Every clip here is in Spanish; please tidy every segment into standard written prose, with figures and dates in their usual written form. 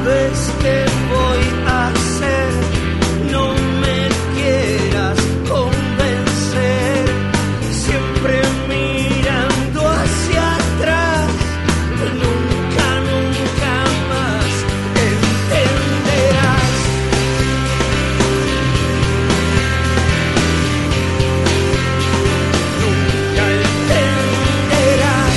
sabes qué voy a hacer. No me quieras convencer, siempre mirando hacia atrás. Nunca, nunca más entenderás. Nunca entenderás.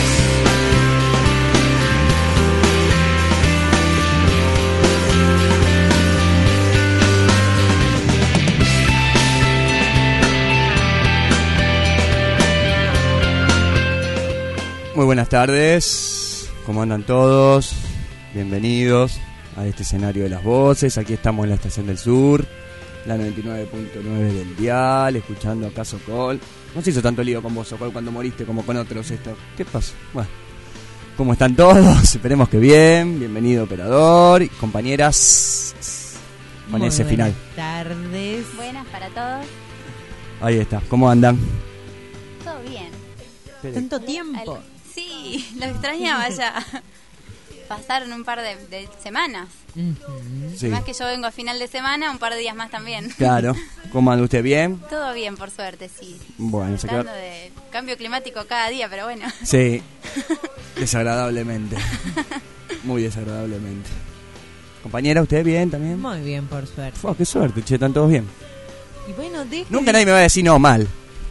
Muy buenas tardes, ¿cómo andan todos? Bienvenidos a este escenario de las voces. Aquí estamos en la Estación del Sur, la 99.9 del dial, escuchando acá Sokol. No se hizo tanto lío con vos, Sokol, cuando moriste como con otros esto. ¿Qué pasó? Bueno, ¿cómo están todos? Esperemos que bien. Bienvenido, operador y compañeras. Con ese final. Buenas tardes. Buenas para todos. Ahí está, ¿cómo andan? Todo bien. Tanto tiempo. Sí, lo extrañaba ya. Pasaron un par de semanas. Sí. Más que yo vengo a final de semana, un par de días más también. Claro, ¿cómo anda usted? ¿Bien? Todo bien, por suerte, sí. Bueno, se quedó... Hablando de cambio climático cada día, pero bueno. Sí, desagradablemente. Muy desagradablemente. Compañera, ¿usted bien también? Muy bien, por suerte. Oh, qué suerte, che, están todos bien. Y bueno, Nunca nadie me va a decir no mal.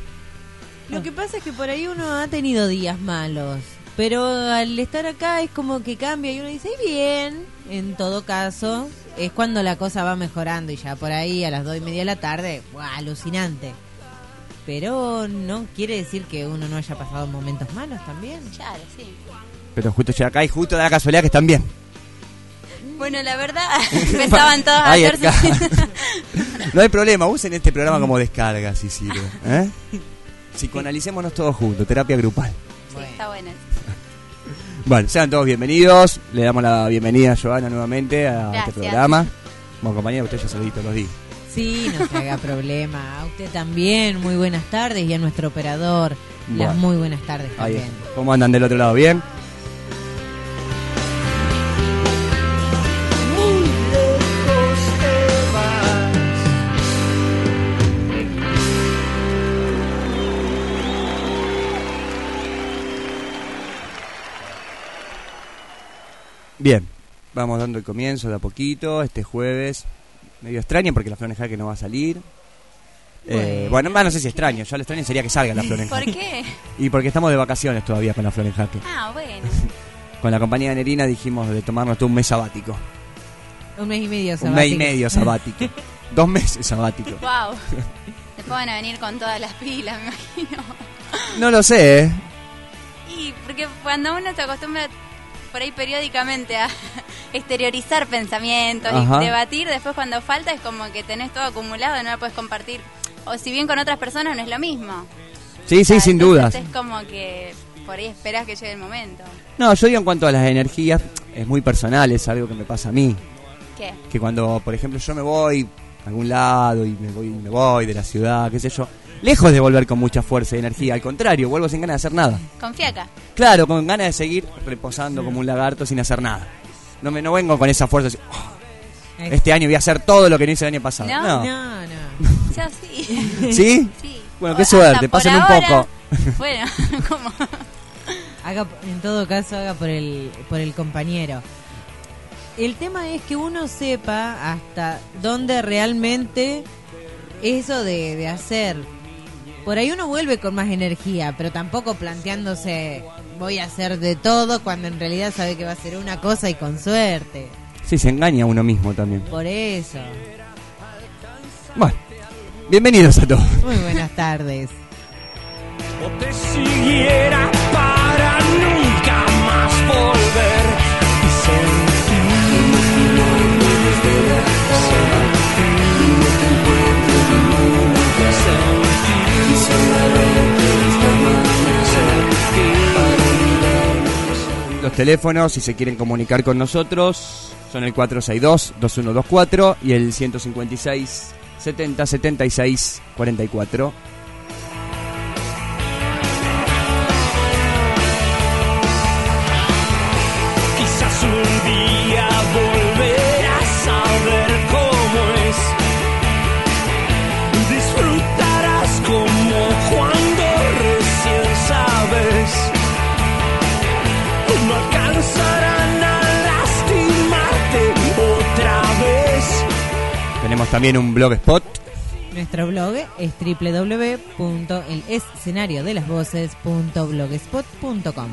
Lo que pasa es que por ahí uno ha tenido días malos, pero al estar acá es como que cambia y uno dice, "Y bien", en todo caso, es cuando la cosa va mejorando y ya por ahí a las 2:30 de la tarde, ¡buah, alucinante! Pero no quiere decir que uno no haya pasado momentos malos también. Claro, sí. Pero justo estoy acá y justo da la casualidad que están bien. Bueno, la verdad, empezaban todos a Ahí hacerse... está. No hay problema, usen este programa como descarga si sirve. Psicoanalicémonos todos juntos, terapia grupal. Sí, está bueno. Bueno, sean todos bienvenidos. Le damos la bienvenida a Joana nuevamente a Gracias. este programa. Bueno, compañera, usted ya se lo di todos los días. Sí, no se haga problema. A usted también, muy buenas tardes. Y a nuestro operador, Bueno. las muy buenas tardes Ahí también. está. ¿Cómo andan del otro lado? ¿Bien? Muy lejos te vas. Bien, vamos dando el comienzo de a poquito. Este jueves, medio extraño porque la Flor en Jaque no va a salir. Bueno, no sé si extraño. Ya lo extraño sería que salga la Flor en ¿Por Jaque. qué? Y porque estamos de vacaciones todavía con la Flor en Jaque. Ah, bueno. Con la compañía de Nerina dijimos de tomarnos todo un mes sabático. Un mes y medio Un mes y medio sabático. 2 meses sabático. Wow. Después van a venir con todas las pilas, me imagino. No lo sé, ¿eh? Y porque cuando uno se acostumbra por ahí periódicamente a exteriorizar pensamientos Ajá. y debatir, después cuando falta es como que tenés todo acumulado, no lo puedes compartir. O si bien con otras personas no es lo mismo. Sí, sí, sin Entonces dudas. Es como que por ahí esperás que llegue el momento. No, yo digo en cuanto a las energías, es muy personal, es algo que me pasa a mí. ¿Qué? Que cuando, por ejemplo, yo me voy a algún lado y me voy de la ciudad, qué sé yo, lejos de volver con mucha fuerza y energía, al contrario, vuelvo sin ganas de hacer nada. Confía acá. Claro, con ganas de seguir reposando como un lagarto sin hacer nada. No vengo con esa fuerza así, este año voy a hacer todo lo que no hice el año pasado. No. No. Yo sí. ¿Sí? Sí. Bueno, qué Hasta suerte, por pásenme un ahora. poco. Bueno, ¿cómo? Haga, en todo caso, haga por el compañero. El tema es que uno sepa hasta dónde realmente eso de hacer. Por ahí uno vuelve con más energía, pero tampoco planteándose voy a hacer de todo cuando en realidad sabe que va a ser una cosa y con suerte. Sí, se engaña a uno mismo también. Por eso. Bueno, bienvenidos a todos. Muy buenas tardes. O te siguiera para nunca más volver y sentir. Los teléfonos, si se quieren comunicar con nosotros, son el 462-2124 y el 156 70 76 44. Quizás un día volveré. tenemos también un blogspot. Nuestro blog es www.elescenariodelasvoces.blogspot.com.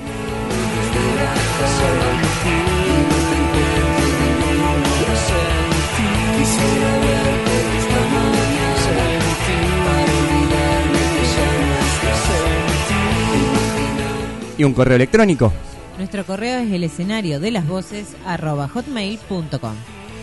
Y un correo electrónico. Nuestro correo es elescenariodelasvoces@hotmail.com.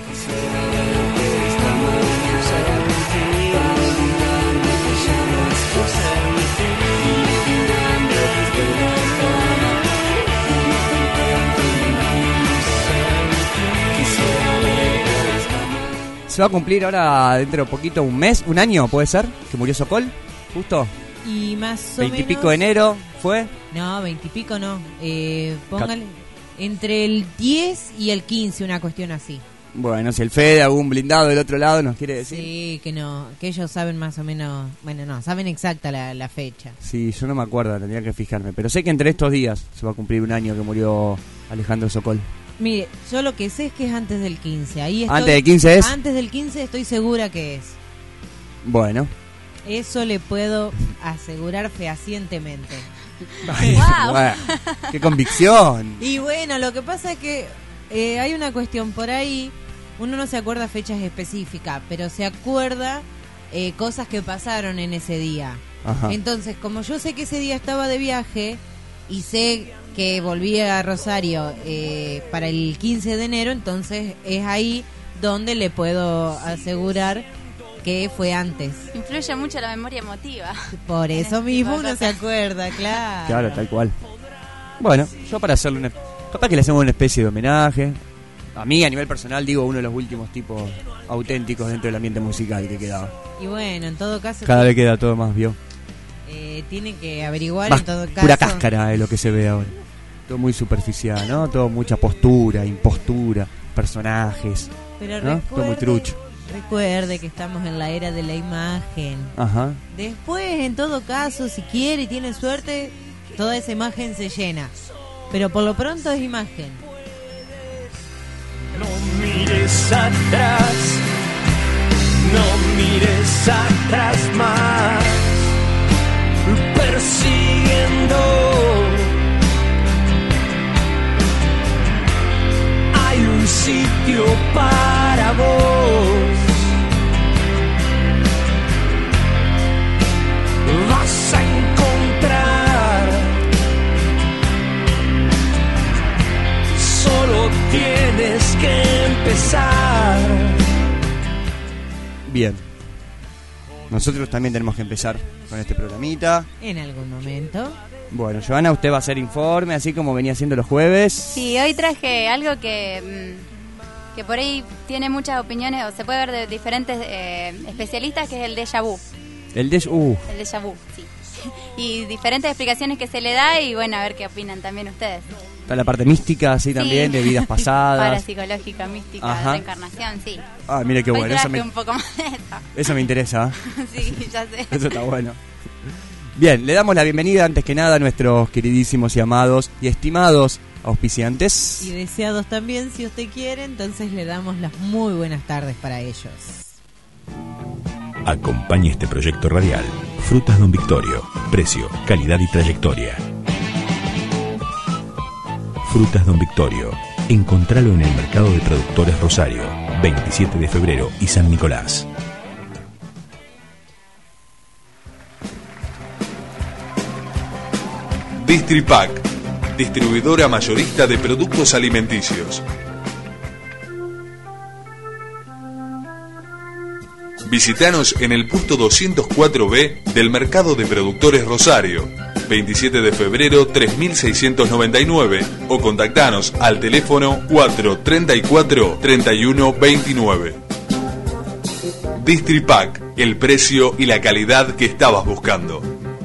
Se va a cumplir ahora dentro de poquito un mes, un año, ¿puede ser? Que murió Sokol, justo. Y más o 20 y menos... pico de enero, ¿fue? No, 20 y pico no. Póngale entre el 10 y el 15, una cuestión así. Bueno, si el Fede, algún blindado del otro lado nos quiere decir. Sí, que no, que ellos saben más o menos, bueno, no, saben exacta la fecha. Sí, yo no me acuerdo, tendría que fijarme. Pero sé que entre estos días se va a cumplir un año que murió Alejandro Sokol. Mire, yo lo que sé es que es antes del 15. Ahí estoy, ¿Antes del 15 es? Antes del 15 estoy segura que es. Bueno. Eso le puedo asegurar fehacientemente. Ay, Wow. bueno, ¡qué convicción! Y bueno, lo que pasa es que hay una cuestión por ahí. Uno no se acuerda fechas específicas, pero se acuerda cosas que pasaron en ese día. Ajá. Entonces, como yo sé que ese día estaba de viaje y sé que volví a Rosario para el 15 de enero, entonces es ahí donde le puedo asegurar que fue antes. Influye mucho la memoria emotiva. Por En eso este mismo tipo de uno se cosas. acuerda, claro. Claro, tal cual. Bueno, yo para hacerle una... Capaz que le hacemos una especie de homenaje. A mí, a nivel personal, digo, uno de los últimos tipos auténticos dentro del ambiente musical que quedaba. Y bueno, en todo caso... Cada vez queda todo más, ¿vio? Tiene que averiguar Más en todo caso. pura cáscara es lo que se ve ahora. Todo muy superficial, ¿no? Todo mucha postura, impostura, personajes, Pero ¿no? Todo muy trucho. Recuerde que estamos en la era de la imagen. Ajá. Después, en todo caso, si quiere y tiene suerte, toda esa imagen se llena. Pero por lo pronto es imagen. No mires atrás, no mires atrás más, persiguiendo. Hay un sitio para vos, vas a encontrar. Solo tienes que empezar. Bien. Nosotros también tenemos que empezar con este programita. En algún momento. Bueno, Joana, usted va a hacer informe, así como venía haciendo los jueves. Sí, hoy traje algo que por ahí tiene muchas opiniones, o se puede ver de diferentes especialistas, que es el déjà vu. El de... El déjà vu, sí. Y diferentes explicaciones que se le da, y bueno, a ver qué opinan también ustedes. Está la parte mística, así también, Sí. de vidas pasadas. Parapsicológica, mística, Ajá. reencarnación, sí. Ah, mire qué Hoy bueno, traje un poco más de eso. eso me interesa. Sí, ya sé. Eso está bueno. Bien, le damos la bienvenida antes que nada a nuestros queridísimos y amados y estimados auspiciantes. Y deseados también, si usted quiere, entonces le damos las muy buenas tardes para ellos. Acompaña este proyecto radial. Frutas Don Victorio. Precio, calidad y trayectoria. Frutas Don Victorio. Encontralo en el Mercado de Productores Rosario, 27 de febrero y San Nicolás. Distripac, distribuidora mayorista de productos alimenticios. Visítanos en el punto 204B del Mercado de Productores Rosario, 27 de febrero 3699, o contactanos al teléfono 434-3129. Distripac, el precio y la calidad que estabas buscando.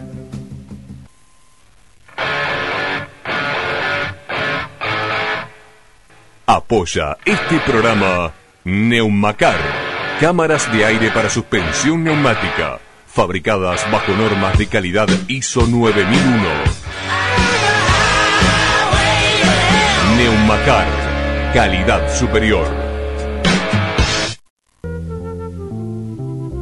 Apoya este programa Neumacar, cámaras de aire para suspensión neumática, fabricadas bajo normas de calidad ISO 9001. Neumacar, calidad superior.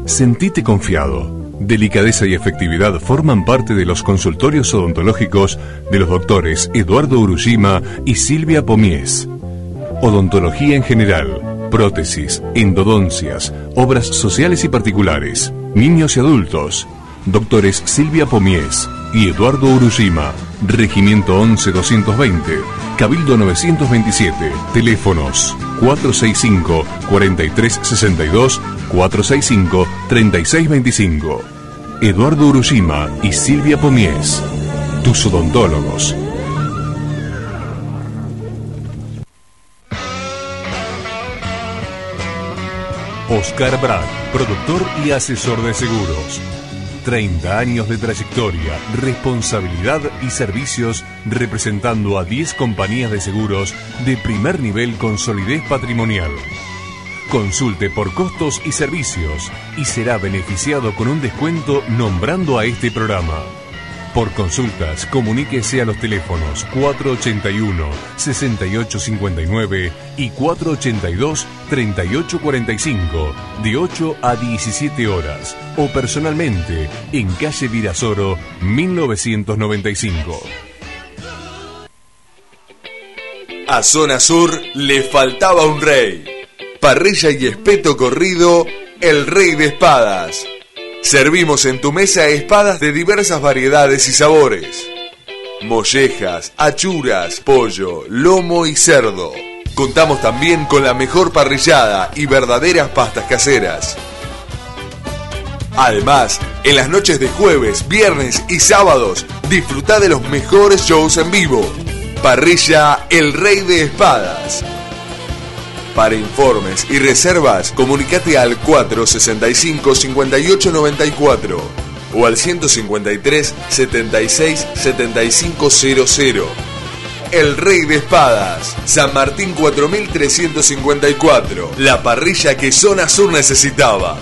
Sentite confiado. Delicadeza y efectividad forman parte de los consultorios odontológicos de los doctores Eduardo Urushima y Silvia Pomies. Odontología en general, prótesis, endodoncias, obras sociales y particulares, niños y adultos. Doctores Silvia Pomies y Eduardo Urushima. Regimiento 11-220, Cabildo 927, teléfonos 465-4362, 465-3625. Eduardo Urushima y Silvia Pomies, tus odontólogos. Oscar Brack, productor y asesor de seguros. 30 años de trayectoria, responsabilidad y servicios representando a 10 compañías de seguros de primer nivel con solidez patrimonial. Consulte por costos y servicios y será beneficiado con un descuento nombrando a este programa. Por consultas, comuníquese a los teléfonos 481-6859 y 482-3845 de 8 a 17 horas o personalmente en calle Virasoro 1995. A Zona Sur le faltaba un rey. Parrilla y espeto corrido, el Rey de Espadas. Servimos en tu mesa espadas de diversas variedades y sabores. Mollejas, achuras, pollo, lomo y cerdo. Contamos también con la mejor parrillada y verdaderas pastas caseras. Además, en las noches de jueves, viernes y sábados, disfruta de los mejores shows en vivo. Parrilla El Rey de Espadas. Para informes y reservas, comunicate al 465-5894 o al 153-76-7500. El Rey de Espadas, San Martín 4354, la parrilla que Zona Sur necesitaba.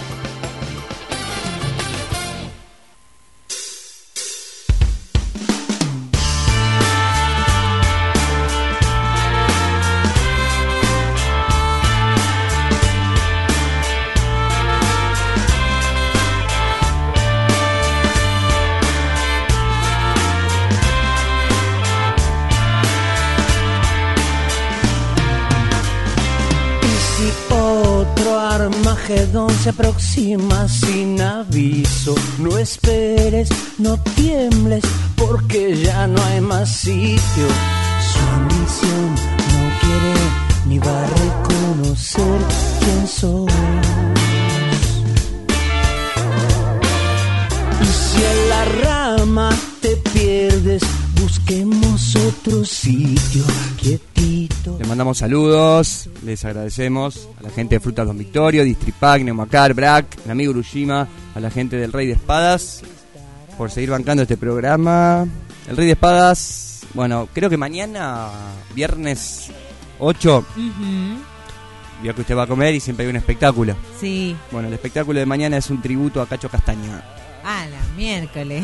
Se aproxima sin aviso. No esperes, no tiembles, porque ya no hay más sitio. Su ambición no quiere ni va a reconocer quién sos. Y si en la rama te pierdes, busquemos otro sitio quietito. Le mandamos saludos, les agradecemos a la gente de Frutas Don Victorio, Distripac, Neumacar, Brack, el amigo Urushima, a la gente del Rey de Espadas por seguir bancando este programa. El Rey de Espadas, bueno, creo que mañana, viernes 8, día que usted va a comer y siempre hay un espectáculo. Sí. Bueno, el espectáculo de mañana es un tributo a Cacho Castaña. Ah, la miércoles.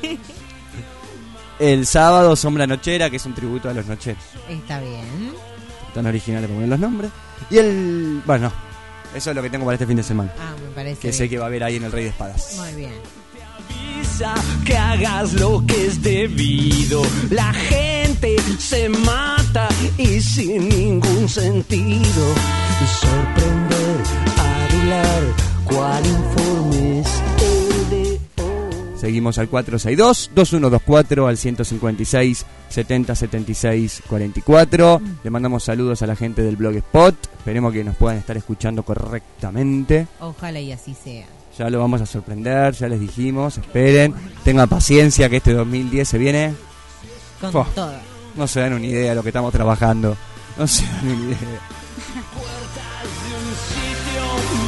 El sábado, Sombra Nochera, que es un tributo a los nocheros. Está bien. Tan originales para poner los nombres. Y el... bueno, eso es lo que tengo para este fin de semana. Ah, me parece que bien. Sé que va a haber ahí en el Rey de Espadas. Muy bien. Que hagas lo que es debido. La gente se mata y sin ningún sentido. Sorprender, adular, cuál informe es el de hoy. Seguimos al 462-2124, al 156-7076-44. Le mandamos saludos a la gente del Blogspot. Esperemos que nos puedan estar escuchando correctamente. Ojalá y así sea. Ya lo vamos a sorprender, ya les dijimos. Esperen, tengan paciencia que este 2010 se viene con todo. No se dan una idea de lo que estamos trabajando. No se dan una idea. Puertas de un sitio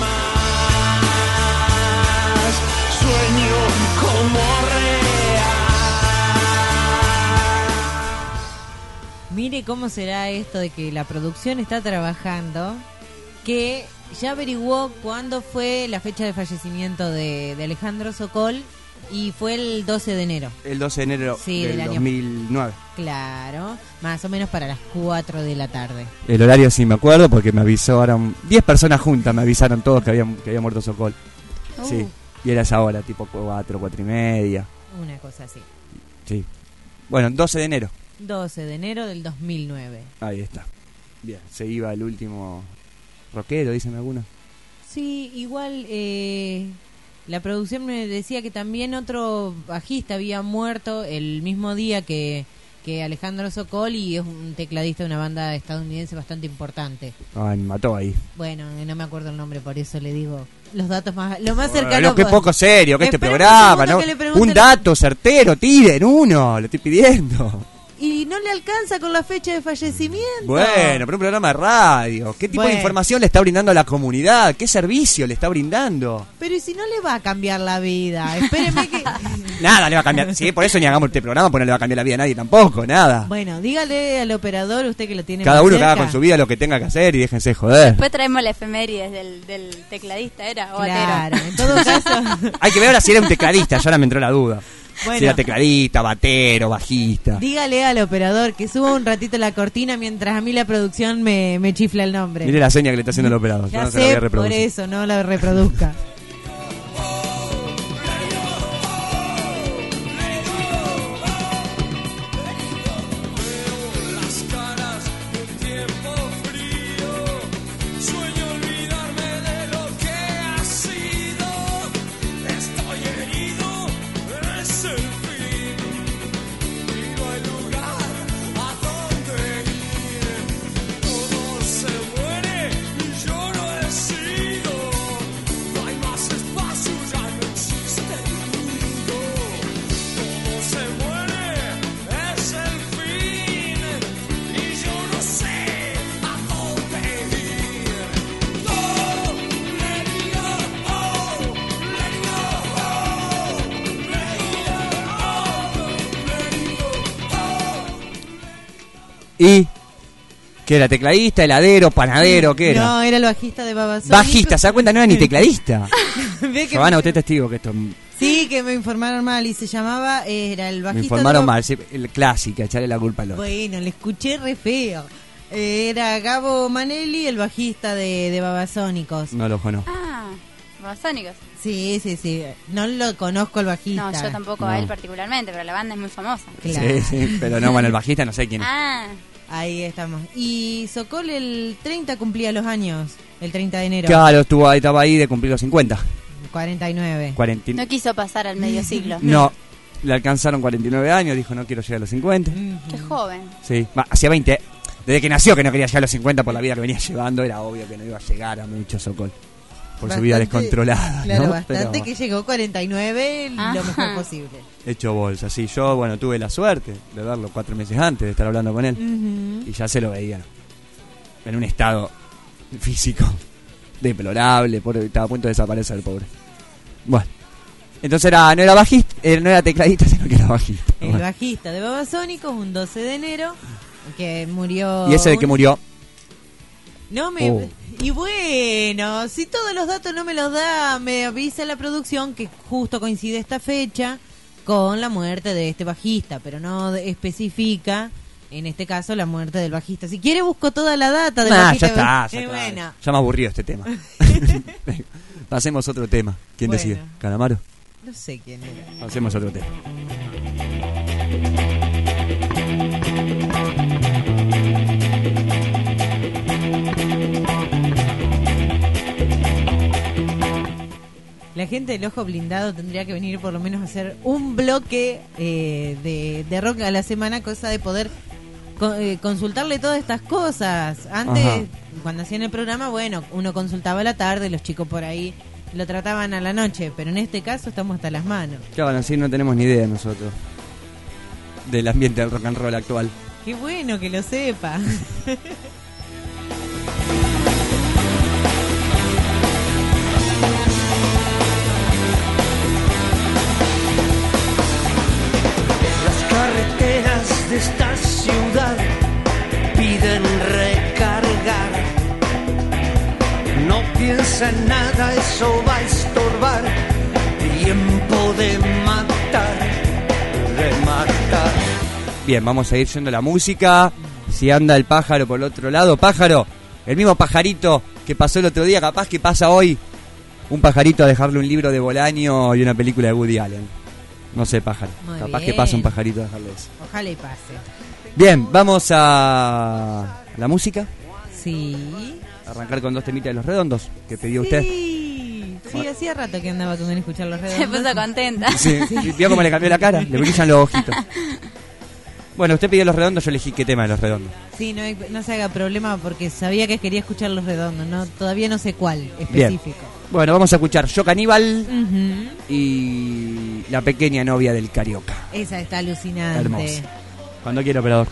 más. Sueño como real. Mire cómo será esto de que la producción está trabajando, que ya averiguó cuándo fue la fecha de fallecimiento de Alejandro Sokol y fue el 12 de enero. El 12 de enero del año 2009. Claro, más o menos para las 4 de la tarde. El horario sí me acuerdo porque me avisó, ahora 10 personas juntas me avisaron todos que había muerto Sokol. Sí, y era esa hora, tipo 4:30. Una cosa así. Sí. Bueno, 12 de enero. 12 de enero del 2009. Ahí está. Bien, se iba el último rockero, dicen algunos. Sí, igual la producción me decía que también otro bajista había muerto el mismo día que Alejandro Sokol, y es un tecladista de una banda estadounidense bastante importante. Ay, me mató ahí. Bueno, no me acuerdo el nombre, por eso le digo los datos lo más cercano. Lo que poco serio que este Espera programa, un segundo ¿no? que le pregunte Un dato certero, tiren uno, lo estoy pidiendo. Y no le alcanza con la fecha de fallecimiento. Bueno, pero un programa de radio. ¿Qué tipo de información le está brindando a la comunidad? ¿Qué servicio le está brindando? Pero ¿y si no le va a cambiar la vida? Espéreme que... Nada le va a cambiar. Sí, por eso ni hagamos este programa, porque no le va a cambiar la vida a nadie tampoco, nada. Bueno, dígale al operador, usted que lo tiene Cada más uno que cerca. haga con su vida lo que tenga que hacer y déjense joder. Después traemos la efemérides del tecladista, ¿era? O Claro, batero. en todo caso... Hay que ver ahora si era un tecladista, ya ahora me entró la duda. Bueno. Si era tecladista, batero, bajista. Dígale al operador que suba un ratito la cortina mientras a mí la producción me chifla el nombre. Mire la seña que le está haciendo el operador. Yo Ya no se la voy sé, a por reproducir. eso no la reproduzca. ¿Y qué era? ¿Tecladista, heladero, panadero? ¿Qué era? No, era el bajista de Babasónicos. Bajista, ¿se da cuenta? No era ni tecladista. Ve que Giovanna, usted es testigo que esto... Sí, que me informaron mal y se llamaba, era el bajista Me informaron de mal, sí, el clásica, echarle la culpa al otro. Bueno, le escuché re feo. Era Gabo Manelli, el bajista de Babasónicos. No lo conozco. Ah, Babasónicos. Sí. No lo conozco el bajista. No, yo tampoco a él particularmente, pero la banda es muy famosa. Claro. Sí, pero no, bueno, el bajista no sé quién es. Ah, Ahí estamos. Y Sokol el 30 cumplía los años, el 30 de enero. Claro, estaba ahí de cumplir los 50. 49. no quiso pasar al medio siglo. No, le alcanzaron 49 años, dijo no quiero llegar a los 50. Qué joven. Sí, hacía 20. Desde que nació que no quería llegar a los 50 por la vida que venía llevando, era obvio que no iba a llegar a mucho Sokol. Por su vida descontrolada. Claro, ¿no? bastante Pero que llegó 49 lo Ajá. mejor posible. hecho bolsa. Sí, yo, bueno, tuve la suerte de verlo 4 meses antes de estar hablando con él. Ujú. Y ya se lo veía en un estado físico deplorable, estaba a punto de desaparecer el pobre. Bueno, entonces no era bajista, no era tecladista, sino que era bajista. El Bueno. bajista de Babasónicos, un 12 de enero, que murió... Y ese de que murió. No me... Y bueno, si todos los datos no me los da, me avisa la producción que justo coincide esta fecha con la muerte de este bajista, pero no especifica, en este caso, la muerte del bajista. Si quiere busco toda la data del bajista. Ya está. Bueno. Ya me aburrió este tema. Pasemos otro tema. ¿Quién Bueno. decide? ¿Calamaro? No sé quién era. Pasemos otro tema. La gente del Ojo Blindado tendría que venir por lo menos a hacer un bloque de rock a la semana, cosa de poder consultarle todas estas cosas. Antes, Ajá. cuando hacían el programa, bueno, uno consultaba a la tarde, los chicos por ahí lo trataban a la noche, pero en este caso estamos hasta las manos. Claro, así no tenemos ni idea nosotros del ambiente del rock and roll actual. Qué bueno que lo sepa. Las carreteras de esta ciudad piden recargar. No piensa en nada, eso va a estorbar. Tiempo de matar, de matar. Bien, vamos a ir yendo a la música. Si anda el pájaro por el otro lado, pájaro, el mismo pajarito que pasó el otro día, capaz que pasa hoy un pajarito a dejarle un libro de Bolaño y una película de Woody Allen. No sé, pájaro. Muy Capaz bien. que pasa un pajarito a dejarle eso. Ojalá y pase. Bien, vamos a la música. Sí. Arrancar con 2 temitas de Los Redondos que pidió usted. Sí, hacía rato que andaba con ganas de escuchar Los Se Redondos. puso contenta. Sí, vio cómo le cambió la cara, le brillan los ojitos. Bueno, usted pidió Los Redondos, yo elegí qué tema de Los Redondos. Sí, no se haga problema porque sabía que quería escuchar Los Redondos, no, todavía no sé cuál específico. Bueno, vamos a escuchar Yo Caníbal Ujú. y La Pequeña Novia del Carioca. Esa está alucinante. Hermosa. Cuando quiera, operador.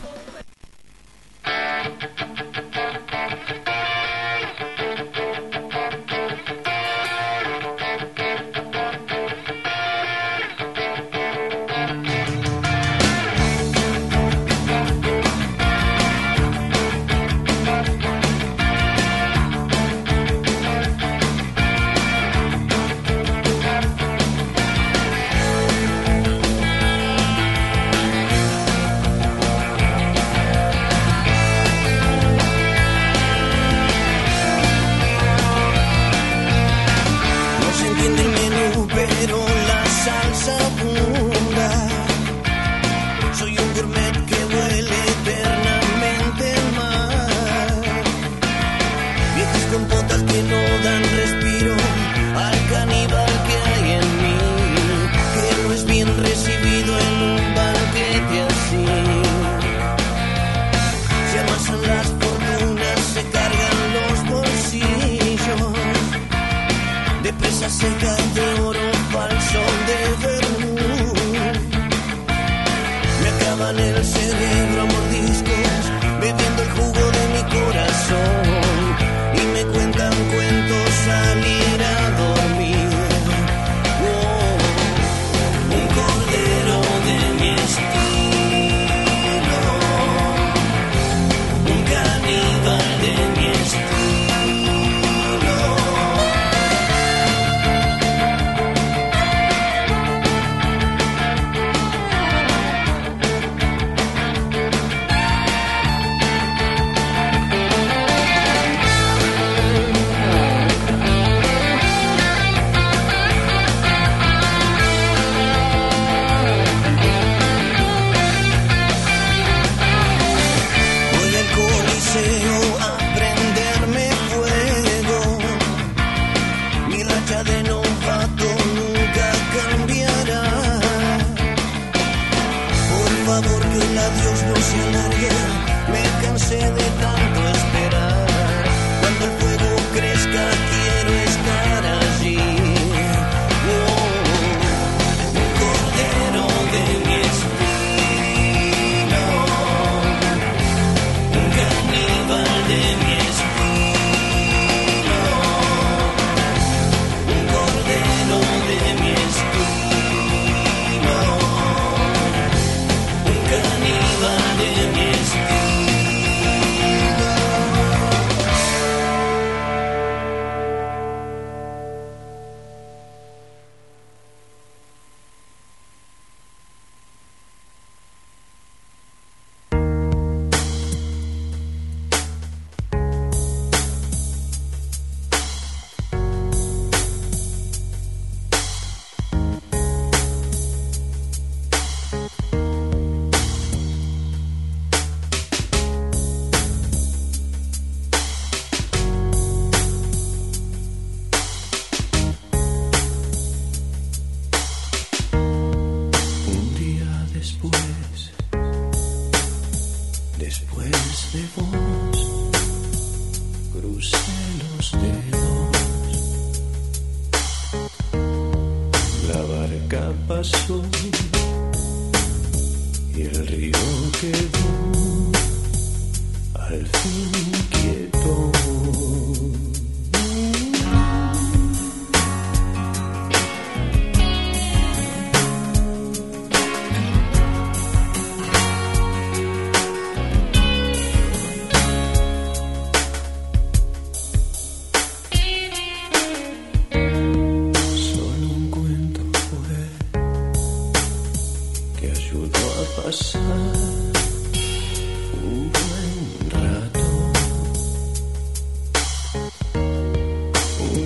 ayudó a pasar un buen rato.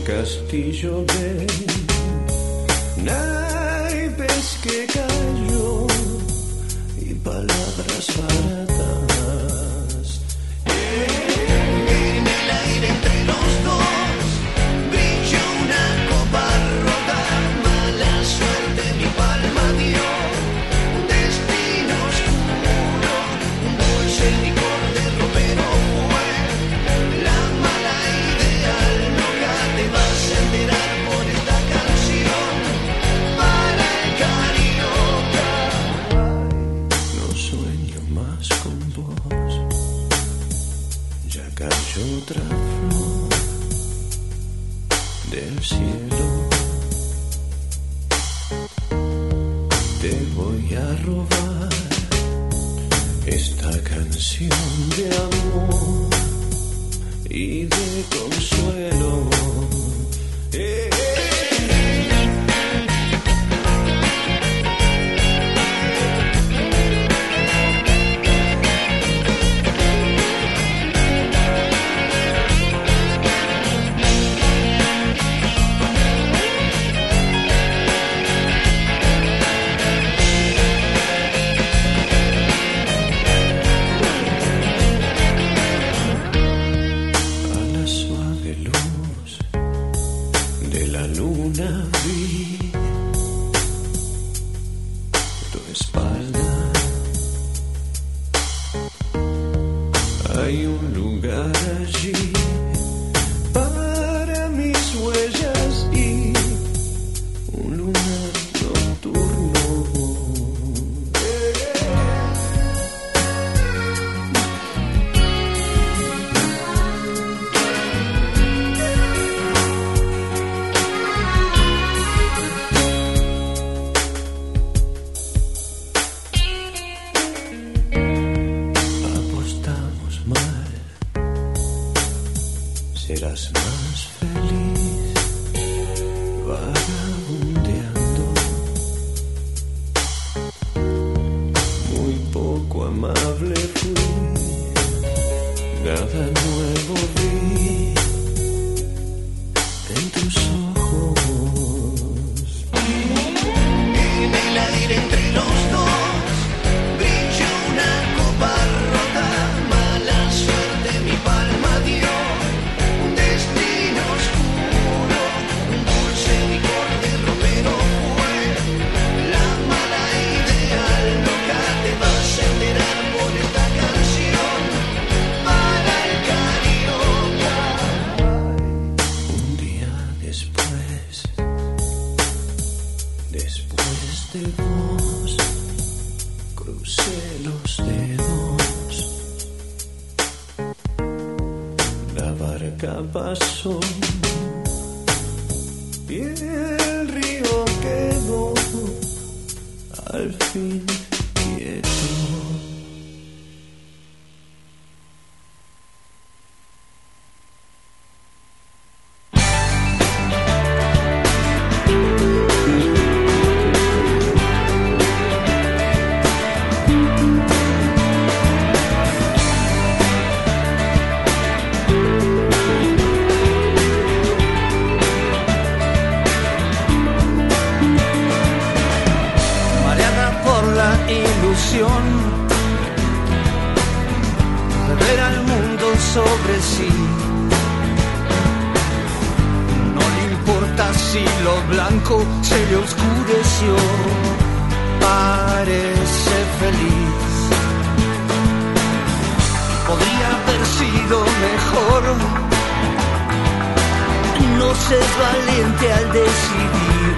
castillo de naipes que cayó y palabras baratas. En el aire entre los dos brilló una copa rota, mala suerte mi palma dio, destino oscuro, un dulce licor de ropero fue, la mala idea loca te vas a enterar por esta canción, para el carioca. No sueño más con vos, ya cayó otra flor del cielo. Te voy a robar esta canción de amor y de consuelo. A la suave luz de la luna vi tu espalda. Hay un lugar allí para mis huellas y un lunar nocturno. Apostamos mal, serás más feliz vagabundeando. Muy poco amable fui, nada nuevo vi en tus ojos. En el aire entre los dos brilla una copa rota, mala suerte mi palma dio, destino oscuro, un dulce licor de ropero fue, la mala idea loca te vas a enterar por esta canción, para el carioca. Un día después de vos, crucé los dedos, la barca pasó y el río quedó al fin quieto. Mareada por la ilusión de ver al mundo sobre sí, no le importa si lo blanco se le oscureció, parece feliz. Podría haber sido mejor, no seas valiente al decidir.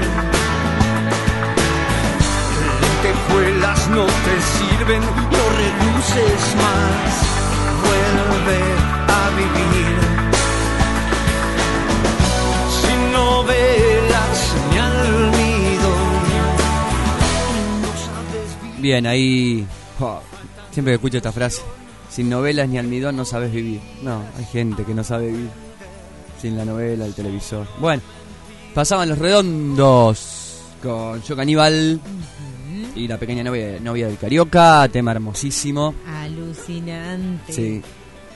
Lentejuelas no te sirven, no reluces más, vuelve a vivir. Sin novelas ni almidón, no sabes vivir. Bien, ahí siempre que escucho esta frase, sin novelas ni almidón no sabes vivir. No, hay gente que no sabe vivir sin la novela, el televisor. Bueno, pasaban Los Redondos con Yo Caníbal y la pequeña novia del Carioca, tema hermosísimo. Alucinante. Sí.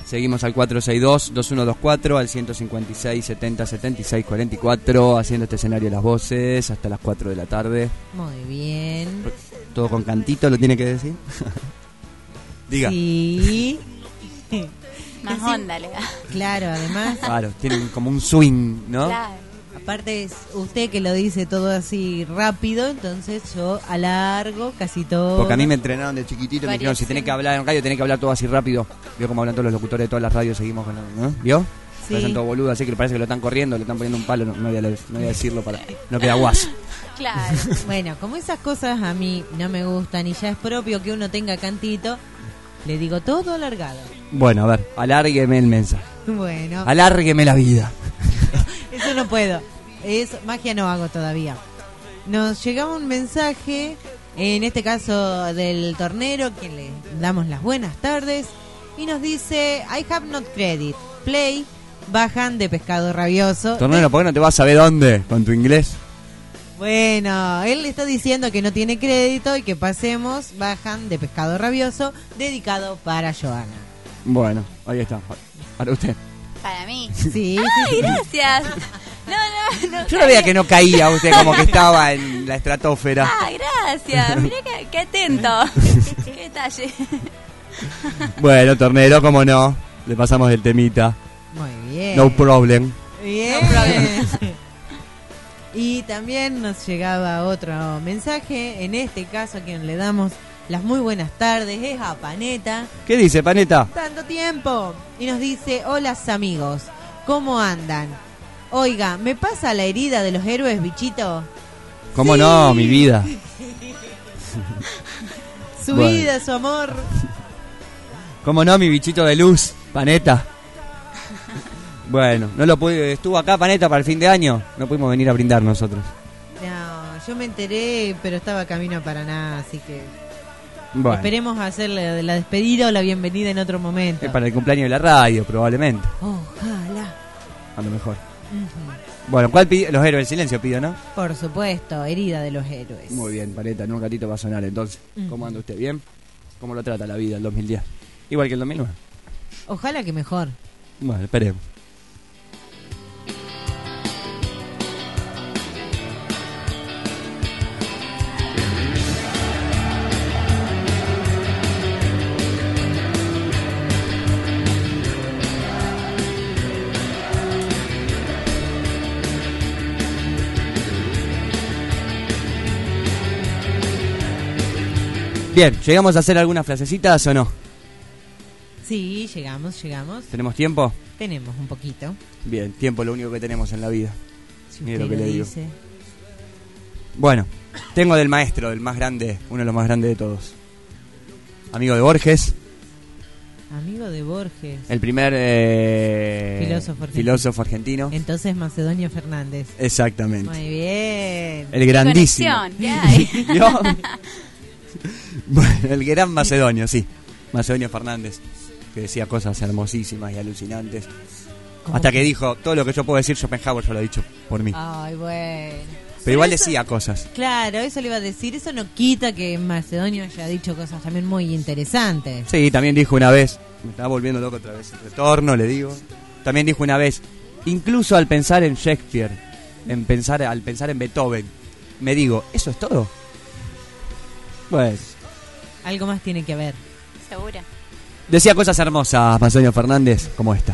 Seguimos al 462-2124, al 156-70-76-44, haciendo este escenario de las voces hasta las 4 de la tarde. Muy bien. Todo con cantito, ¿lo tiene que decir? Diga. Sí. Más onda le da. Claro, además. Claro, tienen como un swing, ¿no? Claro. Aparte es usted que lo dice todo así rápido, entonces yo alargo casi todo. Porque a mí me entrenaron de chiquitito, me dijeron, si tenés que hablar en radio, tenés que hablar todo así rápido. Vio como hablan todos los locutores de todas las radios, seguimos con ¿no? ¿Vio? Sí. Parecen todo boludo, así que parece que lo están corriendo, le están poniendo un palo, no voy a decirlo para no queda guaso. Claro. Bueno, como esas cosas a mí no me gustan y ya es propio que uno tenga cantito, le digo todo alargado. Bueno, a ver, alárgueme el mensaje. Bueno, Alárgueme la vida. eso no puedo. Magia no hago todavía. Nos llegaba un mensaje, en este caso del tornero, que le damos las buenas tardes, y nos dice: I have not credit. Play, bajan de Pescado Rabioso. Tornero, ¿por qué no te vas a saber dónde con tu inglés? Bueno, él le está diciendo que no tiene crédito y que pasemos, bajan de Pescado Rabioso, dedicado para Joana. Bueno, ahí está. Para usted. Para mí. Sí, Ay, sí. gracias. No. Yo no veía que no caía usted, como que estaba en la estratosfera. Ah, gracias. Mirá qué atento. Qué detalle. Bueno, tornero, como no. Le pasamos el temita. Muy bien. No problem. Bien. No problem. Y también nos llegaba otro mensaje, en este caso a quien le damos las muy buenas tardes, es a Paneta. ¿Qué dice, Paneta? Tanto tiempo. Y nos dice: hola amigos, ¿cómo andan? Oiga, ¿me pasa la herida de los héroes, bichito? ¿Cómo Sí. no, mi vida? Su Bueno. vida, su amor. ¿Cómo no, mi bichito de luz, Paneta? Bueno, no lo pude, estuvo acá Paneta para el fin de año, no pudimos venir a brindar nosotros. No, yo me enteré, pero estaba camino a Paraná, así que Bueno, esperemos hacerle la despedida o la bienvenida en otro momento. es para el cumpleaños de la radio, probablemente, Ojalá. a lo mejor. Ujú. Bueno, ¿cuál pidió? Los héroes del silencio pidió, ¿no? Por supuesto, herida de los héroes. Muy bien, Paneta, en un ratito va a sonar entonces. ¿Cómo anda usted? ¿Bien? ¿Cómo lo trata la vida el 2010? Igual que el 2009. Ojalá que mejor. Bueno, esperemos. Bien, ¿llegamos a hacer algunas frasecitas o no? Sí, llegamos. ¿Tenemos tiempo? Tenemos un poquito. Bien, tiempo es lo único que tenemos en la vida. Si Mire usted lo que le digo. dice. Bueno, tengo del maestro, del más grande, uno de los más grandes de todos. Amigo de Borges, Amigo de Borges. el primer filósofo argentino. Entonces Macedonio Fernández. Exactamente. Muy bien. El grandísimo. Conexión, ¿qué hay? ¿Vio? Bueno, el gran Macedonio, sí. Macedonio Fernández, que decía cosas hermosísimas y alucinantes. ¿Cómo Hasta que dijo, todo lo que yo puedo decir, Schopenhauer ya lo ha dicho por mí. Ay, bueno. Pero igual eso- decía cosas. Claro, eso le iba a decir. Eso no quita que Macedonio haya dicho cosas también muy interesantes. Sí, también dijo una vez, me estaba volviendo loco otra vez, el retorno, le digo. También dijo una vez, incluso al pensar en Shakespeare, al pensar en Beethoven, me digo, ¿eso es todo? Pues, Algo más tiene que haber. Segura. decía cosas hermosas Macedonio Fernández, como esta.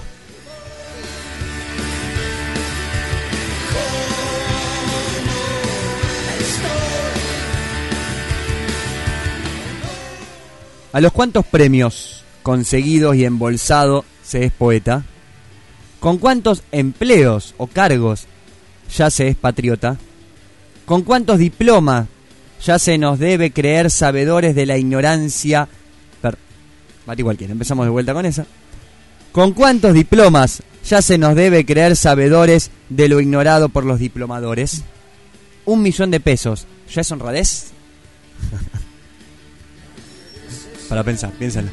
¿A los cuántos premios conseguidos y embolsado se es poeta? ¿Con cuántos empleos o cargos ya se es patriota? ¿Con cuántos diplomas ya se nos debe creer sabedores de la ignorancia? Mati cualquiera, empezamos de vuelta con esa. ¿Con cuántos diplomas ya se nos debe creer sabedores de lo ignorado por los diplomadores? 1 millón de pesos, ¿ya es honradez? Para pensar, piénsalo.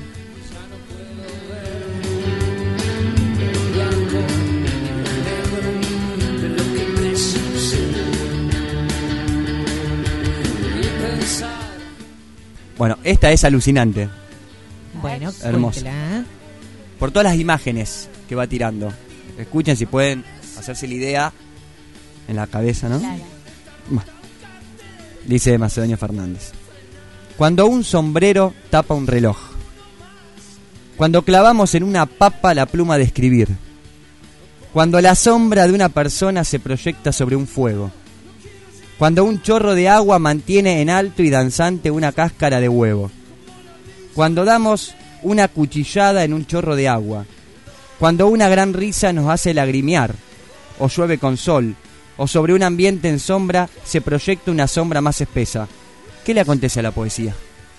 Bueno, esta es alucinante. Bueno, Hermoso. cuéntela. por todas las imágenes que va tirando. Escuchen si pueden hacerse la idea en la cabeza, ¿no? Claro. Bueno, dice Macedonio Fernández. Cuando un sombrero tapa un reloj. Cuando clavamos en una papa la pluma de escribir. Cuando la sombra de una persona se proyecta sobre un fuego. Cuando un chorro de agua mantiene en alto y danzante una cáscara de huevo. Cuando damos una cuchillada en un chorro de agua. Cuando una gran risa nos hace lagrimear. O llueve con sol. O sobre un ambiente en sombra se proyecta una sombra más espesa. ¿Qué le acontece a la poesía?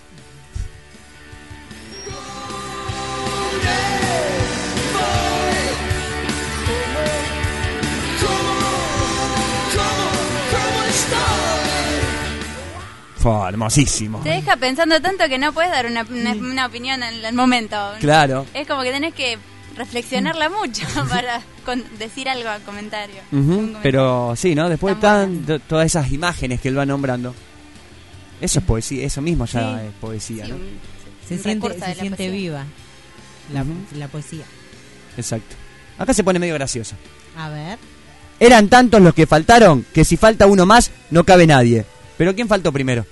Hermosísimo. Te deja pensando tanto que no puedes dar una opinión en el momento. Claro. Es como que tenés que reflexionarla mucho para decir algo al comentario. Pero sí, ¿no? Después están todas esas imágenes que él va nombrando. Eso es poesía, eso mismo ya es poesía, sí, ¿no? Se siente viva la poesía. Exacto. Acá se pone medio gracioso. A ver. Eran tantos los que faltaron que si falta uno más no cabe nadie. Pero ¿quién faltó primero?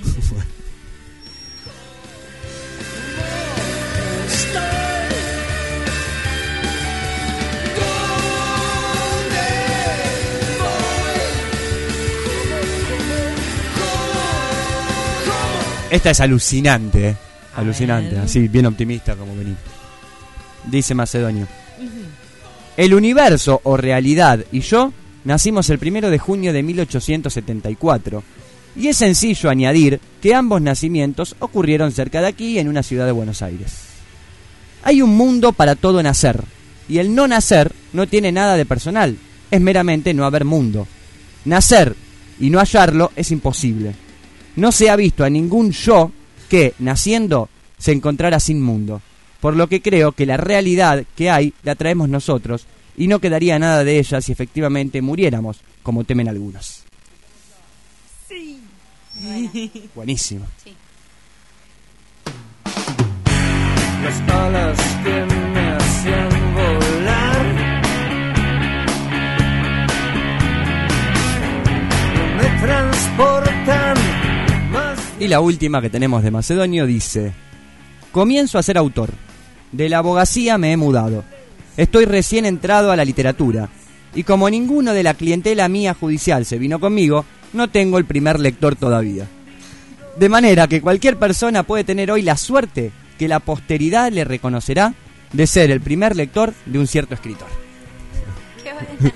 Esta es alucinante, ¿eh? Alucinante, así, bien optimista como venimos. Dice Macedonio. El universo o realidad y yo nacimos el 1 de junio de 1874. Y es sencillo añadir que ambos nacimientos ocurrieron cerca de aquí, en una ciudad de Buenos Aires. Hay un mundo para todo nacer, y el no nacer no tiene nada de personal, es meramente no haber mundo. Nacer y no hallarlo es imposible. No se ha visto a ningún yo que, naciendo, se encontrara sin mundo, por lo que creo que la realidad que hay la traemos nosotros, y no quedaría nada de ella si efectivamente muriéramos, como temen algunos. Sí. Buenísimo. Sí. Las alas que me hacían volar no me transportan más. Y la última que tenemos de Macedonio dice: comienzo a ser autor. De la abogacía me he mudado. Estoy recién entrado a la literatura. Y como ninguno de la clientela mía judicial se vino conmigo, no tengo el primer lector todavía. De manera que cualquier persona puede tener hoy la suerte que la posteridad le reconocerá de ser el primer lector de un cierto escritor. Qué bueno.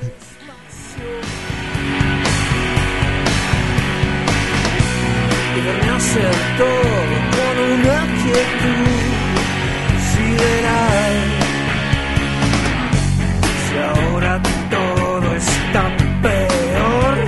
Y verme hacer todo con una quietud sideral. Si ahora todo está peor,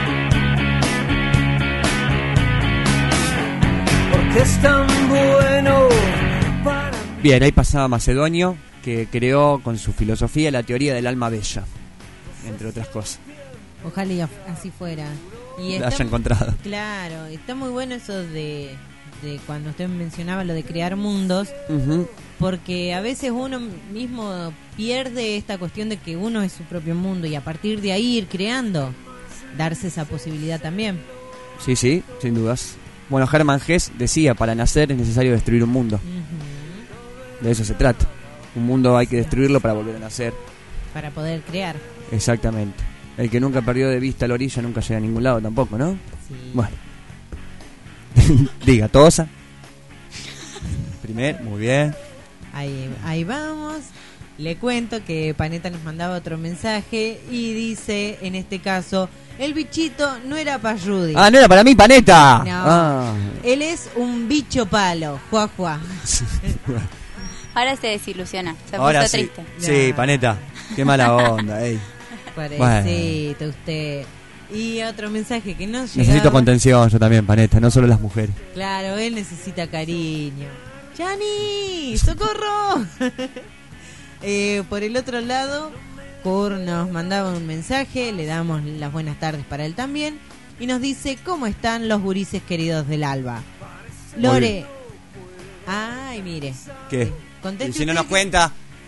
porque es tan bueno para... Bien, ahí pasaba Macedonio, que creó con su filosofía la teoría del alma bella, entre otras cosas. Ojalá y así fuera. Y La haya encontrado. Claro, está muy bueno eso de cuando usted mencionaba lo de crear mundos, porque a veces uno mismo pierde esta cuestión de que uno es su propio mundo y a partir de ahí ir creando, darse esa posibilidad también. Sí, sí, sin dudas. Bueno, Hermann Hesse decía, para nacer es necesario destruir un mundo. De eso se trata. Un mundo hay que destruirlo para volver a nacer. Para poder crear. Exactamente. El que nunca perdió de vista la orilla nunca llega a ningún lado tampoco, ¿no? Sí. Bueno. Diga, Tosa. Primero, muy bien. Ahí vamos. Le cuento que Paneta nos mandaba otro mensaje y dice, en este caso, el bichito no era para Rudy. Ah, no era para mí, Paneta. No. Ah. Él es un bicho palo, juá. Ahora se desilusiona, se Ahora puso sí. triste. Sí, Paneta. Qué mala onda, ey. Pobrecito usted. Y otro mensaje que nos llegaba. Necesito contención yo también, Paneta, no solo las mujeres. Claro, él necesita cariño. ¡Yani! ¡Socorro! Por el otro lado, Kur nos mandaba un mensaje, le damos las buenas tardes para él también, y nos dice, ¿cómo están los gurises queridos del Alba? Lore. Ay, mire. ¿Qué? Conteste Y si no usted nos cuenta.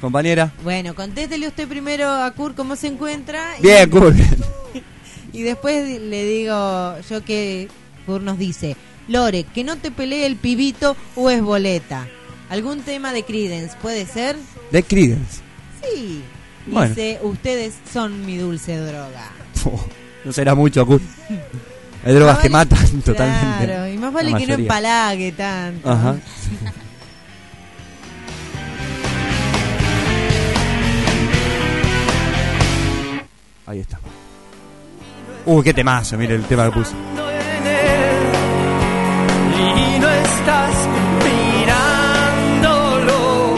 compañera. Bueno, contéstele usted primero a Kurt cómo se encuentra. Bien, Kurt. Y después le digo yo que Kurt nos dice: Lore, que no te pelee el pibito o es boleta. ¿Algún tema de Creedence puede ser? De Creedence. Sí. Bueno. Dice, ustedes son mi dulce droga. No será mucho, Kurt. Hay drogas que matan totalmente. Claro, y más vale que no empalague tanto. Ajá. Ahí está. Qué temazo, mire el tema que puse. Y no estás mirándolo,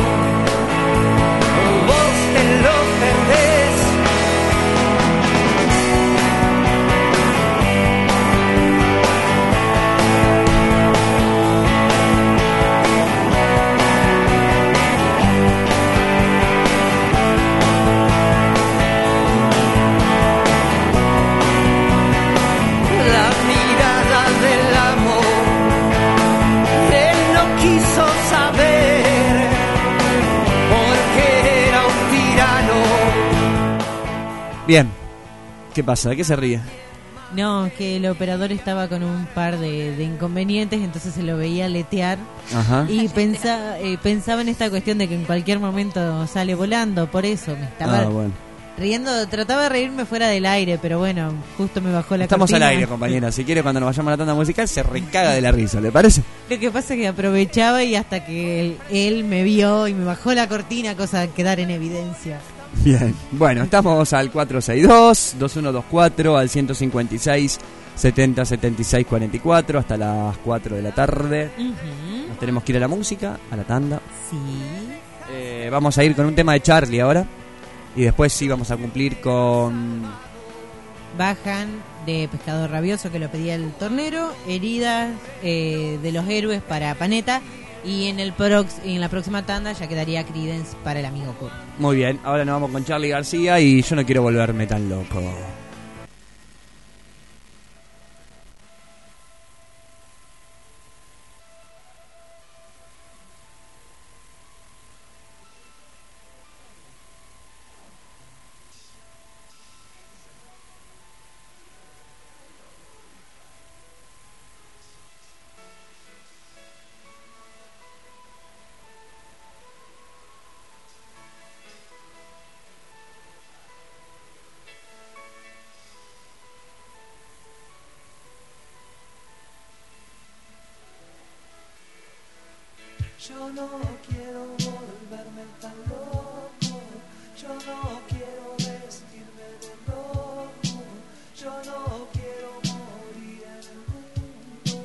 vos te lo perdés. La mirada del amor, él no quiso saber, porque era un tirano. Bien. ¿Qué pasa? ¿De qué se ríe? No, que el operador estaba con un par de inconvenientes, entonces se lo veía letear. Ajá. Y pensaba en esta cuestión de que en cualquier momento sale volando, por eso me estaba Bueno. riendo, trataba de reírme fuera del aire, pero bueno, justo me bajó la Estamos cortina. al aire, compañera. Si quiere, cuando nos vayamos a la tanda musical, se recaga de la risa, ¿le parece? Lo que pasa es que aprovechaba y hasta que él me vio y me bajó la cortina, cosa de quedar en evidencia. Bien. Bueno, estamos al 462-2124, al 156-70-76-44, hasta las 4 de la tarde. Uh-huh. Nos tenemos que ir a la música, a la tanda. Sí. Vamos a ir con un tema de Charlie ahora. Y después sí vamos a cumplir con... Bajan de Pescado Rabioso, que lo pedía el tornero, Heridas de los Héroes para Panetta, y en la próxima tanda ya quedaría Creedence para el amigo Kurt. Muy bien, ahora nos vamos con Charlie García y yo no quiero volverme tan loco. Yo no quiero volverme tan loco, yo no quiero vestirme de rojo, yo no quiero morir en el mundo.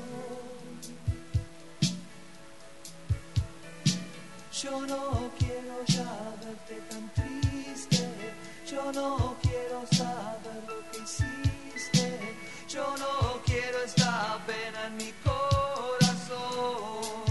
Yo no quiero ya verte tan triste, yo no quiero saber lo que hiciste, yo no quiero esta pena en mi corazón.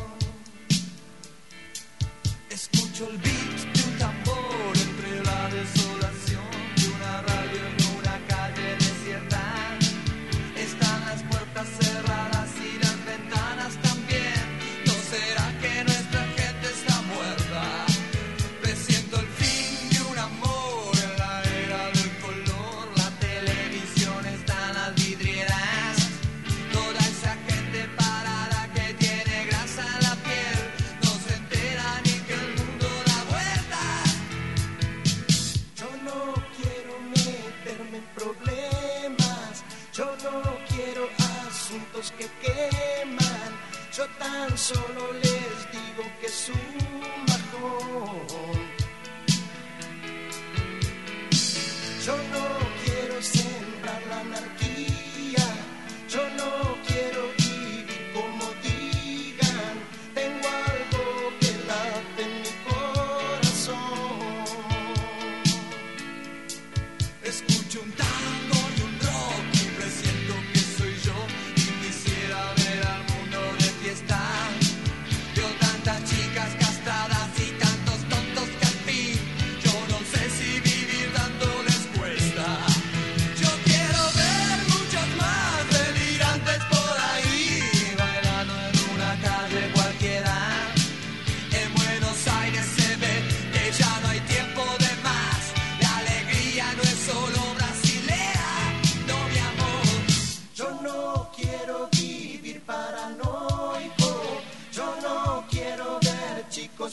Escucho el beat de un tambor entre la desolación de una radio en una calle desierta. Están las puertas cerradas y las ventanas también. ¿No será que nuestra gente está muerta? Presiento el fin de un amor en la era del color. La televisión está en las vidrieras. Toda esa gente parada que tiene grasa en la piel no se entera ni que el mundo da vueltas. Yo no quiero meterme en problemas, yo no quiero asuntos que queman, yo tan solo les digo que es un bajón. Yo no quiero sembrar la anarquía, yo no quiero vivir como digan, tengo algo que late en mi corazón. Escucho un tango y un rock y presiento que soy yo y quisiera ver al mundo de fiesta. Veo tantas chicas castradas y tantos tontos que al fin yo no sé si vivir dándoles cuesta. Yo quiero ver muchos más delirantes por ahí bailando en una calle cualquiera. En Buenos Aires se ve que ya no hay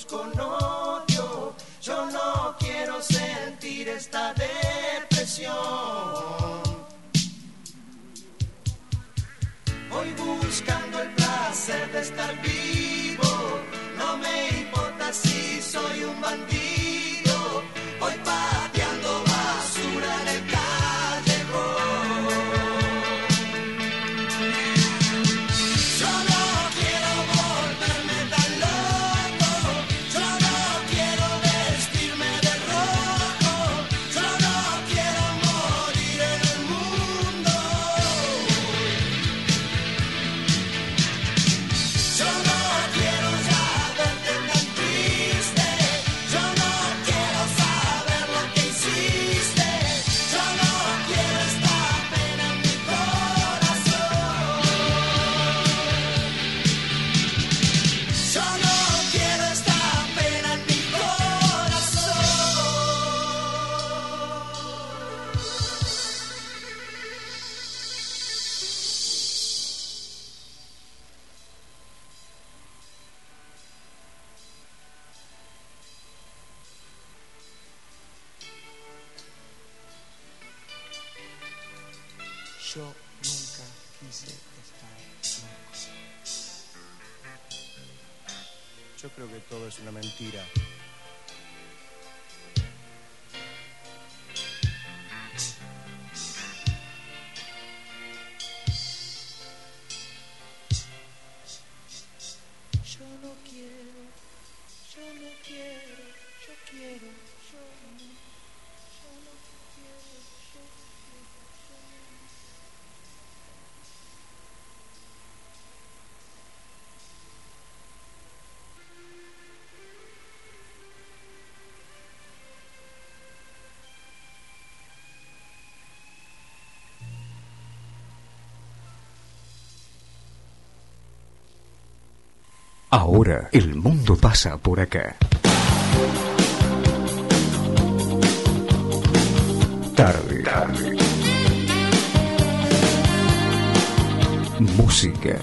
con odio. Yo no quiero sentir esta depresión. Voy buscando el placer de estar vivo. No me importa si soy un bandido. Voy pateando basura en el callejón. Yo no quiero volverme tan loco. Yo no quiero vestirme de rojo. Yo no quiero morir en el mundo. Yo no quiero ya verte tan triste. Yo no quiero saber lo que hiciste. Yo no quiero esta pena en mi corazón. Yo no quiero esta pena en mi corazón. Yo nunca quise estar loco. Yo creo que todo es una mentira. Yo no quiero, yo no quiero, yo quiero, yo no quiero, yo. Ahora el mundo pasa por acá. Tarde. Música.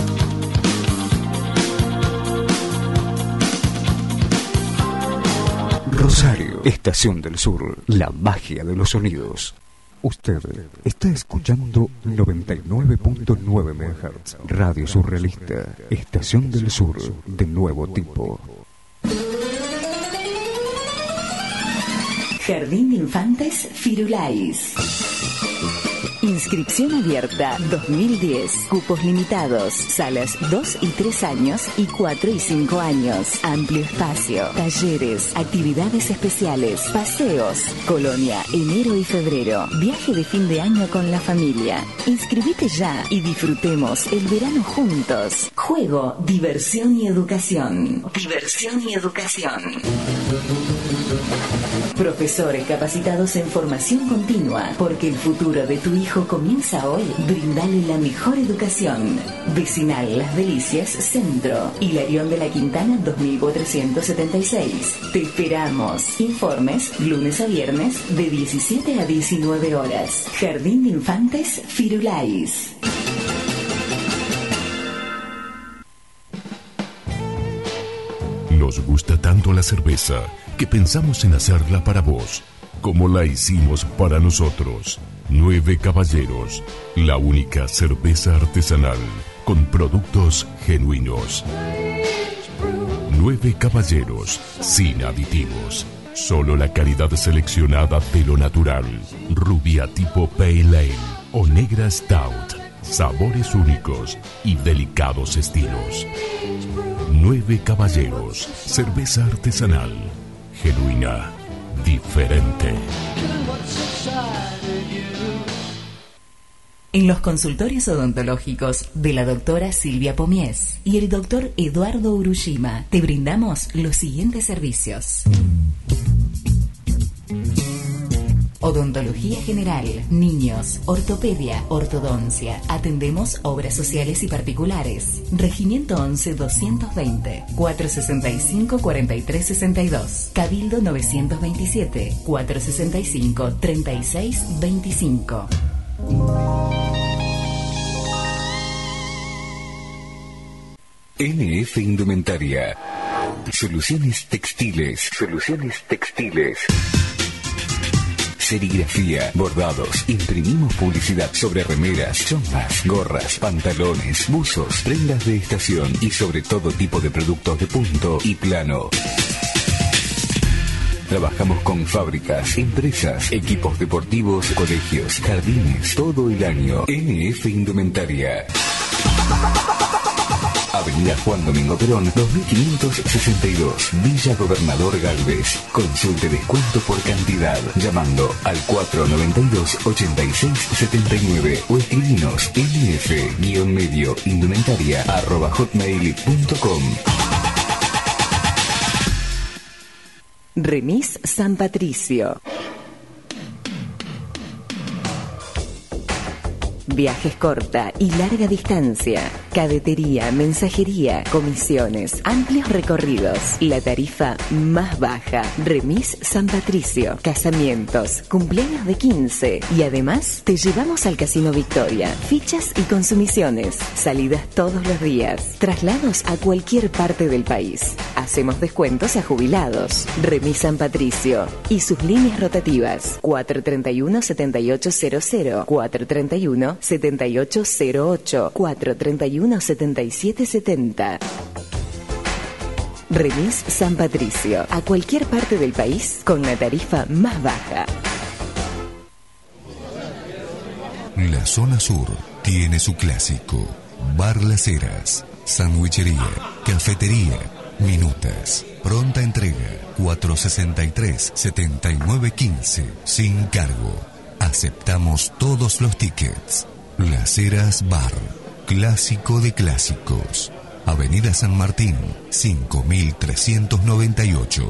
Rosario, Estación del Sur, la magia de los sonidos. Usted está escuchando 99.9 MHz, Radio Surrealista, Estación del Sur, de nuevo tipo. Jardín de Infantes Firulais. Inscripción abierta 2010. Cupos limitados. Salas 2 y 3 años y 4 y 5 años. Amplio espacio. Talleres. Actividades especiales. Paseos. Colonia, enero y febrero. Viaje de fin de año con la familia. Inscribite ya y disfrutemos el verano juntos. Juego, diversión y educación. Diversión y educación. Profesores capacitados en formación continua, porque el futuro de tu hijo comienza hoy. Brindale la mejor educación. Vecinal Las Delicias, Centro. Hilarión de la Quintana 2476. Te esperamos. Informes lunes a viernes de 17 a 19 horas. Jardín de Infantes Firulais. Nos gusta tanto la cerveza que pensamos en hacerla para vos, como la hicimos para nosotros. 9 Caballeros, la única cerveza artesanal con productos genuinos. 9 Caballeros, sin aditivos. Solo la calidad seleccionada de lo natural. Rubia tipo Pale Ale o negra Stout. Sabores únicos y delicados estilos. 9 Caballeros, cerveza artesanal, genuina, diferente. En los consultorios odontológicos de la doctora Silvia Pomies y el doctor Eduardo Urushima te brindamos los siguientes servicios. Odontología general, niños, ortopedia, ortodoncia. Atendemos obras sociales y particulares. Regimiento 11-220, 465-4362. Cabildo 927, 465-3625. NF Indumentaria. Soluciones textiles. Soluciones textiles. Serigrafía, bordados, imprimimos publicidad sobre remeras, chombas, gorras, pantalones, buzos, prendas de estación y sobre todo tipo de productos de punto y plano. Trabajamos con fábricas, empresas, equipos deportivos, colegios, jardines, todo el año. NF Indumentaria. Avenida Juan Domingo Perón, 2562, Villa Gobernador Galvez. Consulte descuento por cantidad llamando al 492-8679 o escribinos nf-indumentaria@hotmail.com. Remis San Patricio. Viajes corta y larga distancia, cadetería, mensajería, comisiones, amplios recorridos, la tarifa más baja. Remis San Patricio, casamientos, cumpleaños de 15 y además te llevamos al Casino Victoria, fichas y consumiciones, salidas todos los días, traslados a cualquier parte del país. Hacemos descuentos a jubilados. Remis San Patricio y sus líneas rotativas 431-7800, 431-7808, 431-7770. Remis San Patricio, a cualquier parte del país con la tarifa más baja. La zona sur tiene su clásico: Bar Las Heras, sandwichería, cafetería, minutas, pronta entrega, 463-7915, sin cargo. Aceptamos todos los tickets. Las Heras Bar, clásico de clásicos. Avenida San Martín, 5398.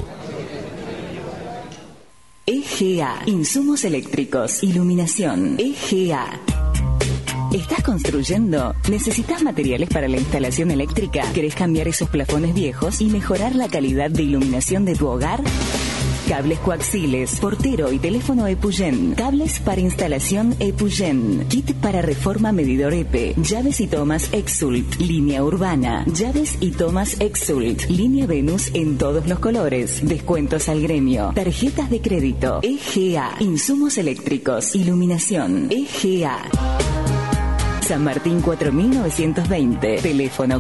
EGA, insumos eléctricos, iluminación. EGA. ¿Estás construyendo? ¿Necesitas materiales para la instalación eléctrica? ¿Querés cambiar esos plafones viejos y mejorar la calidad de iluminación de tu hogar? Cables coaxiles, portero y teléfono Epugen. Cables para instalación Epugen. Kit para reforma medidor EPE. Llaves y tomas Exult. Línea urbana. Llaves y tomas Exult. Línea Venus en todos los colores. Descuentos al gremio. Tarjetas de crédito. EGA. Insumos eléctricos. Iluminación. EGA. San Martín 4920, teléfono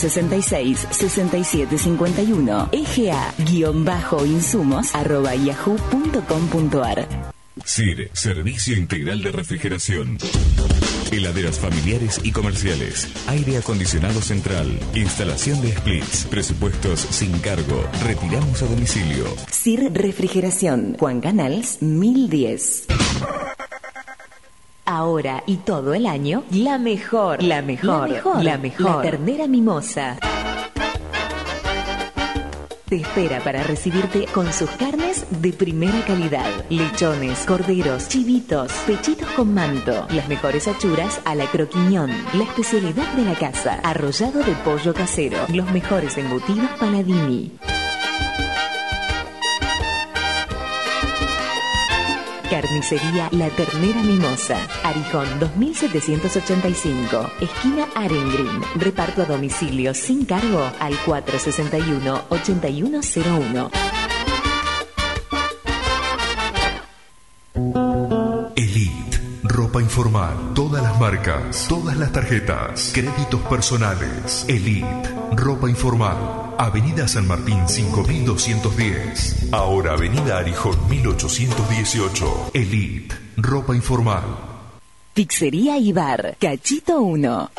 466-6751, ega-insumos@yahoo.com.ar. CIR, Servicio Integral de Refrigeración. Heladeras familiares y comerciales. Aire acondicionado central. Instalación de splits. Presupuestos sin cargo. Retiramos a domicilio. CIR Refrigeración. Juan Canals 1010. Ahora y todo el año, la mejor. La ternera mimosa te espera para recibirte con sus carnes de primera calidad. Lechones, corderos, chivitos, pechitos con manto, las mejores achuras a la croquiñón, la especialidad de la casa, arrollado de pollo casero, los mejores embutidos Paladini. Carnicería La Ternera Mimosa, Arijón 2785, esquina Arengrin. Reparto a domicilio sin cargo al 461-8101. Elite, ropa informal, todas las marcas, todas las tarjetas, créditos personales. Elite, ropa informal. Avenida San Martín 5210. Ahora Avenida Arijón 1818. Elite, ropa informal. Pizzería y bar, Cachito 1.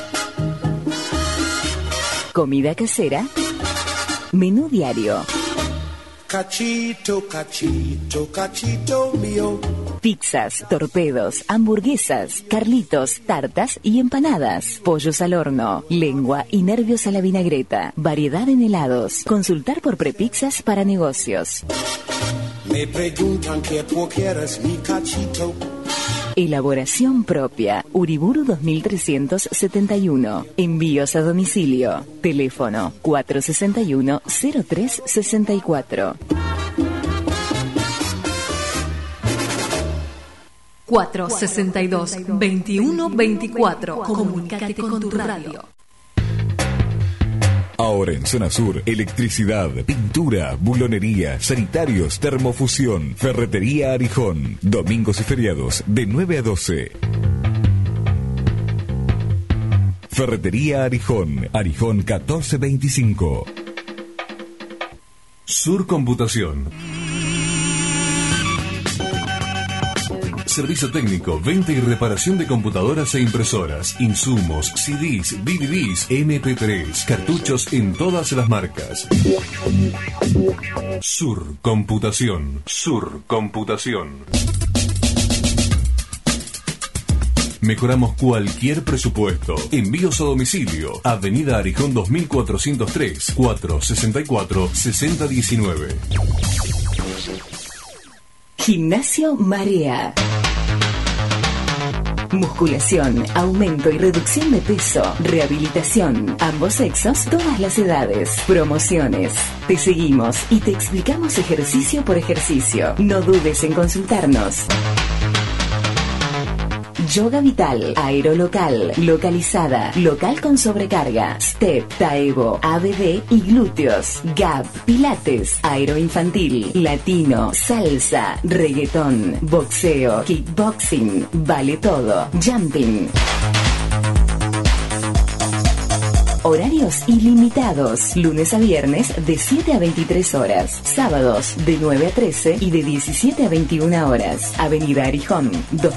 Comida casera. Menú diario. Cachito, cachito, cachito mío. Pizzas, torpedos, hamburguesas, carlitos, tartas y empanadas. Pollos al horno, lengua y nervios a la vinagreta. Variedad en helados. Consultar por prepizzas para negocios. Me preguntan qué tú quieres, mi cachito. Elaboración propia. Uriburu 2371. Envíos a domicilio. Teléfono 461-0364. 462-2124. Comunícate con tu radio. Ahora en Zona Sur, electricidad, pintura, bulonería, sanitarios, termofusión, ferretería Arijón. Domingos y feriados de 9 a 12. Ferretería Arijón, Arijón 1425. Sur Computación. Servicio técnico, venta y reparación de computadoras e impresoras, insumos, CDs, DVDs, MP3, cartuchos en todas las marcas. Sur Computación. Sur Computación. Mejoramos cualquier presupuesto. Envíos a domicilio. Avenida Arijón 2403, 464-6019. Gimnasio Marea. Musculación, aumento y reducción de peso, rehabilitación, ambos sexos, todas las edades, promociones. Te seguimos y te explicamos ejercicio por ejercicio. No dudes en consultarnos. Yoga Vital, Aerolocal, Localizada, Local con sobrecarga, Step, Taevo, ABD y glúteos, Gap, Pilates, Aeroinfantil, Latino, Salsa, Reggaetón, Boxeo, Kickboxing, Vale Todo, Jumping. Horarios ilimitados, lunes a viernes de 7 a 23 horas, sábados de 9 a 13 y de 17 a 21 horas. Avenida Arijón,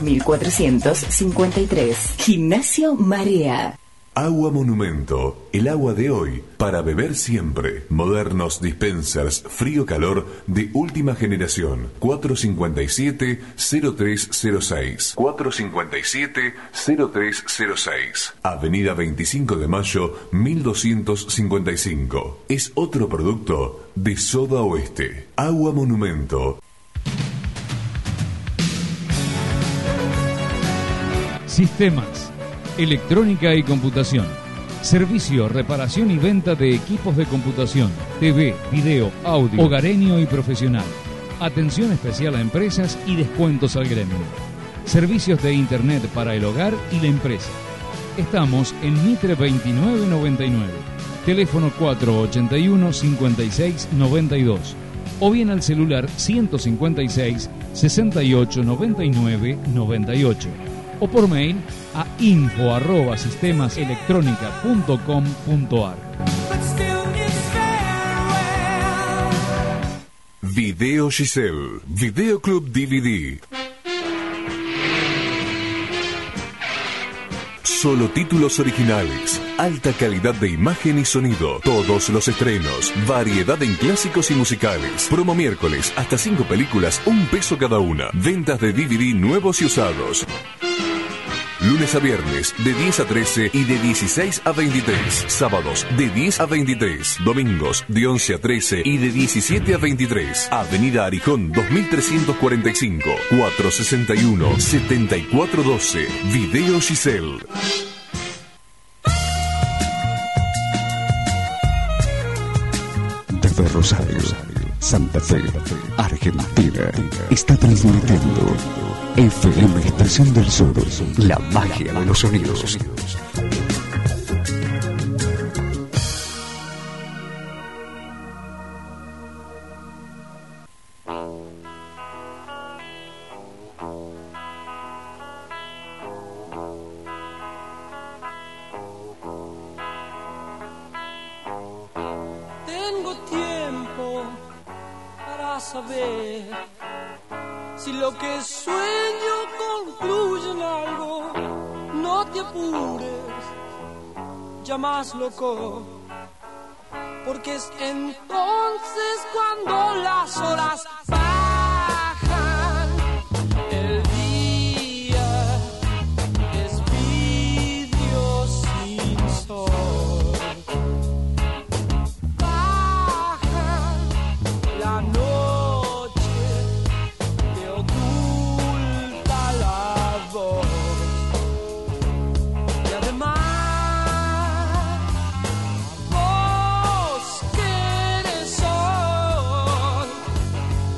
2453. Gimnasio Marea. Agua Monumento, el agua de hoy, para beber siempre. Modernos dispensers frío-calor de última generación. 457-0306. 457-0306. Avenida 25 de Mayo, 1255. Es otro producto de Soda Oeste. Agua Monumento. Sistemas, electrónica y computación. Servicio, reparación y venta de equipos de computación, TV, video, audio, hogareño y profesional. Atención especial a empresas y descuentos al gremio. Servicios de internet para el hogar y la empresa. Estamos en Mitre 2999. Teléfono 481-5692. O bien al celular 156 68 99 98. O por mail a info@sistemaselectronica.com.ar. Video Giselle, Videoclub DVD. Solo títulos originales, alta calidad de imagen y sonido, todos los estrenos, variedad en clásicos y musicales. Promo miércoles, hasta 5 películas, $1 cada una. Ventas de DVD nuevos y usados. Lunes a viernes, de 10 a 13 y de 16 a 23. Sábados, de 10 a 23. Domingos, de 11 a 13 y de 17 a 23. Avenida Arijón 2345, 461-7412. Video Giselle. Desde Rosario, Santa Fe, Argentina, está transmitiendo FM Estación del Sur, la magia de los sonidos. Tengo tiempo para saber si lo que sueño concluye en algo. No te apures, ya más loco, porque es entonces cuando las horas bajan. El día es vidrio sin sol. Baja la noche, te oculta la voz. Y además, vos que eres sol,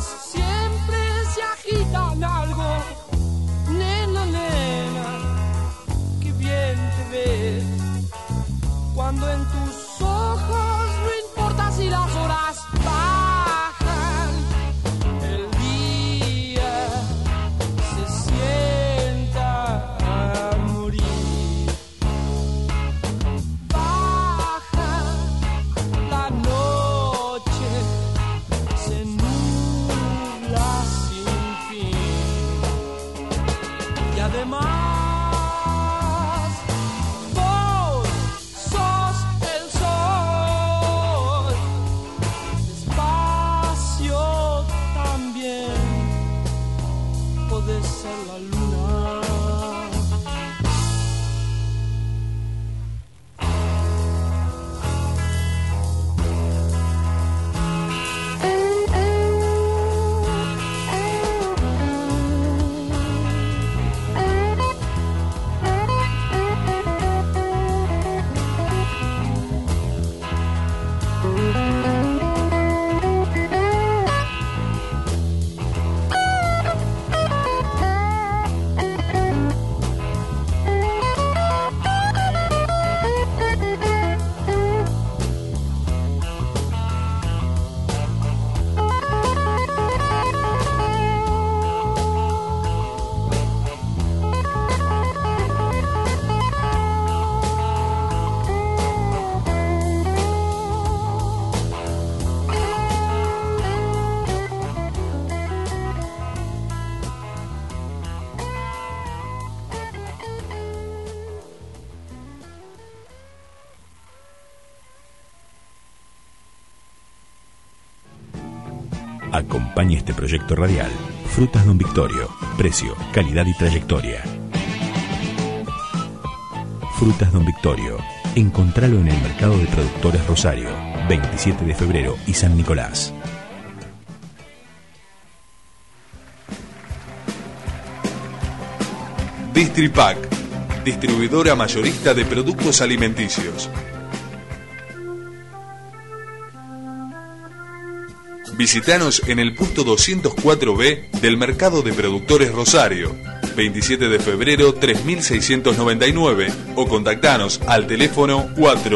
siempre se agitan algo. Nena, nena, qué bien te ves. Cuando en tus ojos no importa si las horas bajan, el día se sienta a morir. Baja la noche, se nubla sin fin. Y además vos sos el sol, despacio también podés ser la luna. Acompaña este proyecto radial. Frutas Don Victorio. Precio, calidad y trayectoria. Frutas Don Victorio. Encontralo en el Mercado de Productores Rosario, 27 de febrero y San Nicolás. Distripac, distribuidora mayorista de productos alimenticios. Visítanos en el punto 204B del Mercado de Productores Rosario, 27 de febrero 3699, o contactanos al teléfono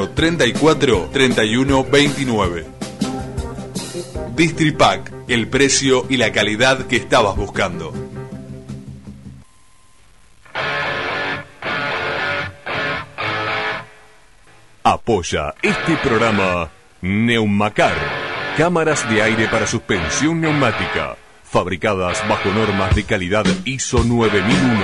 434-3129. Distripac, el precio y la calidad que estabas buscando. Apoya este programa Neumacar. Cámaras de aire para suspensión neumática, fabricadas bajo normas de calidad ISO 9001.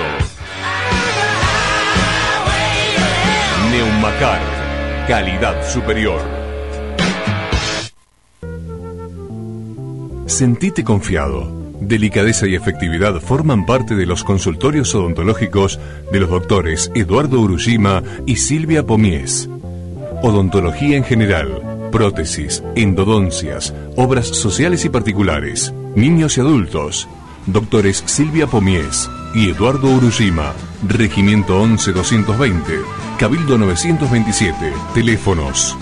Neumacar, calidad superior. Sentite confiado. Delicadeza y efectividad forman parte de los consultorios odontológicos de los doctores Eduardo Urushima y Silvia Pomies. Odontología en general, prótesis, endodoncias, obras sociales y particulares, niños y adultos. Doctores Silvia Pomies y Eduardo Urushima. Regimiento 11-220, Cabildo 927. Teléfonos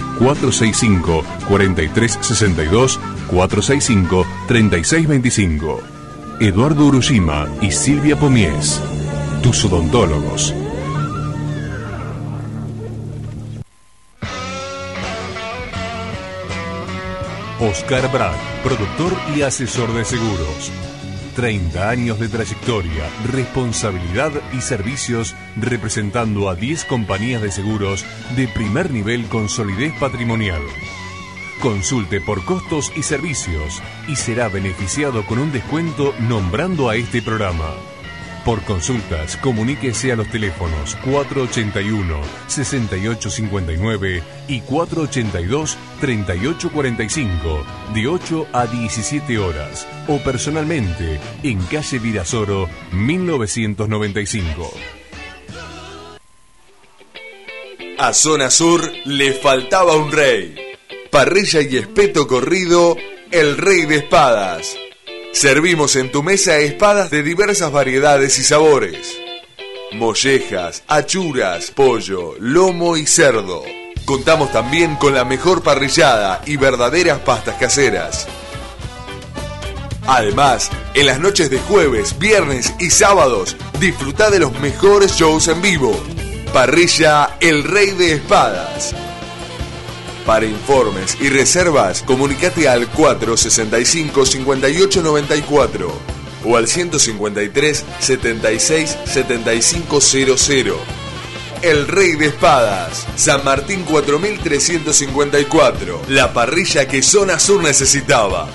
465-4362, 465-3625. Eduardo Urushima y Silvia Pomies, tus odontólogos. Oscar Brad, productor y asesor de seguros. 30 años de trayectoria, responsabilidad y servicios representando a 10 compañías de seguros de primer nivel con solidez patrimonial. Consulte por costos y servicios y será beneficiado con un descuento nombrando a este programa. Por consultas, comuníquese a los teléfonos 481-6859 y 482-3845 de 8 a 17 horas o personalmente en calle Virasoro 1995. A Zona Sur le faltaba un rey. Parrilla y espeto corrido, el rey de espadas. Servimos en tu mesa espadas de diversas variedades y sabores. Mollejas, achuras, pollo, lomo y cerdo. Contamos también con la mejor parrillada y verdaderas pastas caseras. Además, en las noches de jueves, viernes y sábados, disfruta de los mejores shows en vivo. Parrilla El Rey de Espadas. Para informes y reservas, comunicate al 465-5894 o al 153-76-7500. El Rey de Espadas, San Martín 4354, la parrilla que Zona Sur necesitaba.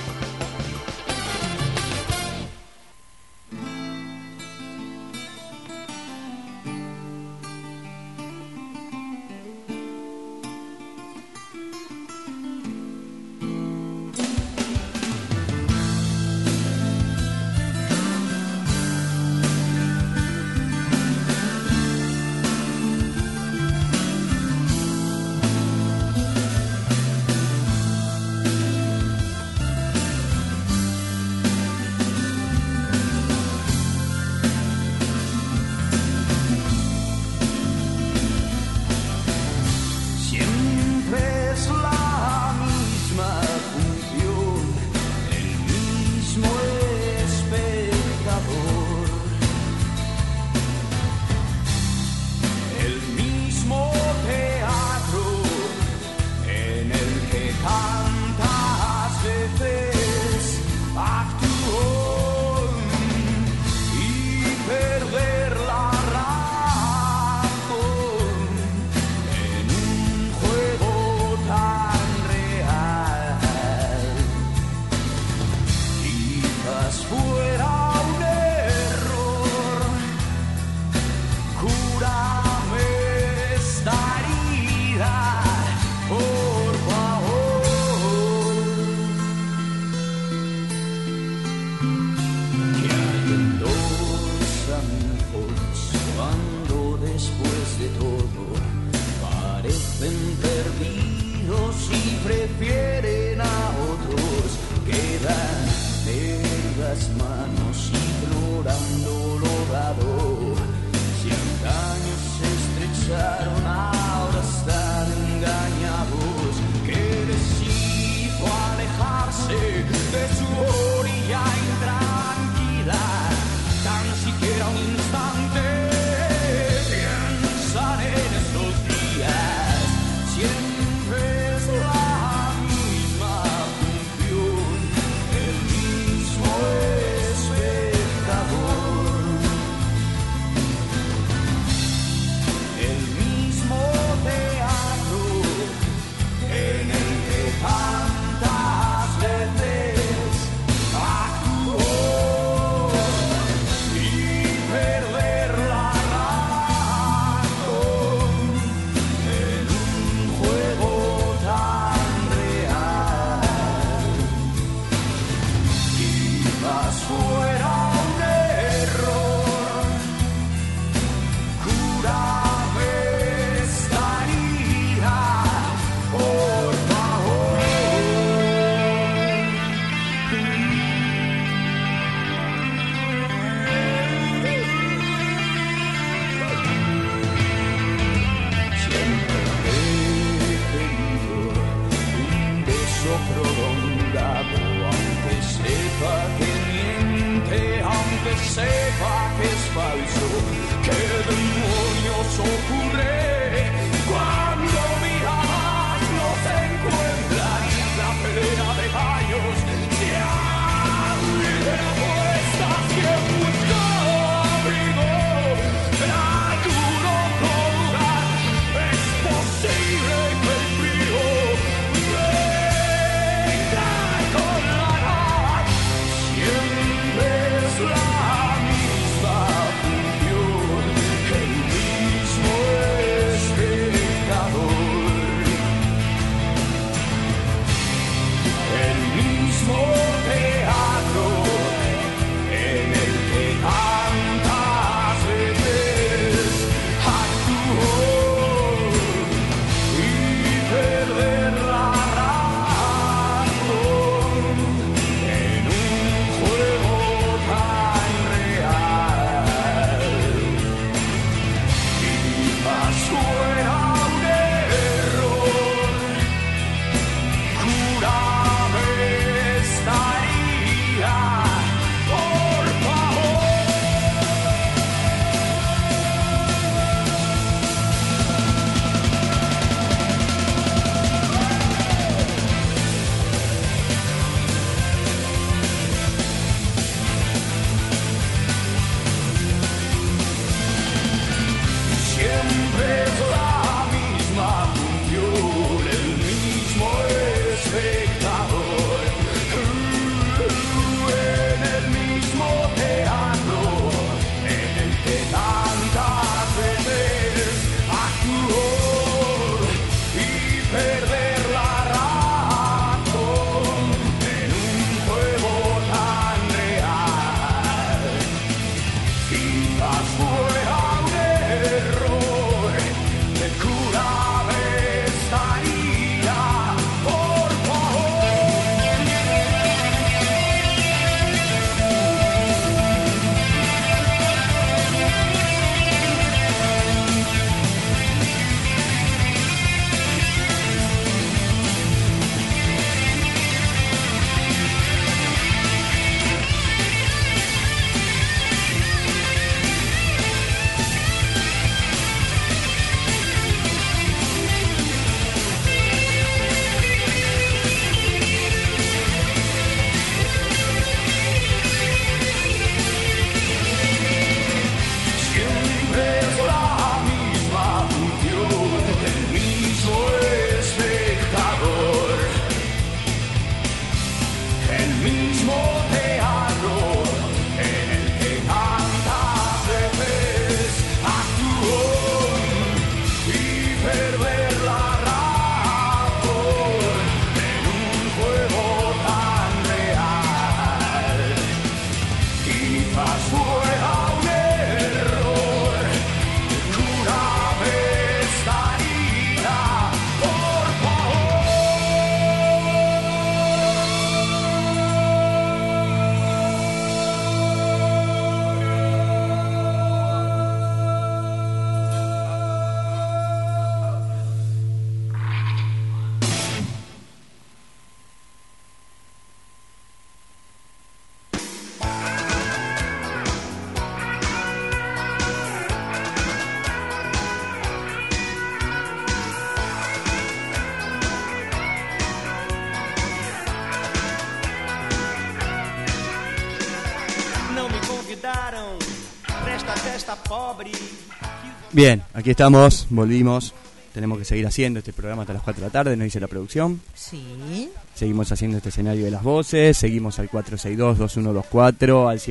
Bien, aquí estamos, volvimos. Tenemos que seguir haciendo este programa hasta las 4 de la tarde, nos dice la producción. Sí. Seguimos haciendo este escenario de las voces, seguimos al 462-2124, al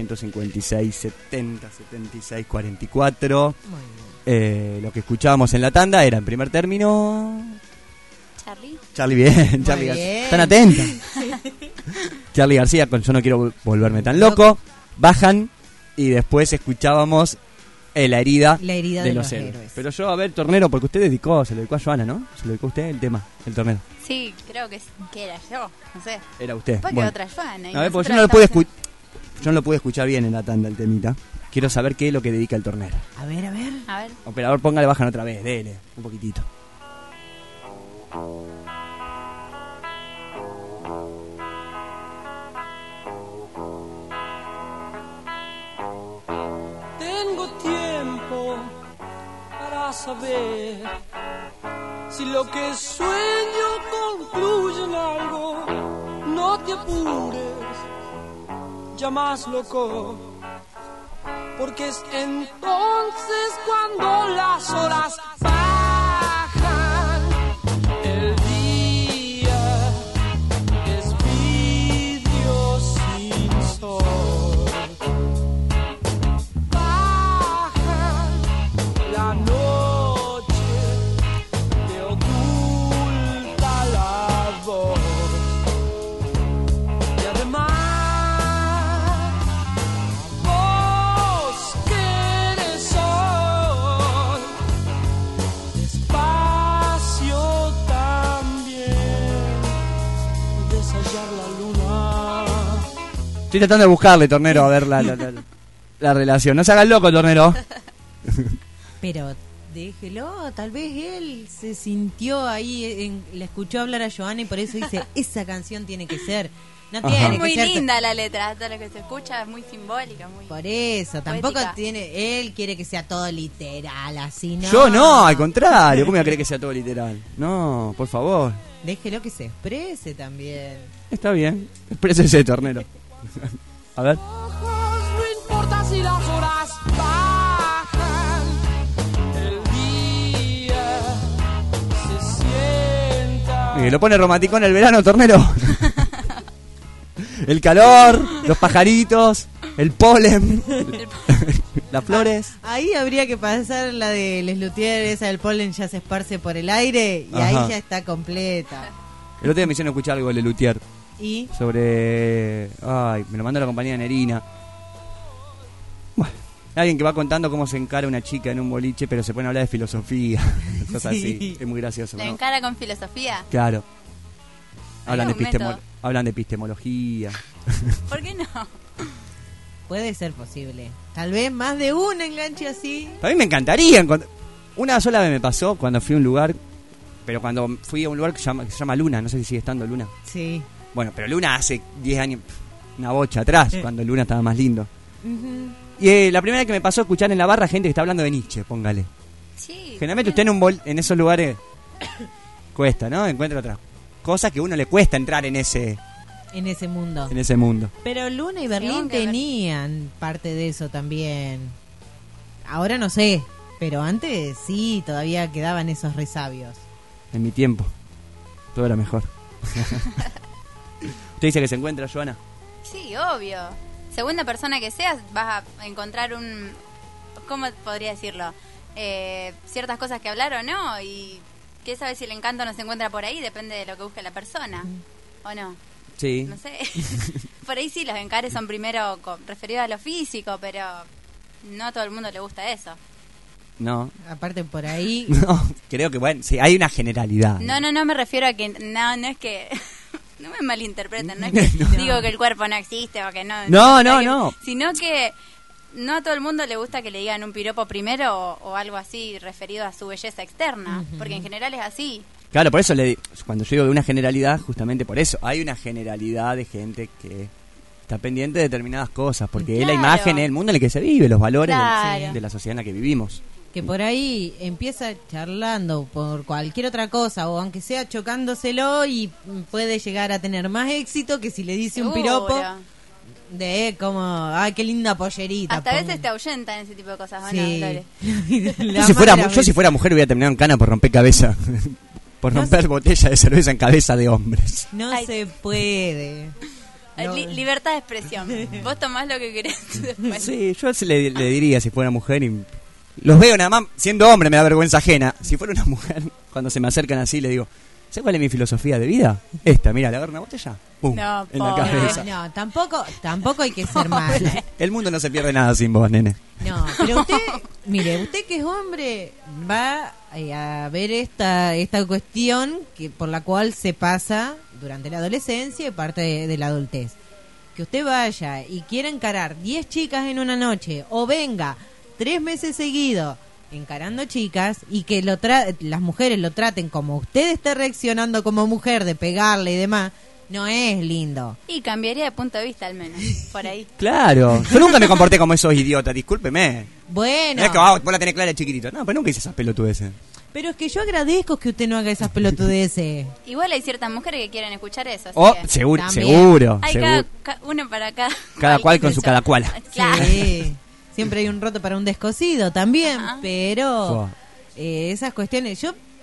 156-70-76-44. Lo que escuchábamos en la tanda era, en primer término... Charlie, bien, Charlie García. Están atentas. Charlie García con Yo no quiero volverme tan loco. Bajan y después escuchábamos la herida de los héroes. Pero yo, a ver, Tornero, porque usted se lo dedicó a Joana, ¿no? Se lo dedicó a usted el tema, el tornero. Sí, creo que era yo, no sé. Era usted. Después bueno. quedó otra Joana. A ver, porque yo no lo pude escuchar bien en la tanda el temita. Quiero saber qué es lo que dedica el tornero. A ver. Operador, póngale, bajan otra vez, dele, un poquitito. Tengo tiempo para saber si lo que sueño concluye en algo. No te apures, ya más loco, porque es entonces cuando las horas bajan. El día es vidrio sin sol. Baja la noche, te oculta la voz. Y además, vos que eres sol, despacio también, desayar la luna. Estoy tratando de buscarle, Tornero, a ver la relación. No se haga el loco, Tornero. Pero déjelo, tal vez él se sintió ahí, le escuchó hablar a Joana y por eso dice, esa canción tiene que ser. No tiene Es que muy ser linda la letra, todo lo que se escucha es muy simbólica, muy... Por eso, tampoco poética. él quiere que sea todo literal, así, ¿no? Yo no, al contrario. ¿Cómo voy a creer que sea todo literal? No, por favor. Déjelo que se exprese también. Está bien. Exprésese, Tornero. A ver. No importa si las horas bajan, el día se sienta. Y lo pone romántico en el verano, Tornero. El calor, los pajaritos, el polen, las flores. Ahí habría que pasar la de Les Luthiers, esa del polen ya se esparce por el aire y Ajá. ahí ya está completa. El otro día me hicieron escuchar algo de Luthier. Y Sobre... Ay, me lo mandó la compañía Nerina. Bueno, alguien que va contando cómo se encara una chica en un boliche, pero se pone a hablar de filosofía. Cosas Sí. así. Es muy gracioso, ¿La ¿no? encara con filosofía? Claro. Hablan de, un método. hablan de epistemología. ¿Por qué no? puede ser posible. Tal vez más de un enganche así. A mí me encantaría. Una sola vez me pasó cuando fui a un lugar, pero cuando fui a un lugar que se llama Luna, no sé si sigue estando Luna. Sí. Bueno, pero Luna hace 10 años, una bocha atrás, cuando Luna estaba más lindo. Uh-huh. Y la primera vez que me pasó escuchar en la barra gente que está hablando de Nietzsche, póngale. Sí. Generalmente usted en esos lugares cuesta, ¿no? Encuentra otras cosas que a uno le cuesta entrar en ese mundo. En ese mundo. Pero Luna y Berlín Según que tenían parte de eso también. Ahora no sé, pero antes sí, todavía quedaban esos resabios. En mi tiempo todo era mejor. ¿Usted dice que se encuentra, Joana? Sí, obvio. Segunda persona que seas, vas a encontrar ¿cómo podría decirlo? Ciertas cosas que hablar o no. Y qué sabe si el encanto no se encuentra por ahí, depende de lo que busque la persona. ¿O no? Sí. No sé. Por ahí sí, los encares son primero referidos a lo físico, pero no a todo el mundo le gusta eso. No. Aparte por ahí... No, creo que bueno, sí, hay una generalidad. No me refiero a que... No es que... No me malinterpreten, no es que digo que el cuerpo no existe o que no... No. Sino que no a todo el mundo le gusta que le digan un piropo primero o algo así referido a su belleza externa, porque en general es así. Claro, por eso cuando yo digo de una generalidad, justamente por eso, hay una generalidad de gente que está pendiente de determinadas cosas, porque es la imagen, es el mundo en el que se vive, los valores de la sociedad en la que vivimos. Que por ahí empieza charlando por cualquier otra cosa, o aunque sea chocándoselo, y puede llegar a tener más éxito que si le dice un piropo. De como, ay, qué linda pollerita. Hasta a veces te ahuyentan ese tipo de cosas. Bueno, Sí. Lore. Yo si fuera mujer hubiera terminado en cana por romper cabeza. Por romper botella de cerveza en cabeza de hombres. No se puede. No. Libertad de expresión. Vos tomás lo que querés después. Sí, yo le diría si fuera mujer y... Los veo nada más, siendo hombre me da vergüenza ajena. Si fuera una mujer, cuando se me acercan así, le digo, ¿sabes cuál es mi filosofía de vida? Esta, mira, le agarro una botella, ¡pum! No, en la cabeza. No, tampoco hay que ser mala. El mundo no se pierde nada sin vos, nene. No, pero usted que es hombre, va a ver esta cuestión por la cual se pasa durante la adolescencia y parte de la adultez. Que usted vaya y quiera encarar 10 chicas en una noche, o venga 3 meses seguidos encarando chicas y que las mujeres lo traten como usted está reaccionando como mujer, de pegarle y demás, no es lindo. Y cambiaría de punto de vista al menos, por ahí. Claro, yo nunca me comporté como esos idiotas, discúlpeme. Bueno. No es que vos la tenés clara de chiquitito. No, pero nunca hice esas pelotudeces. Pero es que yo agradezco que usted no haga esas pelotudeces. Igual hay ciertas mujeres que quieren escuchar eso. Oh, así que seguro. hay seguro. uno para cada. Cada cual con su cada cual. Claro. Sí. Siempre hay un roto para un descosido también, pero esas cuestiones,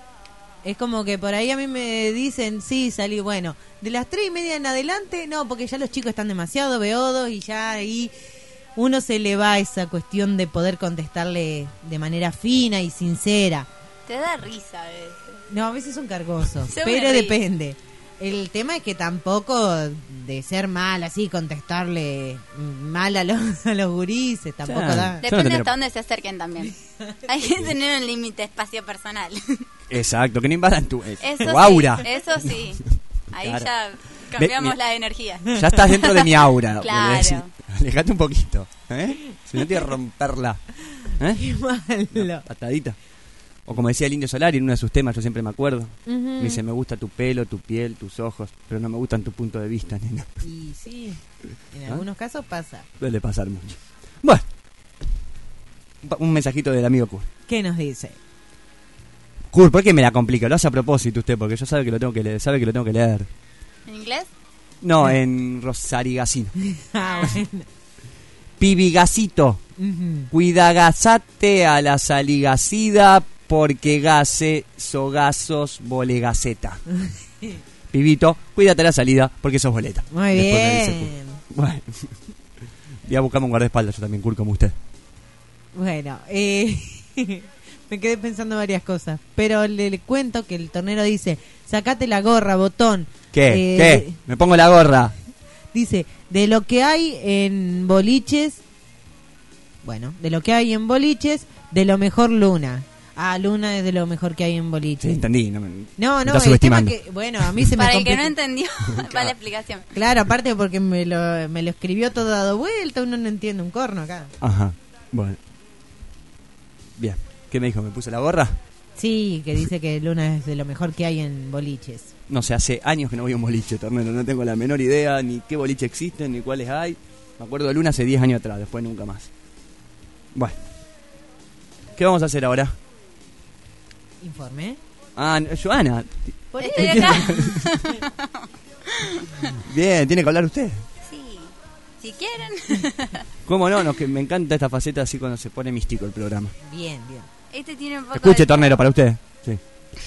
es como que por ahí a mí me dicen, sí, salí, bueno, de las 3:30 en adelante, no, porque ya los chicos están demasiado beodos y ya ahí uno se le va esa cuestión de poder contestarle de manera fina y sincera. Te da risa a veces. No, a veces son cargosos, Yo pero me río. depende. El tema es que tampoco de ser mal así, contestarle mal a los gurises, tampoco da. Depende hasta dónde se acerquen también. Hay que tener un límite espacio personal. Exacto, que no invadan tu Eso aura. Sí, eso sí. Ahí Claro. ya cambiamos Ve, la energía. Ya estás dentro de mi aura. Claro. Alejate un poquito, si no te voy a romperla. Qué malo. Patadita. O como decía el Indio Solari en uno de sus temas, yo siempre me acuerdo. Ujú. Me dice, me gusta tu pelo, tu piel, tus ojos, pero no me gustan tu punto de vista, nena. Y sí, en algunos casos pasa. Suele pasar mucho. Bueno, un mensajito del amigo Kurt. ¿Qué nos dice? Kurt, ¿por qué me la complica? Lo hace a propósito usted, porque yo sabe que lo tengo que leer. ¿En inglés? No, en Rosarigacino. Ah, bueno. Pibigacito, Ujú. cuidagasate a la saligacida porque gase sogazos bolegaceta. Pibito, cuídate la salida porque sos boleta. Muy Después me dice bien. Kurt. Bueno, voy a buscarme un guardaespaldas yo también, Kurt, como usted. Bueno, me quedé pensando varias cosas, pero le cuento que el tornero dice, sacate la gorra, botón. ¿Qué? Me pongo la gorra. Dice, de lo que hay en boliches, de lo mejor Luna. Ah, Luna es de lo mejor que hay en boliches. Sí, entendí. No, No, me está el tema subestimando. que, a mí se me Para el que complica. no entendió, va la explicación. Claro, aparte porque me lo escribió todo dado vuelta, uno no entiende un corno acá. Ajá, bueno. Bien, ¿qué me dijo? ¿Me puse la gorra? Sí, que dice que Luna es de lo mejor que hay en boliches. No sé, hace años que no voy a un boliche, tornero. No tengo la menor idea ni qué boliche existen, ni cuáles hay. Me acuerdo de Luna hace 10 años atrás, después nunca más. Bueno. ¿Qué vamos a hacer ahora? Informe. Ah, Joana. Estoy acá. Bien, tiene que hablar usted. Sí, si quieren. ¿Cómo no? Que me encanta esta faceta así cuando se pone místico el programa. Bien, bien. Este tiene un poco Escuche, de... tornero, para usted. Sí.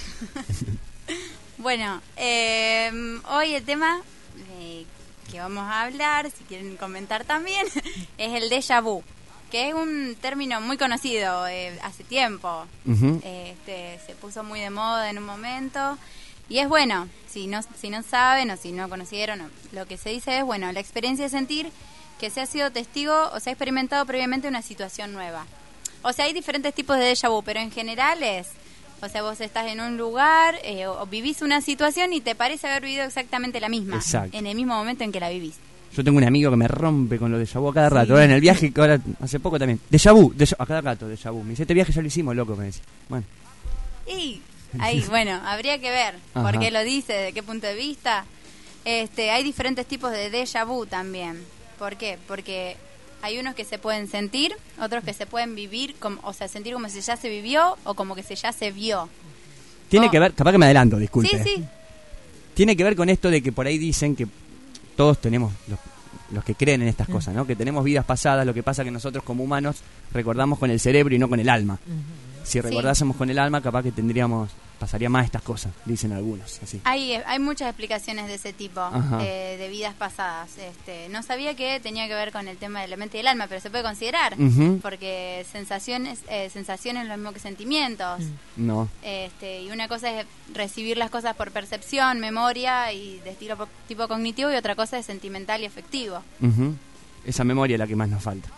Bueno, hoy el tema que vamos a hablar, si quieren comentar también, es el déjà vu, que es un término muy conocido hace tiempo. Ujú. Se puso muy de moda en un momento y es bueno, si no saben o si no conocieron, lo que se dice es, bueno, la experiencia de sentir que se ha sido testigo o se ha experimentado previamente una situación nueva. O sea, hay diferentes tipos de déjà vu, pero en general o sea, vos estás en un lugar o vivís una situación y te parece haber vivido exactamente la misma. Exacto. En el mismo momento en que la vivís. Yo tengo un amigo que me rompe con lo de déjà vu a cada rato. Ahora en el viaje, que ahora hace poco también. Déjà vu, a cada rato déjà vu. Me dice, este viaje ya lo hicimos, loco, me dice. Bueno. Y ahí, bueno, habría que ver Ajá. por qué lo dice, de qué punto de vista. Hay diferentes tipos de déjà vu también. ¿Por qué? Porque hay unos que se pueden sentir, otros que se pueden vivir, o sea, sentir como si ya se vivió o como que ya se vio. Tiene que ver, capaz que me adelanto, disculpe. Sí, sí. Tiene que ver con esto de que por ahí dicen que todos tenemos los que creen en estas cosas, ¿no? Que tenemos vidas pasadas, lo que pasa que nosotros como humanos recordamos con el cerebro y no con el alma. Si recordásemos con el alma, capaz que pasaría más estas cosas, dicen algunos. Así. Hay muchas explicaciones de ese tipo, de vidas pasadas. No sabía que tenía que ver con el tema de la mente y el alma, pero se puede considerar, porque sensaciones es lo mismo que sentimientos. No. Y una cosa es recibir las cosas por percepción, memoria y de estilo tipo cognitivo, y otra cosa es sentimental y afectivo. Esa memoria es la que más nos falta.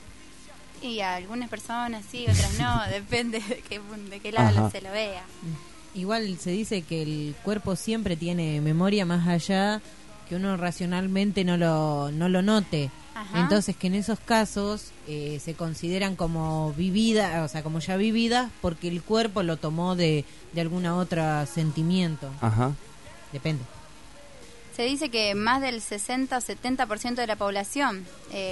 Y a algunas personas sí, otras no, depende de qué lado se lo vea. Igual se dice que el cuerpo siempre tiene memoria más allá que uno racionalmente no lo note. Entonces que en esos casos se consideran como vividas, o sea, como ya vividas, porque el cuerpo lo tomó de alguna otra sentimiento. Depende. Se dice que más del 60 o 70% de la población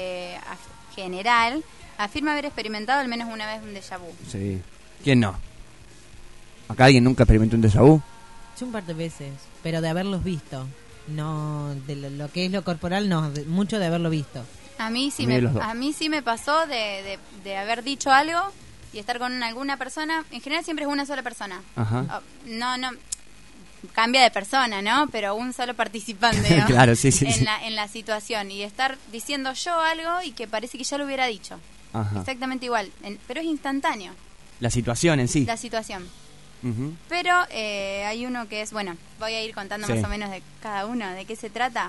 general afirma haber experimentado al menos una vez un déjà vu. Sí. ¿Quién no? ¿Acá alguien nunca experimentó un déjà vu? Yo un par de veces, pero de haberlos visto. No, de lo que es lo corporal, no, mucho de haberlo visto. A mí sí me pasó de haber dicho algo y estar con alguna persona. En general siempre es una sola persona. No, cambia de persona, ¿no? Pero un solo participante, ¿no? Claro, sí. En la situación. Y estar diciendo yo algo y que parece que ya lo hubiera dicho. Exactamente igual. Pero es instantáneo. La situación en sí. La situación. Pero hay uno que es, bueno, voy a ir contando más o menos de cada uno, de qué se trata.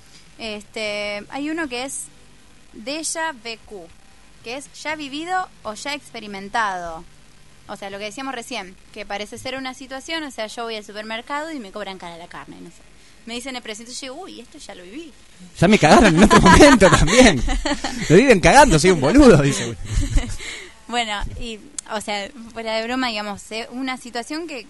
Hay uno que es déjà vu, que es ya vivido o ya experimentado. O sea, lo que decíamos recién, que parece ser una situación, o sea, yo voy al supermercado y me cobran cara la carne, no sé. Me dicen el precio, y yo digo, uy, esto ya lo viví. Ya me cagaron en otro momento también. Lo viven cagando, soy un boludo, dice. Bueno, y, o sea, fuera de broma, digamos, una situación que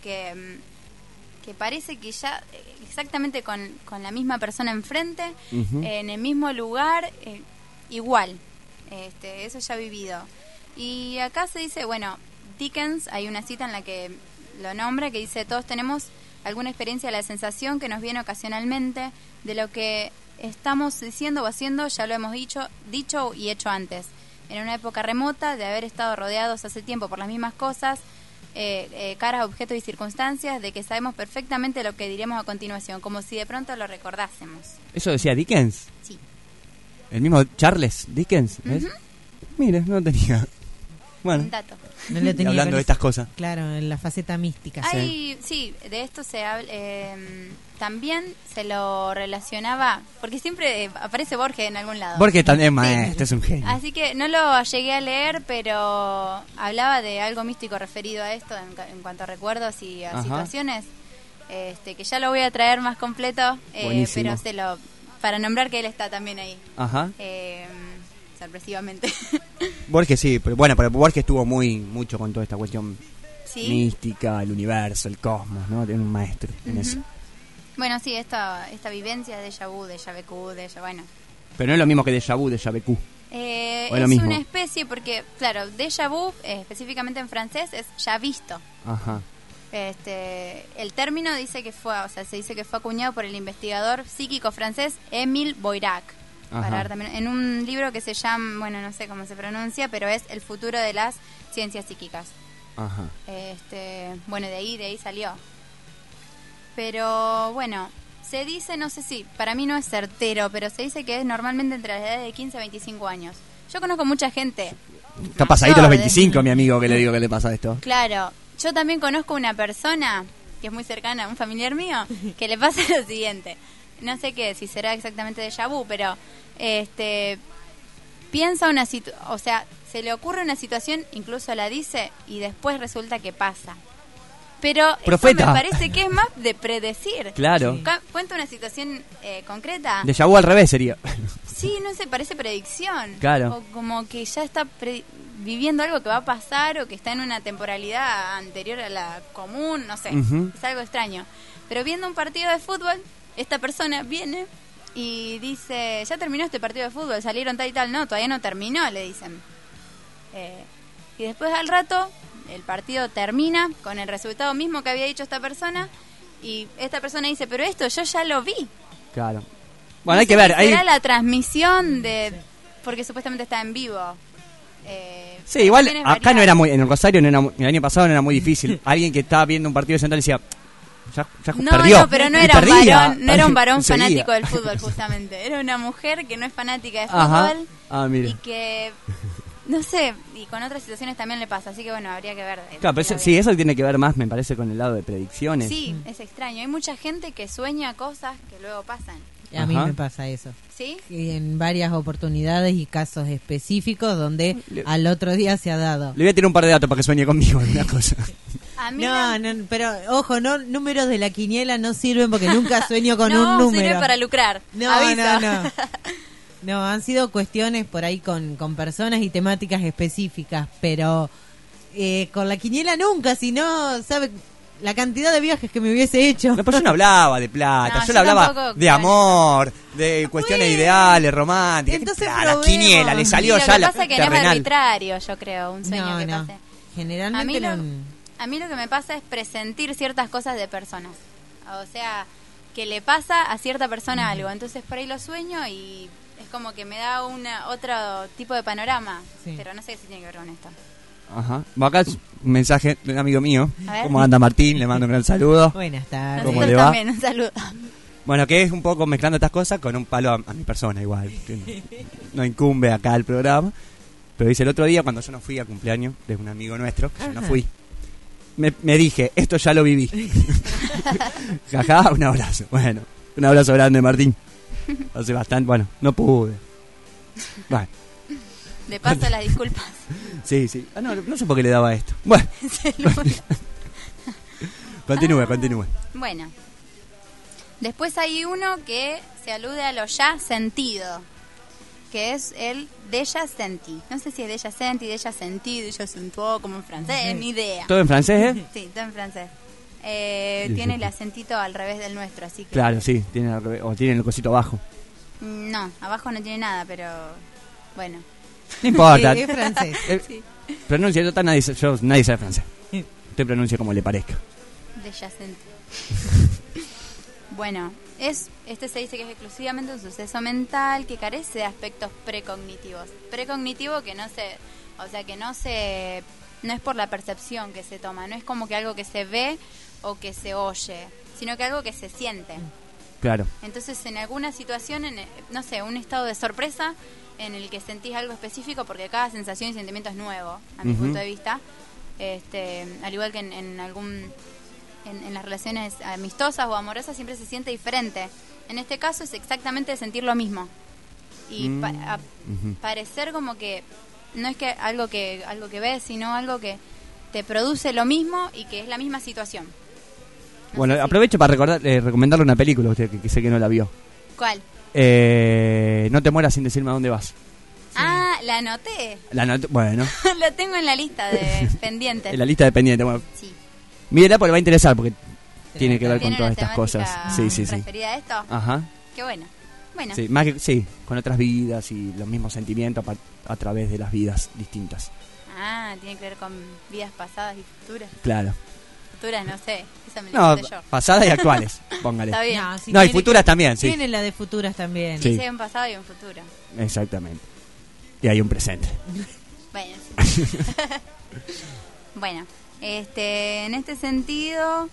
parece que ya exactamente con la misma persona enfrente, en el mismo lugar, igual. Eso ya vivido. Y acá se dice, bueno, Dickens, hay una cita en la que lo nombra, que dice, todos tenemos alguna experiencia de la sensación que nos viene ocasionalmente de lo que estamos diciendo o haciendo, ya lo hemos dicho y hecho antes. En una época remota, de haber estado rodeados hace tiempo por las mismas cosas, caras, objetos y circunstancias, de que sabemos perfectamente lo que diremos a continuación, como si de pronto lo recordásemos. ¿Eso decía Dickens? Sí. ¿El mismo Charles Dickens? ¿Ves? Mire, no tenía... Bueno, un dato. No le tenía hablando de estas cosas. Claro, en la faceta mística. Sí, de esto se habla. También se lo relacionaba, porque siempre aparece Borges en algún lado. Borges también es maestro, es un genio. Así que no lo llegué a leer, pero hablaba de algo místico referido a esto en cuanto a recuerdos y a situaciones. Que ya lo voy a traer más completo, pero para nombrar que él está también ahí. Sorpresivamente. Borges sí, pero bueno, pero Borges estuvo mucho con toda esta cuestión mística, el universo, el cosmos, ¿no? Tiene un maestro en eso. Bueno, sí, esta vivencia de déjà vu, bueno. Pero no es lo mismo que déjà vu, déjà vu. Es mismo? Una especie, porque, claro, déjà vu, específicamente en francés, es ya visto. El término dice que se dice que fue acuñado por el investigador psíquico francés Émile Boirac. Para ver también, en un libro que se llama, bueno, no sé cómo se pronuncia, pero es El futuro de las ciencias psíquicas. Bueno, de ahí salió. Pero bueno, se dice, no sé si, para mí no es certero, pero se dice que es normalmente entre las edades de 15 a 25 años. Yo conozco mucha gente. Está pasadito los 25, mi amigo, que le digo que le pasa esto. Claro, yo también conozco una persona que es muy cercana, un familiar mío, que le pasa lo siguiente. No sé si será exactamente déjà vu, pero piensa una situación, o sea, se le ocurre una situación, incluso la dice y después resulta que pasa. Pero Profeta. Eso me parece que es más de predecir. Claro. Cuenta una situación concreta. Déjà vu al revés sería. Sí, no sé, parece predicción. Claro. O como que ya está viviendo algo que va a pasar o que está en una temporalidad anterior a la común, no sé. Es algo extraño. Pero viendo un partido de fútbol, esta persona viene y dice, ya terminó este partido de fútbol, salieron tal y tal. No, todavía no terminó, le dicen. Y después al rato, el partido termina con el resultado mismo que había dicho esta persona. Y esta persona dice, pero esto yo ya lo vi. Claro. Bueno, hay que ver. Será la transmisión porque supuestamente está en vivo. Sí, igual también es acá no variable. era muy, en el Rosario no era, el año pasado no era muy difícil. Alguien que estaba viendo un partido de Central decía, ya perdió. No, pero no Y era un perdía. varón, no era un varón Seguía. fanático del fútbol justamente. Era una mujer que no es fanática de Ajá. fútbol Mira. y que no sé, y con otras situaciones también le pasa, así que bueno, habría que ver. Claro, pero sí, eso tiene que ver más, me parece, con el lado de predicciones. Sí, es extraño. Hay mucha gente que sueña cosas que luego pasan. A mí Ajá. me pasa eso. ¿Sí? Y en varias oportunidades y casos específicos donde al otro día se ha dado. Le voy a tirar un par de datos para que sueñe conmigo alguna cosa. A mí No, pero ojo, números de la quiniela no sirven porque nunca sueño con un número. sirve para lucrar. Aviso. No. No, han sido cuestiones por ahí con personas y temáticas específicas, pero con la quiniela nunca, si no, ¿sabe? La cantidad de viajes que me hubiese hecho. No, pero yo no hablaba de plata, No, yo le hablaba tampoco, de amor, de cuestiones ideales, románticas. Entonces La probemos. quiniela, le salió Y lo ya que la pasa es que no es terrenal. arbitrario, yo creo, un sueño que pase. Generalmente A mí lo que me pasa es presentir ciertas cosas de personas. O sea, que le pasa a cierta persona algo. Entonces por ahí lo sueño y es como que me da otro tipo de panorama. Sí. Pero no sé si tiene que ver con esto. Ajá. Acá es un mensaje de un amigo mío. A ver. ¿Cómo anda Martín? Le mando un gran saludo. Buenas tardes. ¿Cómo Nosotros le va? también, un saludo. Bueno, que es un poco mezclando estas cosas con un palo a mi persona igual. Que no incumbe acá el programa. Pero dice, el otro día cuando yo no fui a cumpleaños de un amigo nuestro, yo no fui. Me dije, esto ya lo viví. Jajá, un abrazo. Bueno, un abrazo grande, Martín. Hace bastante, bueno, no pude. Bueno, De paso las disculpas. sí. No sé por qué le daba esto. Bueno, continúe. Bueno. Después hay uno que se alude a lo ya sentido, que es el déjà senti. No sé si es déjà senti, déjà senti, déjà sentuó, como en francés, ni idea. ¿Todo en francés, Sí, todo en francés. Tiene el acentito al revés del nuestro, así que... Claro, sí, tiene al revés, o tiene el cosito abajo. No, abajo no tiene nada, pero bueno. No importa. Es francés. Sí. Pronuncia, nadie sabe francés. Usted pronuncia como le parezca. Déjà senti. Bueno, este se dice que es exclusivamente un suceso mental que carece de aspectos precognitivos. Precognitivo que no es por la percepción que se toma, no es como que algo que se ve o que se oye, sino que algo que se siente. Claro. Entonces, en alguna situación, no sé, un estado de sorpresa en el que sentís algo específico, porque cada sensación y sentimiento es nuevo, a mi punto de vista, al igual que en las relaciones amistosas o amorosas siempre se siente diferente. En este caso es exactamente sentir lo mismo y parecer como que no es que algo que ves, sino algo que te produce lo mismo y que es la misma situación. Bueno, aprovecho para recomendarle una película a usted que sé que no la vio. ¿Cuál? No te mueras sin decirme a dónde vas. Ah, la anoté. Bueno, La tengo en la lista de pendientes. en la lista de pendientes. Bueno, Sí. mírela porque le va a interesar porque tiene que ver con ¿Tiene todas una estas cosas. temática Sí. referida a esto? Ajá. Qué bueno. Bueno, Sí, más que, sí, con otras vidas y los mismos sentimientos a través de las vidas distintas. tiene que ver con vidas pasadas y futuras. Claro. Futuras, no sé. Esa me la No, inventé yo. pasadas y actuales, póngale. Está bien. si No, y tiene futuras que- también, sí. Tiene la de futuras también. Sí. Sí, hay un pasado y un futuro. Exactamente. Y hay un presente. Bueno, sí. Bueno, en este sentido,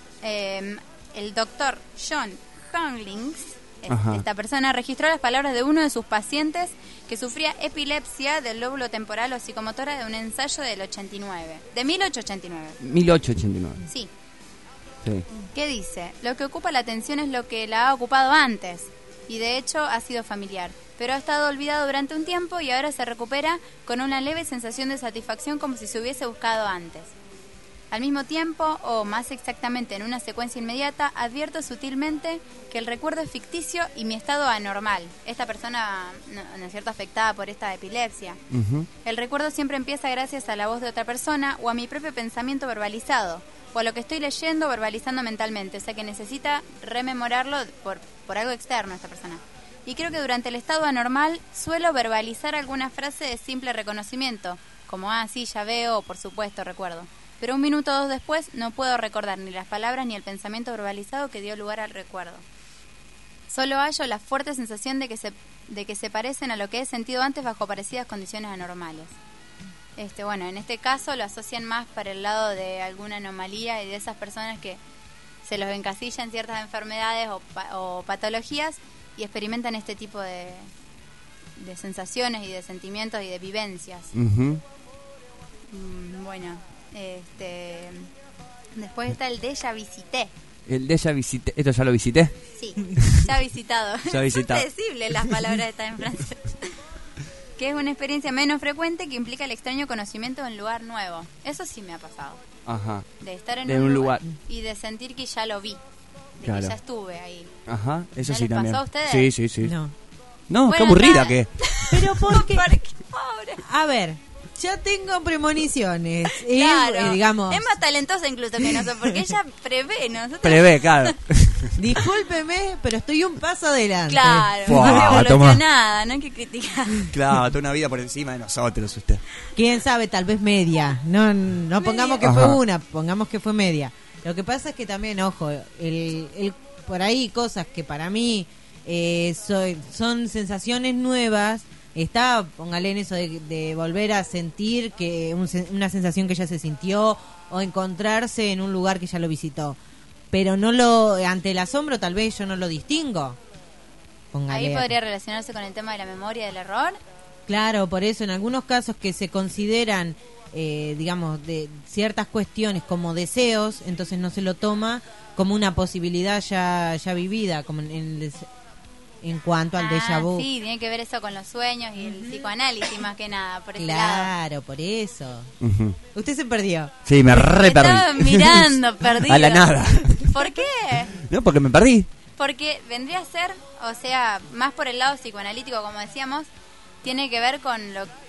el doctor John Hunglings, Ajá. esta persona, registró las palabras de uno de sus pacientes que sufría epilepsia del lóbulo temporal o psicomotora de un ensayo del 89, de 1889. 1889. Sí. Sí. ¿Qué dice? Lo que ocupa la atención es lo que la ha ocupado antes, y de hecho ha sido familiar, pero ha estado olvidado durante un tiempo y ahora se recupera con una leve sensación de satisfacción como si se hubiese buscado antes. Al mismo tiempo, o más exactamente en una secuencia inmediata, advierto sutilmente que el recuerdo es ficticio y mi estado anormal. Esta persona, ¿no es cierto?, afectada por esta epilepsia. Ujú. El recuerdo siempre empieza gracias a la voz de otra persona o a mi propio pensamiento verbalizado, o a lo que estoy leyendo verbalizando mentalmente, o sea que necesita rememorarlo por algo externo a esta persona. Y creo que durante el estado anormal suelo verbalizar alguna frase de simple reconocimiento, como sí, ya veo, o por supuesto, recuerdo. Pero un minuto o dos después no puedo recordar ni las palabras ni el pensamiento verbalizado que dio lugar al recuerdo. Solo hallo la fuerte sensación de que se parecen a lo que he sentido antes bajo parecidas condiciones anormales. Bueno, en este caso lo asocian más para el lado de alguna anomalía y de esas personas que se los encasilla en ciertas enfermedades o patologías y experimentan este tipo de sensaciones y de sentimientos y de vivencias. Bueno, después está el déjà visité. El déjà visité, ¿esto ya lo visité? Sí, ya visitado. Ya visitado. Son predecibles las palabras están en francés. Que es una experiencia menos frecuente que implica el extraño conocimiento de un lugar nuevo. Eso sí me ha pasado. Ajá. De estar en de un lugar y de sentir que ya lo vi. De claro. que ya estuve ahí. Ajá, eso ¿No sí les también. pasó a ustedes? Sí. No. No, Bueno, qué aburrida acá- que. Pero porque, Pobre. a ver, ya tengo premoniciones. Claro. Digamos, Es más talentosa incluso que nosotros, porque ella prevé, nosotros... Prevé, claro. discúlpeme, pero estoy un paso adelante. Claro, Fuá, más toma. evolucionada, no hay que criticar. Claro, toda una vida por encima de nosotros usted. Quién sabe, tal vez media. No pongamos que Ajá. fue una, pongamos que fue media. Lo que pasa es que también, ojo, el por ahí cosas que para mí son sensaciones nuevas. Póngale en eso de volver a sentir que una sensación que ya se sintió o encontrarse en un lugar que ya lo visitó. Pero ante el asombro tal vez yo no lo distingo. Póngale. Ahí podría relacionarse con el tema de la memoria del error. Claro, por eso en algunos casos que se consideran, digamos, de ciertas cuestiones como deseos, entonces no se lo toma como una posibilidad ya vivida, como en cuanto al déjà vu. Sí, tiene que ver eso con los sueños y el psicoanálisis más que nada, por ese lado. Claro, por eso. Usted se perdió. Sí, me re perdí. Estaba mirando, perdido. A la nada. ¿Por qué? No, porque me perdí. Porque vendría a ser, o sea, más por el lado psicoanalítico, como decíamos, tiene que ver con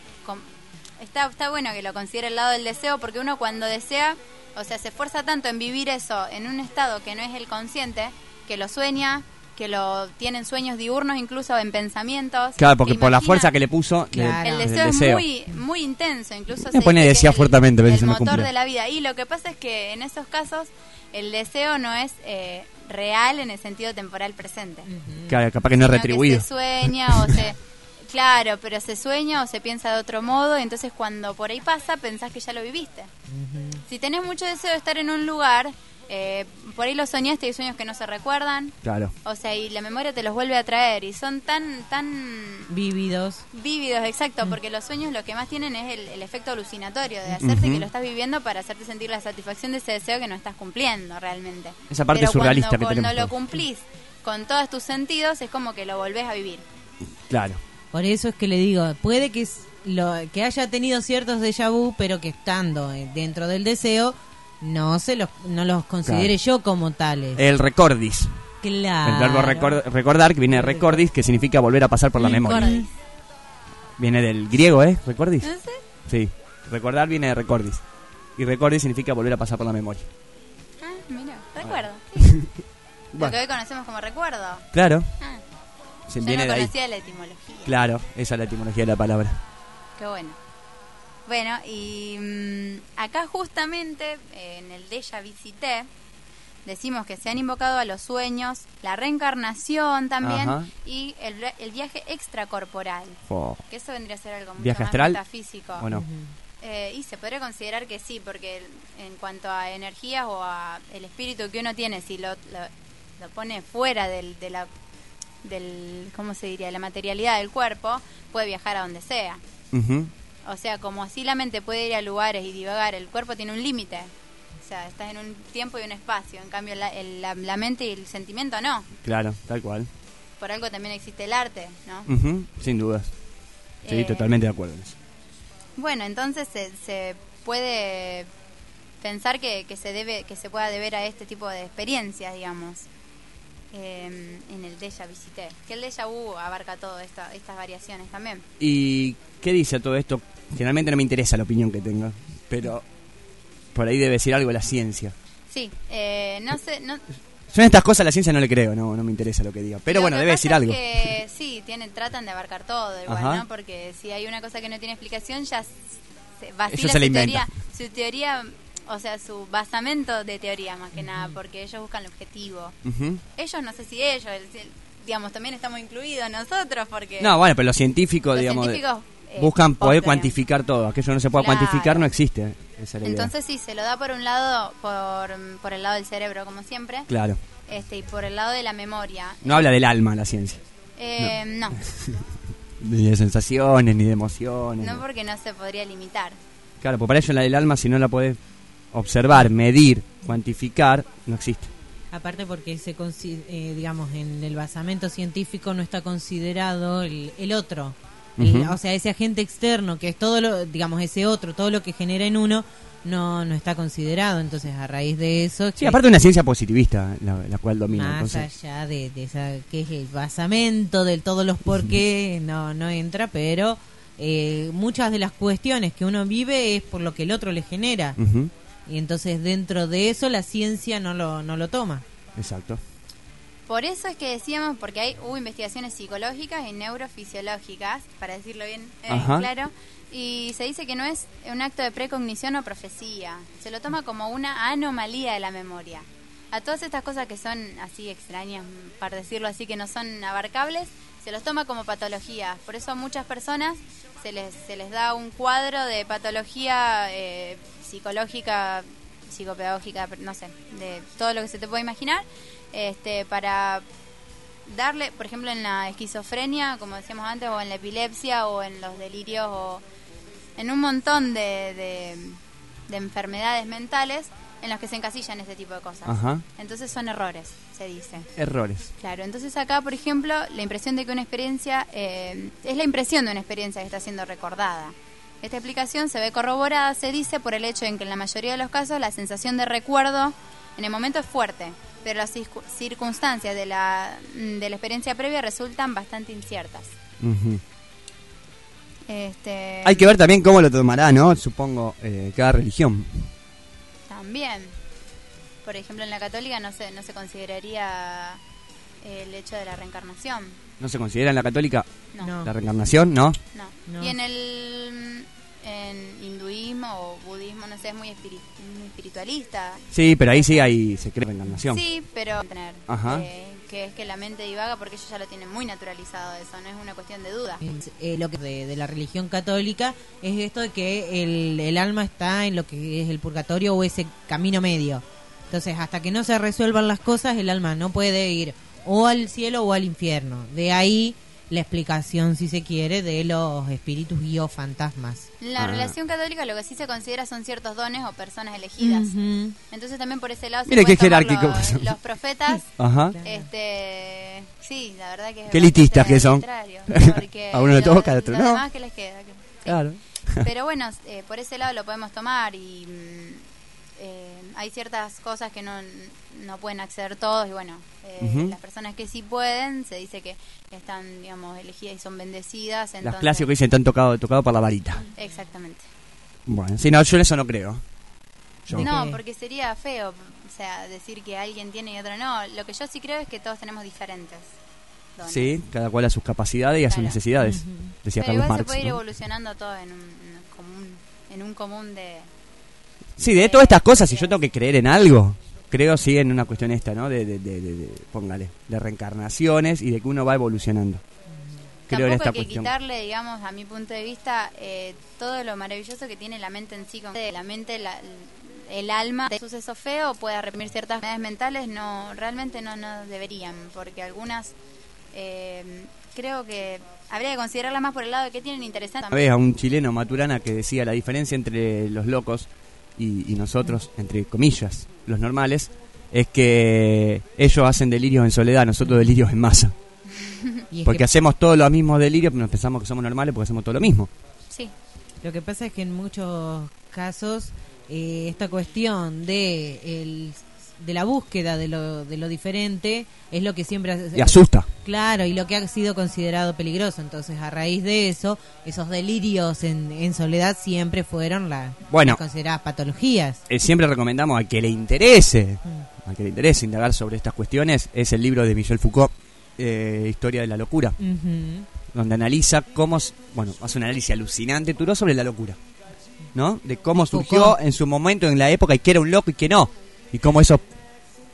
está bueno que lo considere el lado del deseo, porque uno cuando desea, o sea, se esfuerza tanto en vivir eso en un estado que no es el consciente, que lo sueña, que lo tienen sueños diurnos, incluso en pensamientos. Claro, porque por la Imagina, fuerza que le puso Claro. el deseo es muy intenso, incluso Me pone dice que decía es fuertemente, a ver si se el me motor cumple. de la vida. Y lo que pasa es que en esos casos el deseo no es real en el sentido temporal presente. Claro, capaz que no es Sino retribuido. Que se sueña claro, pero se sueña o se piensa de otro modo, y entonces cuando por ahí pasa pensás que ya lo viviste. Si tenés mucho deseo de estar en un lugar, por ahí lo soñaste y hay sueños que no se recuerdan. Claro. O sea, y la memoria te los vuelve a traer y son tan Vívidos. vívidos, exacto, porque los sueños lo que más tienen es el efecto alucinatorio de hacerte que lo estás viviendo para hacerte sentir la satisfacción de ese deseo que no estás cumpliendo realmente. Esa parte Pero surrealista que cuando tenemos lo todos. cumplís con todos tus sentidos es como que lo volvés a vivir. Claro. Por eso es que le digo, puede que que haya tenido ciertos déjà vu, pero que estando dentro del deseo no los considere yo como tales. El recordis. Claro. El verbo recordar, que viene de recordis, que significa volver a pasar por la memoria. Recordis. Viene del griego, ¿Recordis? ¿No sé? Sí. Recordar viene de recordis. Y recordis significa volver a pasar por la memoria. Ah, mira, recuerdo. Sí. Lo Bueno. que hoy conocemos como recuerdo. Claro. Ah, Se yo viene no de ahí. conocía la etimología. Claro, esa es la etimología de la palabra. Qué bueno. Bueno, y acá justamente en el déjà visité decimos que se han invocado a los sueños, la reencarnación también. Ajá. Y el viaje extracorporal. Fo. Que eso vendría a ser algo mucho ¿Viaje más astral? metafísico. ¿O no? Y se podría considerar que sí, porque en cuanto a energías o a el espíritu que uno tiene, si lo pone fuera del ¿cómo se diría? La materialidad del cuerpo, puede viajar a donde sea. Ujú. O sea, como así la mente puede ir a lugares y divagar, el cuerpo tiene un límite. O sea, estás en un tiempo y un espacio. En cambio, la mente y el sentimiento no. Claro, tal cual. Por algo también existe el arte, ¿no? Ujú, sin dudas. Sí, totalmente de acuerdo en eso. Bueno, entonces se puede pensar que se pueda deber a este tipo de experiencias, digamos, en el déjà visité. Que el déjà vu abarca todas estas variaciones también. ¿Y qué dice todo esto? Generalmente no me interesa la opinión que tenga, pero por ahí debe decir algo la ciencia. Sí, no sé... No, Yo en estas cosas a la ciencia no le creo, no me interesa lo que diga. Pero lo bueno, que debe pasa decir es algo. Que sí, tratan de abarcar todo igual, Ajá. ¿no? Porque si hay una cosa que no tiene explicación, ya Ellos vacila se la su inventan. teoría, o sea, su basamento de teoría más que nada, porque ellos buscan el objetivo. Ujú. Ellos, no sé si ellos, digamos, también estamos incluidos nosotros porque... No, bueno, pero los científicos, los digamos, científicos, buscan poder postergan. cuantificar todo. Aquello no se puede Claro. cuantificar, no existe. Esa es la idea. Entonces sí, se lo da por un lado, por el lado del cerebro, como siempre, Claro. y por el lado de la memoria. No habla del alma la ciencia. No, Ni de sensaciones, ni de emociones. no porque no se podría limitar. Claro, porque para ello la del alma, si no la podés observar, medir, cuantificar, no existe. Aparte porque digamos, en el basamento científico no está considerado el otro. Ujú. O sea, ese agente externo, que es todo lo, digamos, ese otro, todo lo que genera en uno, no está considerado. Entonces, a raíz de eso... Sí, aparte de una ciencia positivista, la cual domina. Más Entonces, allá de esa, que es el basamento de todos los por qué, no entra, pero muchas de las cuestiones que uno vive es por lo que el otro le genera. Ujú. Y entonces, dentro de eso, la ciencia no lo toma. Exacto. Por eso es que decíamos, porque hubo investigaciones psicológicas y neurofisiológicas, para decirlo bien Ajá. claro, y se dice que no es un acto de precognición o profecía, se lo toma como una anomalía de la memoria. A todas estas cosas que son así extrañas, para decirlo así, que no son abarcables, se los toma como patología. Por eso a muchas personas se les da un cuadro de patología psicológica, psicopedagógica, no sé, de todo lo que se te pueda imaginar, para darle, por ejemplo, en la esquizofrenia, como decíamos antes, o en la epilepsia, o en los delirios, o en un montón de enfermedades mentales en los que se encasillan este tipo de cosas. Ajá. Entonces son errores, se dice. Errores. Claro, entonces acá, por ejemplo, la impresión de que una experiencia es la impresión de una experiencia que está siendo recordada. Esta explicación se ve corroborada, se dice, por el hecho en que en la mayoría de los casos la sensación de recuerdo en el momento es fuerte, pero las circunstancias de la experiencia previa resultan bastante inciertas. Ujú. Hay que ver también cómo lo tomará, ¿no? Supongo, cada religión. También, por ejemplo, en la católica no se consideraría el hecho de la reencarnación. ¿No se considera en la católica No. la reencarnación? ¿No? No. Y en hinduismo o budismo, no sé, es muy espiritualista. Sí, pero ahí sí se cree reencarnación. Sí, pero tener Ajá. que es que la mente divaga porque ellos ya lo tienen muy naturalizado eso, no es una cuestión de duda. Lo que de la religión católica es esto de que el alma está en lo que es el purgatorio o ese camino medio. Entonces, hasta que no se resuelvan las cosas, el alma no puede ir o al cielo o al infierno. De ahí la explicación, si se quiere, de los espíritus o fantasmas. La relación católica lo que sí se considera son ciertos dones o personas elegidas. Ujú. Entonces también por ese lado se Mira puede qué tomar jerárquico. los profetas. Ajá. Sí, la verdad que es Qué elitistas bastante que son. arbitrario, porque A uno le toca, al otro lo no. demás que les queda. Claro. Pero bueno, por ese lado lo podemos tomar y hay ciertas cosas que no pueden acceder todos y bueno, Ujú. las personas que sí pueden, se dice que están, digamos, elegidas y son bendecidas. Entonces, Las clásicos que dicen están tocado por la varita. Exactamente. Bueno, sí, no, yo en eso no creo. Yo. No, porque sería feo, o sea, decir que alguien tiene y otro no. Lo que yo sí creo es que todos tenemos diferentes dones. Sí, cada cual a sus capacidades y a sus Claro. necesidades. Decía Pero Carlos igual Marx. se puede ir ¿no? evolucionando todo en un común de... Sí, de todas estas cosas, si yo tengo que creer en algo, creo sí en una cuestión esta, ¿no? Póngale, de reencarnaciones y de que uno va evolucionando. Creo en Tampoco esta hay que cuestión. quitarle, digamos, a mi punto de vista, todo lo maravilloso que tiene la mente en sí. La mente, el alma, de suceso feo puede reprimir ciertas enfermedades mentales, no, realmente no deberían, porque algunas creo que habría que considerarlas más por el lado de que tienen interesante. Una vez a un chileno, Maturana, que decía la diferencia entre los locos y nosotros, entre comillas, los normales, es que ellos hacen delirios en soledad, nosotros delirios en masa. Y es Porque que hacemos todos los mismos delirios, pero nos pensamos que somos normales porque hacemos todo lo mismo. Sí. lo que pasa es que en muchos casos esta cuestión de la búsqueda de lo diferente es lo que siempre Y asusta. Claro, y lo que ha sido considerado peligroso. Entonces, a raíz de eso, esos delirios en soledad siempre fueron las consideradas patologías. Siempre recomendamos al que le interese, indagar sobre estas cuestiones, es el libro de Michel Foucault, Historia de la locura, donde analiza cómo, hace un análisis alucinante, duró sobre la locura, ¿no? De cómo surgió Foucault. en su momento, en la época, y que era un loco y que no, y cómo eso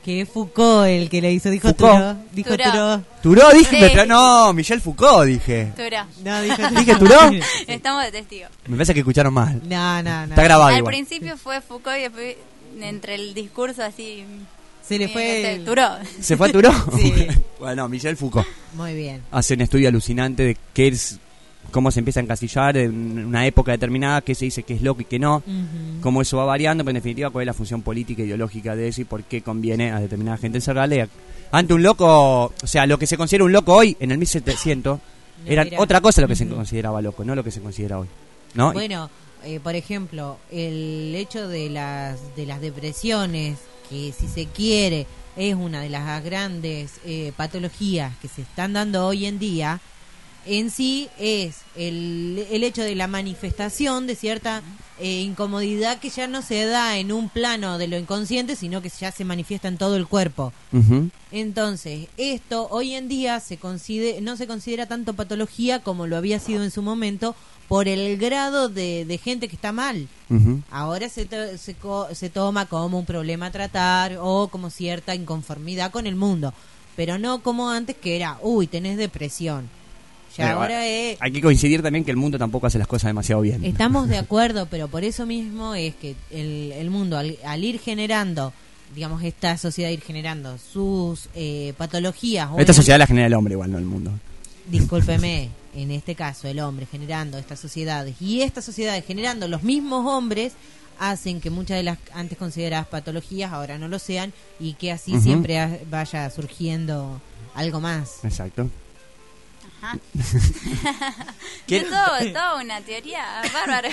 Que es Foucault el que le hizo, dijo Foucault. Turó. Dijo Turó. ¿Turó dije? Sí. No, Michel Foucault dije. Turó. No, dijo ¿Dije Turó? Estamos de testigo. Me parece que escucharon mal. No. Está grabado Al igual. principio fue Foucault y después entre el discurso así... Se le fue el... Turó. ¿Se fue a Turó? Sí. Bueno, Michel Foucault Muy bien. hace un estudio alucinante de qué es, cómo se empieza a encasillar en una época determinada, qué se dice que es loco y qué no, cómo eso va variando, pero en definitiva cuál es la función política e ideológica de eso y por qué conviene a determinada gente encerrarle. Ante un loco, o sea, lo que se considera un loco hoy, en el 1700, era Mira. otra cosa lo que se consideraba loco, no lo que se considera hoy. ¿No? Bueno, por ejemplo, el hecho de las depresiones, que si se quiere es una de las grandes patologías que se están dando hoy en día, en sí es el hecho de la manifestación de cierta incomodidad que ya no se da en un plano de lo inconsciente, sino que ya se manifiesta en todo el cuerpo. Ujú. Entonces, esto hoy en día no se considera tanto patología como lo había sido en su momento por el grado de gente que está mal. Ujú. Ahora se toma como un problema a tratar o como cierta inconformidad con el mundo, pero no como antes que era, tenés depresión. Ya Pero, ahora es... hay que coincidir también que el mundo tampoco hace las cosas demasiado bien. Estamos de acuerdo, pero por eso mismo es que el mundo, al ir generando, digamos, esta sociedad ir generando sus patologías... Esta sociedad la genera el hombre igual, no el mundo. Discúlpeme, en este caso el hombre generando estas sociedades y estas sociedades generando los mismos hombres hacen que muchas de las antes consideradas patologías ahora no lo sean y que así siempre vaya surgiendo algo más. Exacto. Ajá. ¿Quiere- Es todo una teoría bárbara.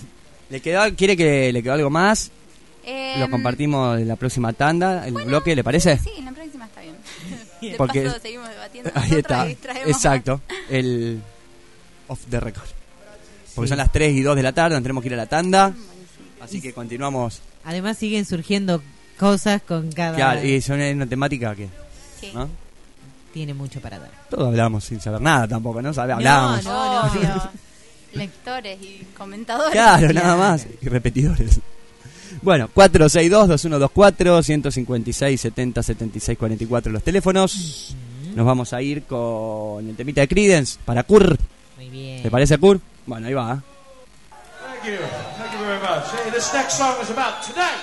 ¿Quiere que le quedó algo más? Em, Lo compartimos en la próxima tanda, el bloque, ¿le parece? Sí, la próxima está bien. De Porque- paso seguimos debatiendo Ahí nosotros está. y distraemos Exacto. El off the record. Porque son las 3 y 2 de la tarde, nos tenemos que ir a la tanda. Así que continuamos. Además siguen surgiendo cosas con cada... Claro, y son una temática que... Sí. ¿no? Tiene mucho para dar. Todos hablamos sin saber nada tampoco, ¿no? Hablábamos. No. Obvio. Lectores y comentadores. Claro, nada más. Y repetidores. Bueno, 462-2124, 156 70 76 44 los teléfonos. Nos vamos a ir con el temita de Creedence para Kur. Muy bien. ¿Te parece, Kur? Bueno, ahí va. Thank you very much. Hey, this next song is about tonight.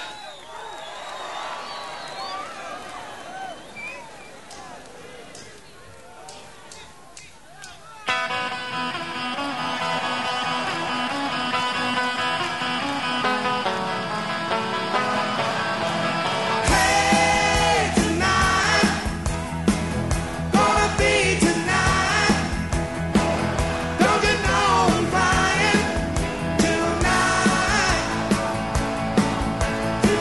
Tonight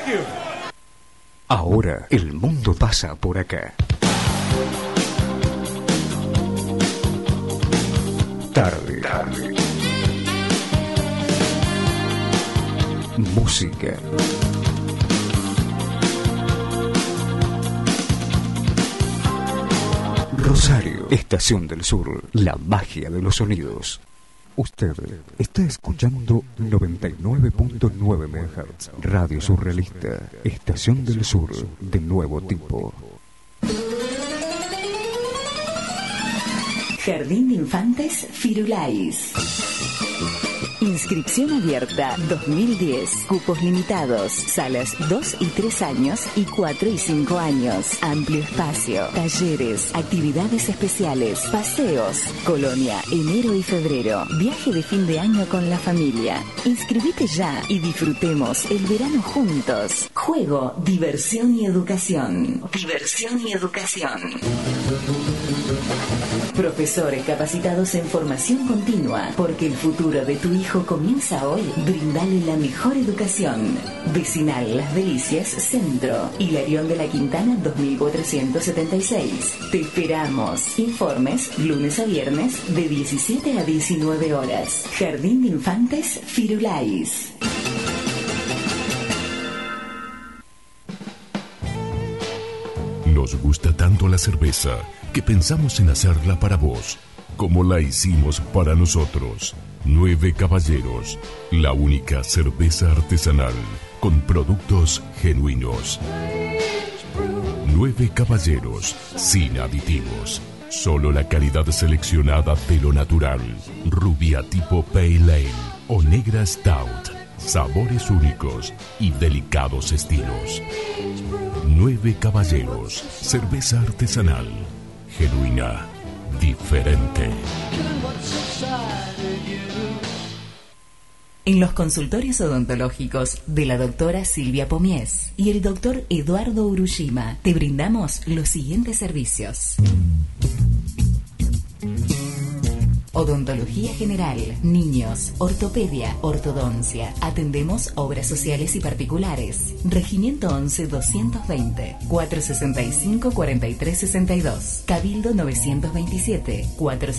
Thank you. Ahora el mundo pasa por acá. Tarde. Música. Rosario, Estación del Sur, la magia de los sonidos. Usted está escuchando 99.9 MHz, Radio Surrealista, Estación del Sur, de nuevo tipo. Jardín de Infantes Firulais. Inscripción abierta 2010. Cupos limitados. Salas 2 y 3 años y 4 y 5 años. Amplio espacio. Talleres. Actividades especiales. Paseos. Colonia, enero y febrero. Viaje de fin de año con la familia. Inscribite ya y disfrutemos el verano juntos. Juego, diversión y educación. Diversión y educación. Profesores capacitados en formación continua, porque el futuro de tu hijo comienza hoy. Brindale la mejor educación. Vecinal Las Delicias Centro, Hilarión de la Quintana 2476. Te esperamos. Informes lunes a viernes de 17 a 19 horas. Jardín de Infantes Firulais. Nos gusta tanto la cerveza que pensamos en hacerla para vos, como la hicimos para nosotros. 9 Caballeros, la única cerveza artesanal con productos genuinos. 9 Caballeros, sin aditivos. Solo la calidad seleccionada de lo natural. Rubia tipo Pale Ale o negra Stout. Sabores únicos y delicados estilos. 9 Caballeros, cerveza artesanal, genuina, diferente. En los consultorios odontológicos de la doctora Silvia Pomies y el doctor Eduardo Urushima te brindamos los siguientes servicios. Odontología general, niños, ortopedia, ortodoncia. Atendemos obras sociales y particulares. Regimiento 11-220, 465-4362. Cabildo 927,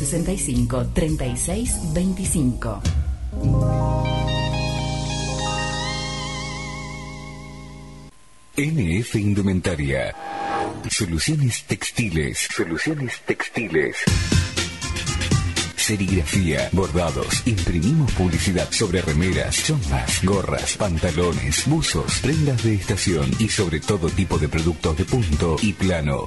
465-3625. NF Indumentaria. Soluciones textiles. Serigrafía, bordados, imprimimos publicidad sobre remeras, chombas, gorras, pantalones, buzos, prendas de estación y sobre todo tipo de productos de punto y plano.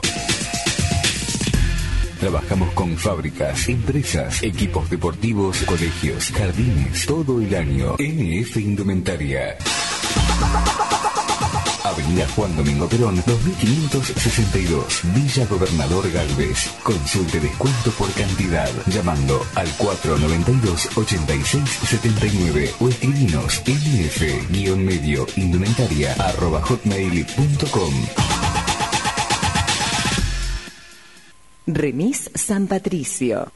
Trabajamos con fábricas, empresas, equipos deportivos, colegios, jardines, todo el año. NF Indumentaria. Avenida Juan Domingo Perón, 2562, Villa Gobernador Galvez. Consulte descuento por cantidad llamando al 492-8679 o escribinos nf-indumentaria@hotmail.com. Remis San Patricio.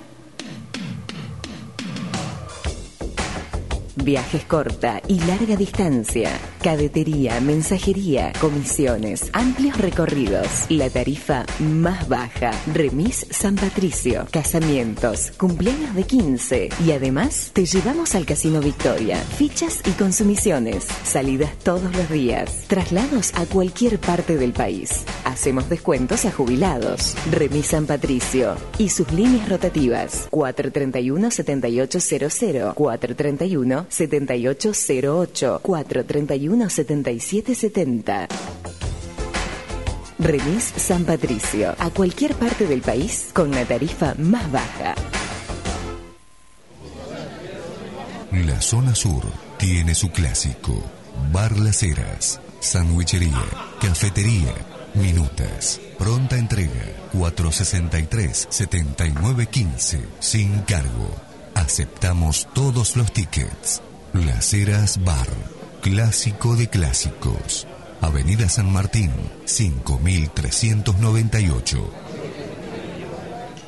Viajes corta y larga distancia, cadetería, mensajería, comisiones, amplios recorridos. La tarifa más baja. Remis San Patricio. Casamientos, cumpleaños de 15 y además te llevamos al Casino Victoria. Fichas y consumiciones. Salidas todos los días. Traslados a cualquier parte del país. Hacemos descuentos a jubilados. Remis San Patricio y sus líneas rotativas. 431-7800, 431-7808, 431-7770. Remis San Patricio. A cualquier parte del país con la tarifa más baja. La zona sur tiene su clásico. Bar Las Heras, sandwichería, cafetería, minutas, pronta entrega, 463-7915, sin cargo. Aceptamos todos los tickets. Las Heras Bar, clásico de clásicos. Avenida San Martín, 5398.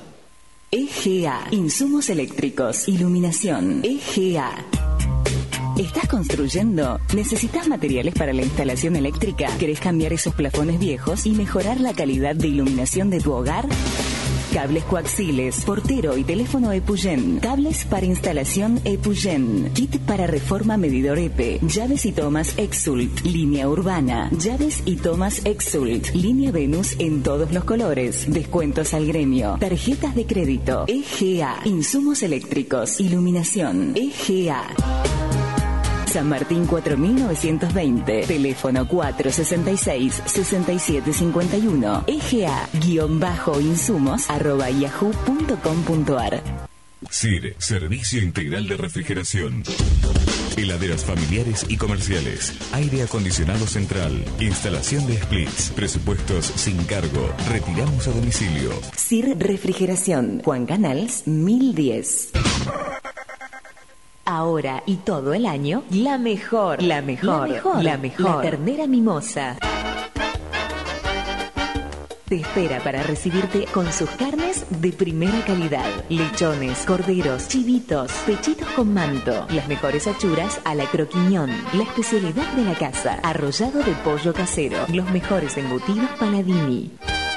EGA, insumos eléctricos, iluminación. EGA. ¿Estás construyendo? ¿Necesitas materiales para la instalación eléctrica? ¿Querés cambiar esos plafones viejos y mejorar la calidad de iluminación de tu hogar? Cables coaxiles, portero y teléfono Epuyen. Cables para instalación Epuyen. Kit para reforma medidor EPE. Llaves y tomas Exult. Línea urbana. Llaves y tomas Exult. Línea Venus en todos los colores. Descuentos al gremio. Tarjetas de crédito. EGA. Insumos eléctricos. Iluminación. EGA. San Martín 4920, teléfono 466-6751, ega-insumos@yahoo.com.ar. CIR, Servicio Integral de Refrigeración. Heladeras familiares y comerciales. Aire acondicionado central. Instalación de splits. Presupuestos sin cargo. Retiramos a domicilio. CIR Refrigeración. Juan Canals 1010. Ahora y todo el año, la mejor. La ternera mimosa te espera para recibirte con sus carnes de primera calidad. Lechones, corderos, chivitos, pechitos con manto, las mejores achuras a la croquiñón, la especialidad de la casa, arrollado de pollo casero, los mejores embutidos Paladini.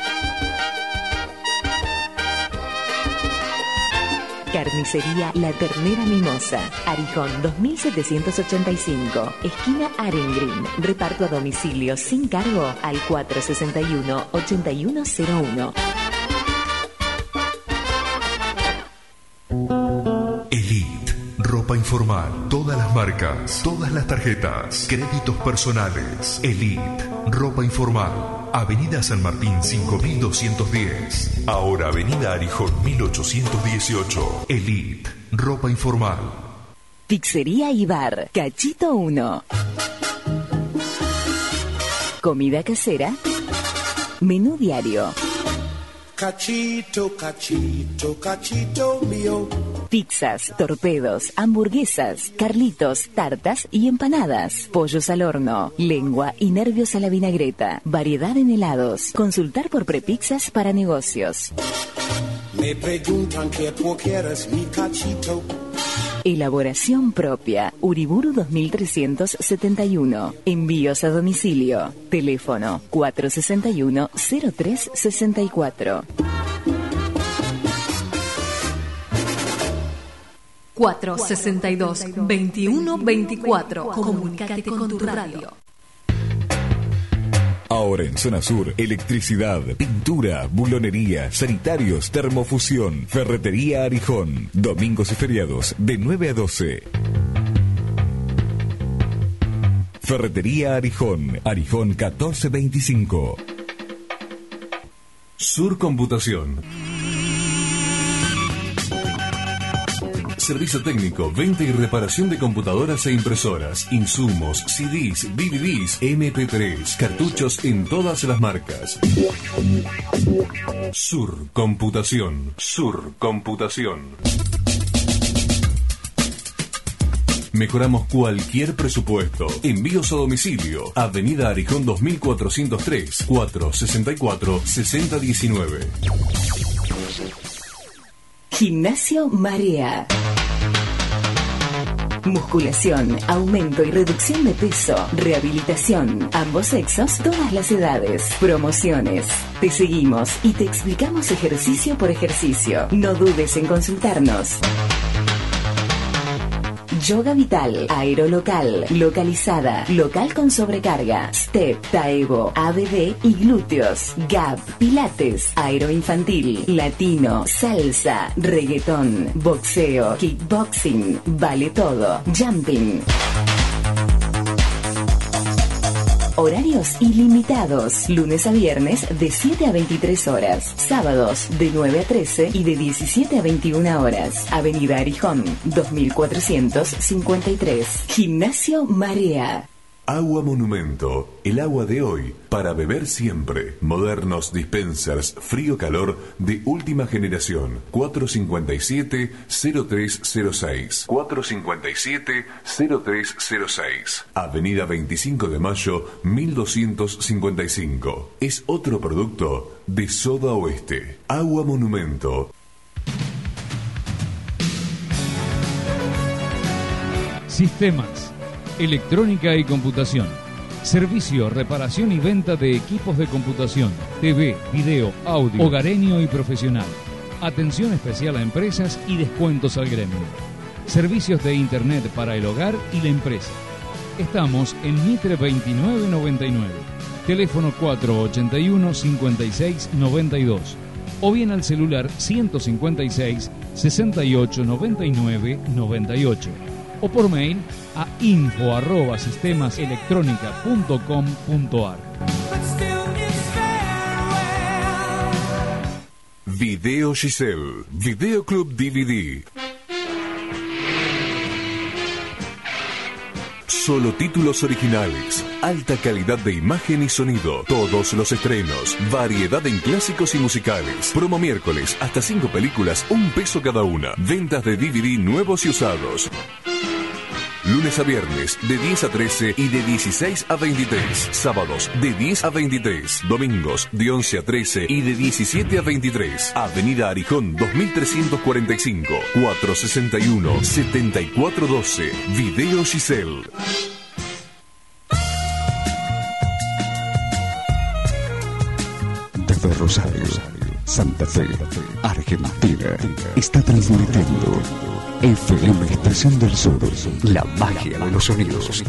Carnicería La Ternera Mimosa, Arijón 2785, esquina Arengrin. Reparto a domicilio sin cargo al 461-8101. Elite, ropa informal, todas las marcas, todas las tarjetas, créditos personales. Elite, ropa informal. Avenida San Martín 5210. Ahora Avenida Arijón 1818. Elite, ropa informal. Pizzería y bar, Cachito 1. Comida casera. Menú diario. Cachito, cachito, cachito mío. Pizzas, torpedos, hamburguesas, carlitos, tartas y empanadas. Pollos al horno, lengua y nervios a la vinagreta. Variedad en helados. Consultar por prepizzas para negocios. Me preguntan qué tú quieres, mi cachito. Elaboración propia. Uriburu 2371. Envíos a domicilio. Teléfono 461-0364. 462-2124. Comunícate con tu radio. Ahora en Zona Sur, electricidad, pintura, bulonería, sanitarios, termofusión, ferretería Arijón. Domingos y feriados de 9 a 12. Ferretería Arijón, Arijón 1425. Sur Computación. Servicio técnico, venta y reparación de computadoras e impresoras, insumos, CDs, DVDs, MP3, cartuchos en todas las marcas. Sur Computación. Sur Computación. Mejoramos cualquier presupuesto. Envíos a domicilio. Avenida Arijón 2403, 464-6019. Gimnasio Marea. Musculación, aumento y reducción de peso, rehabilitación, ambos sexos, todas las edades, promociones. Te seguimos y te explicamos ejercicio por ejercicio. No dudes en consultarnos. Yoga Vital, Aerolocal, Localizada, Local con sobrecarga, Step, Taevo, ABD y glúteos, Gap, Pilates, Aeroinfantil, Latino, Salsa, Reggaetón, Boxeo, Kickboxing, Vale Todo, Jumping. Horarios ilimitados, lunes a viernes de 7 a 23 horas, sábados de 9 a 13 y de 17 a 21 horas. Avenida Arijón, 2453. Gimnasio Marea. Agua Monumento, el agua de hoy, para beber siempre. Modernos dispensers frío-calor de última generación. 457-0306. 457-0306. Avenida 25 de Mayo, 1255. Es otro producto de Soda Oeste. Agua Monumento. Sistemas, electrónica y computación. Servicio, reparación y venta de equipos de computación, TV, video, audio, hogareño y profesional. Atención especial a empresas y descuentos al gremio. Servicios de internet para el hogar y la empresa. Estamos en Mitre 2999. Teléfono 481-5692. O bien al celular 156-6899-98. O por mail a info@sistemaselectronica.com.ar. Video Giselle, Videoclub DVD. Solo títulos originales, alta calidad de imagen y sonido, todos los estrenos, variedad en clásicos y musicales. Promo miércoles, hasta 5 películas, $1 cada una. Ventas de DVD nuevos y usados. Lunes a viernes, de 10 a 13 y de 16 a 23. Sábados, de 10 a 23. Domingos, de 11 a 13 y de 17 a 23. Avenida Arijón 2345, 461-7412. Video Giselle. Desde Rosario, Santa Fe, Argentina, está transmitiendo FM Estación del Sur, la magia de los sonidos.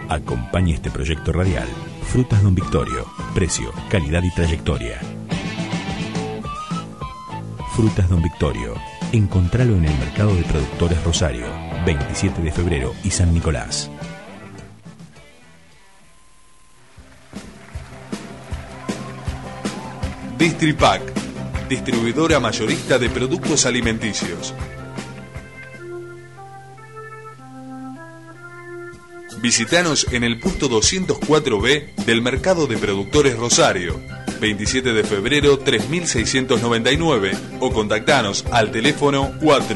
Acompaña este proyecto radial. Frutas Don Victorio. Precio, calidad y trayectoria. Frutas Don Victorio. Encontralo en el Mercado de Productores Rosario, 27 de febrero y San Nicolás. Distripac, distribuidora mayorista de productos alimenticios. Visítanos en el puesto 204B del Mercado de Productores Rosario, 27 de febrero 3699, o contactanos al teléfono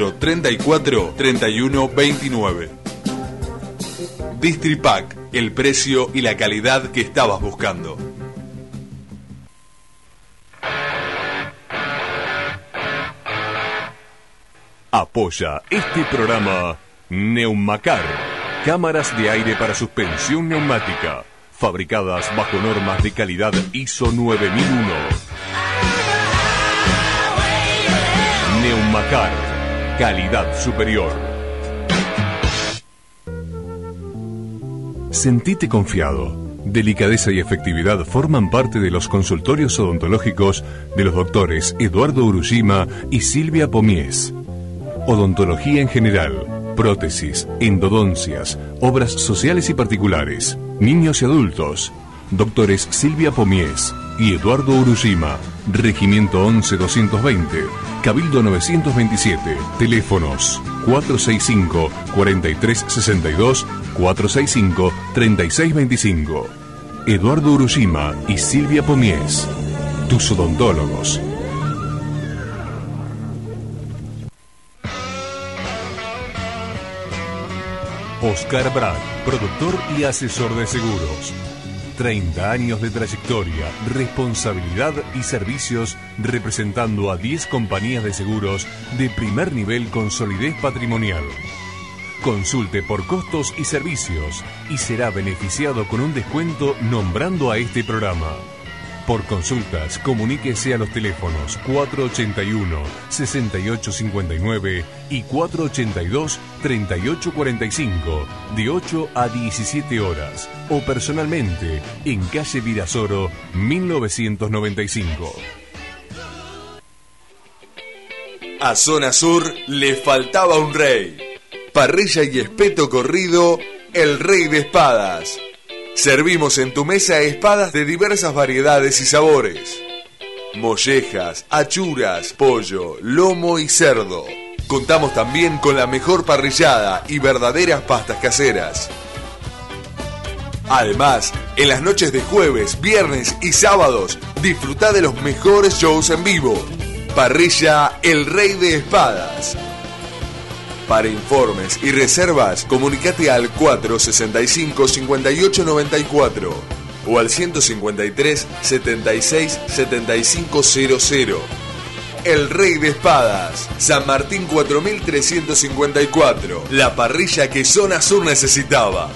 434-3129. Distripac, el precio y la calidad que estabas buscando. Apoya este programa Neumacar, cámaras de aire para suspensión neumática, fabricadas bajo normas de calidad ISO 9001. Neumacar, calidad superior. Sentite confiado. Delicadeza y efectividad forman parte de los consultorios odontológicos de los doctores Eduardo Urushima y Silvia Pomies. Odontología en general, prótesis, endodoncias, obras sociales y particulares, niños y adultos. Doctores Silvia Pomies y Eduardo Urushima, Regimiento 11-220, Cabildo 927, teléfonos 465-4362, 465-3625. Eduardo Urushima y Silvia Pomies, tus odontólogos. Oscar Brad, productor y asesor de seguros. 30 años de trayectoria, responsabilidad y servicios representando a 10 compañías de seguros de primer nivel con solidez patrimonial. Consulte por costos y servicios y será beneficiado con un descuento nombrando a este programa. Por consultas, comuníquese a los teléfonos 481-6859 y 482-3845 de 8 a 17 horas o personalmente en calle Virasoro 1995. A Zona Sur le faltaba un rey. Parrilla y espeto corrido, el Rey de Espadas. Servimos en tu mesa espadas de diversas variedades y sabores. Mollejas, achuras, pollo, lomo y cerdo. Contamos también con la mejor parrillada y verdaderas pastas caseras. Además, en las noches de jueves, viernes y sábados, disfruta de los mejores shows en vivo. Parrilla El Rey de Espadas. Para informes y reservas, comunicate al 465-5894 o al 153-76-7500. El Rey de Espadas, San Martín 4354, la parrilla que Zona Sur necesitaba.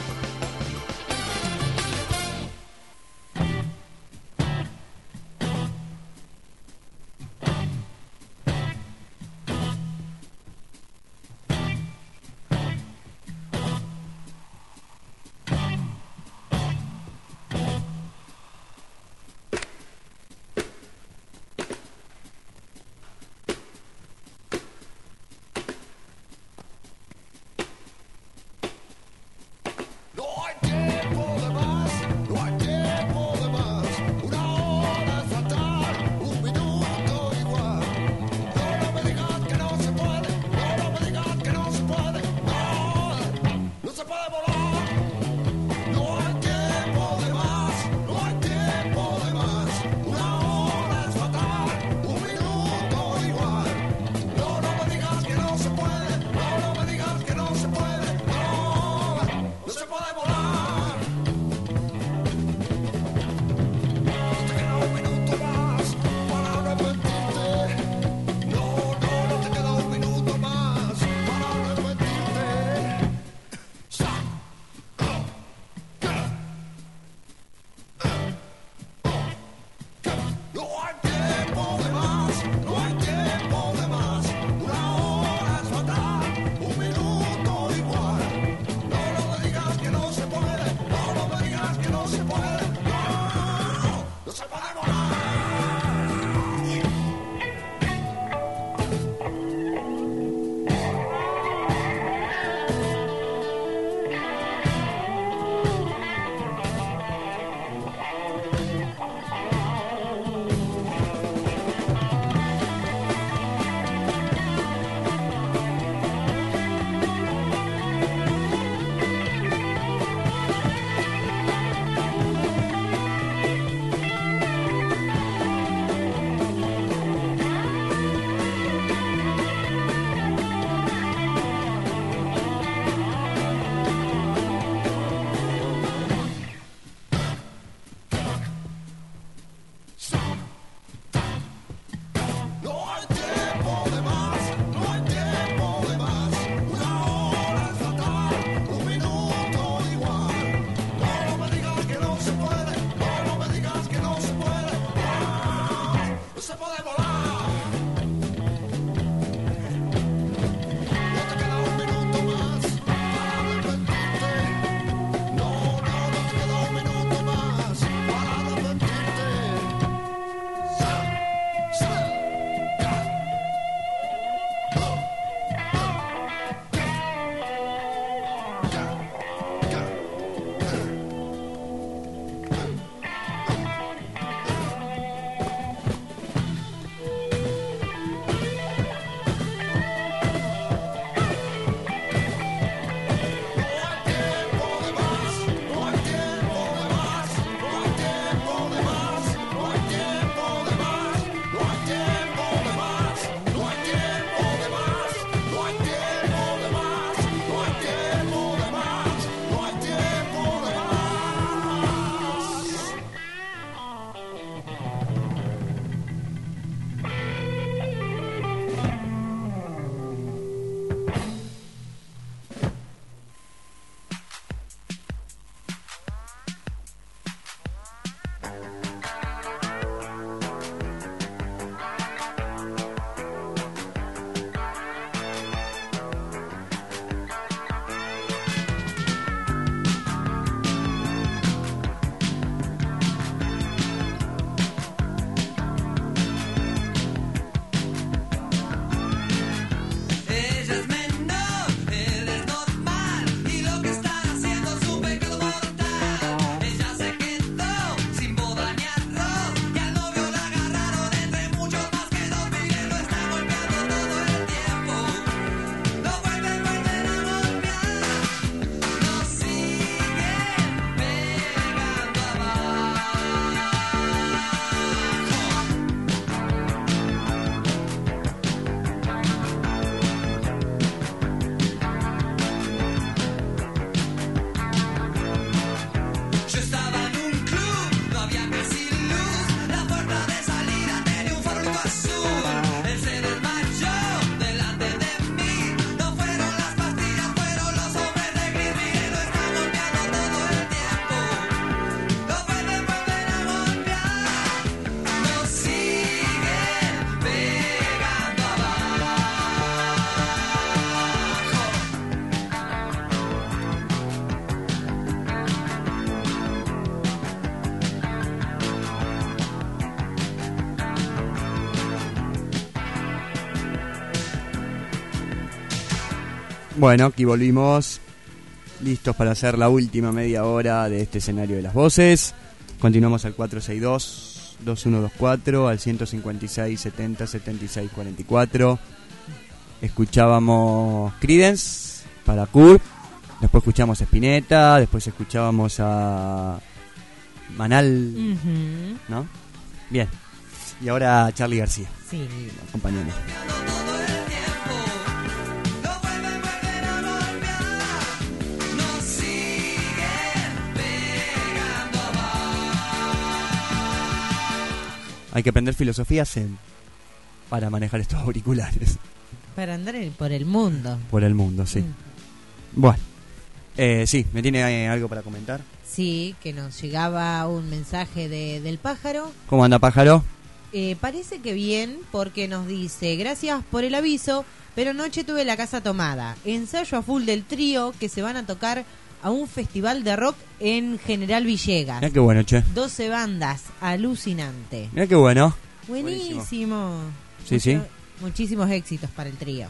Bueno, aquí volvimos, listos para hacer la última media hora de este escenario de las voces. Continuamos al 462-2124, al 156-70-76-44. Escuchábamos Creedence para Kurt, después escuchamos a Spinetta, después escuchábamos a Manal, ¿no? Bien, y ahora Charly García. Sí. Acompáñanos. Hay que aprender filosofía zen para manejar estos auriculares. Para andar por el mundo. Por el mundo, sí. Bueno, sí, ¿me tiene algo para comentar? Sí, que nos llegaba un mensaje del pájaro. ¿Cómo anda, pájaro? Parece que bien, porque nos dice: gracias por el aviso, pero anoche tuve la casa tomada. Ensayo a full del trío que se van a tocar a un festival de rock en General Villegas. Mirá qué bueno, che. 12 bandas, alucinante. Mirá qué bueno. Buenísimo. Sí, sí. Muchísimos éxitos para el trío.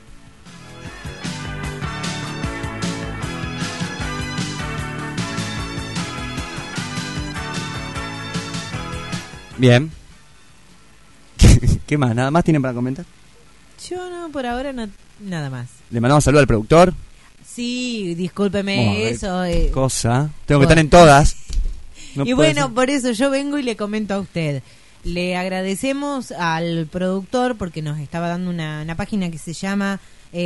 Bien. ¿Qué más? ¿Nada más tienen para comentar? Yo no, por ahora no, nada más. Le mandamos saludo al productor. Sí, discúlpeme eso. Cosa. Tengo que estar en todas. No y bueno, por eso yo vengo y le comento a usted. Le agradecemos al productor porque nos estaba dando una página que se llama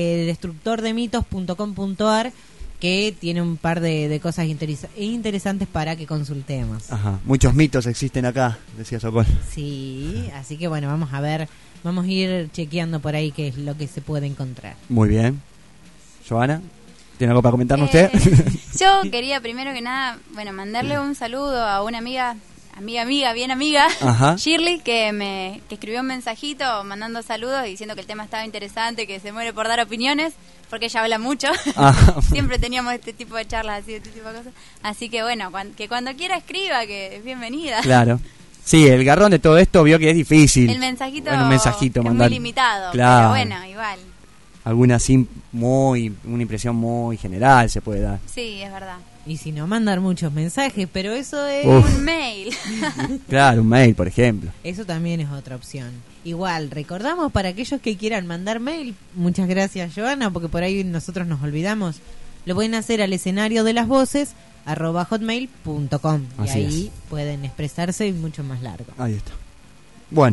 destructordemitos.com.ar, que tiene un par de cosas interesantes para que consultemos. Ajá, muchos mitos existen acá, decía Sokol. Sí, así que bueno, vamos a ver, vamos a ir chequeando por ahí qué es lo que se puede encontrar. Muy bien. Joana, ¿tiene algo para comentarnos usted? Yo quería primero que nada, bueno, mandarle un saludo a una amiga, bien amiga, Ajá. Shirley, que escribió un mensajito mandando saludos y diciendo que el tema estaba interesante, que se muere por dar opiniones, porque ella habla mucho. Siempre teníamos este tipo de charlas así, este tipo de cosas. Así que bueno, que cuando quiera escriba, que es bienvenida. Claro. Sí, el garrón de todo esto vio que es difícil. El mensajito, bueno, un mensajito es mandar. muy limitado, Claro. pero bueno, igual. Alguna así una impresión muy general se puede dar. Sí, es verdad. Y si no, mandar muchos mensajes, pero eso es... Un mail. Claro, un mail, por ejemplo. Eso también es otra opción. Igual, recordamos para aquellos que quieran mandar mail, muchas gracias, Joana, porque por ahí nosotros nos olvidamos. Lo pueden hacer al escenario de las voces @hotmail.com y Así ahí pueden expresarse y mucho más largo. Ahí está. Bueno,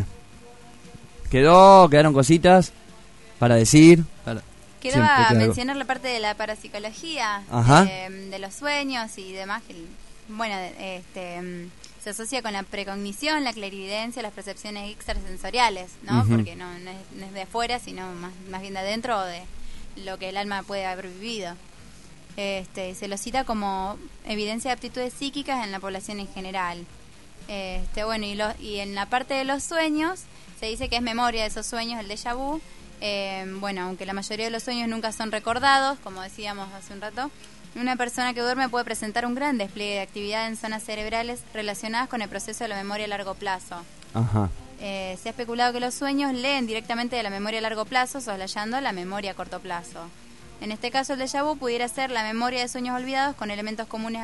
quedaron cositas para decir. Quedaba mencionar la parte de la parapsicología, de los sueños y demás, que bueno, se asocia con la precognición, la clarividencia, las percepciones extrasensoriales, ¿no? Porque no es de afuera, sino más bien de adentro, o de lo que el alma puede haber vivido. Se lo cita como evidencia de aptitudes psíquicas en la población en general. Bueno, y en la parte de los sueños se dice que es memoria de esos sueños, el déjà vu. Bueno, aunque la mayoría de los sueños nunca son recordados, como decíamos hace un rato, una persona que duerme puede presentar un gran despliegue de actividad en zonas cerebrales relacionadas con el proceso de la memoria a largo plazo. Ajá. Se ha especulado que los sueños leen directamente de la memoria a largo plazo, soslayando la memoria a corto plazo. En este caso, el déjà vu pudiera ser la memoria de sueños olvidados con elementos comunes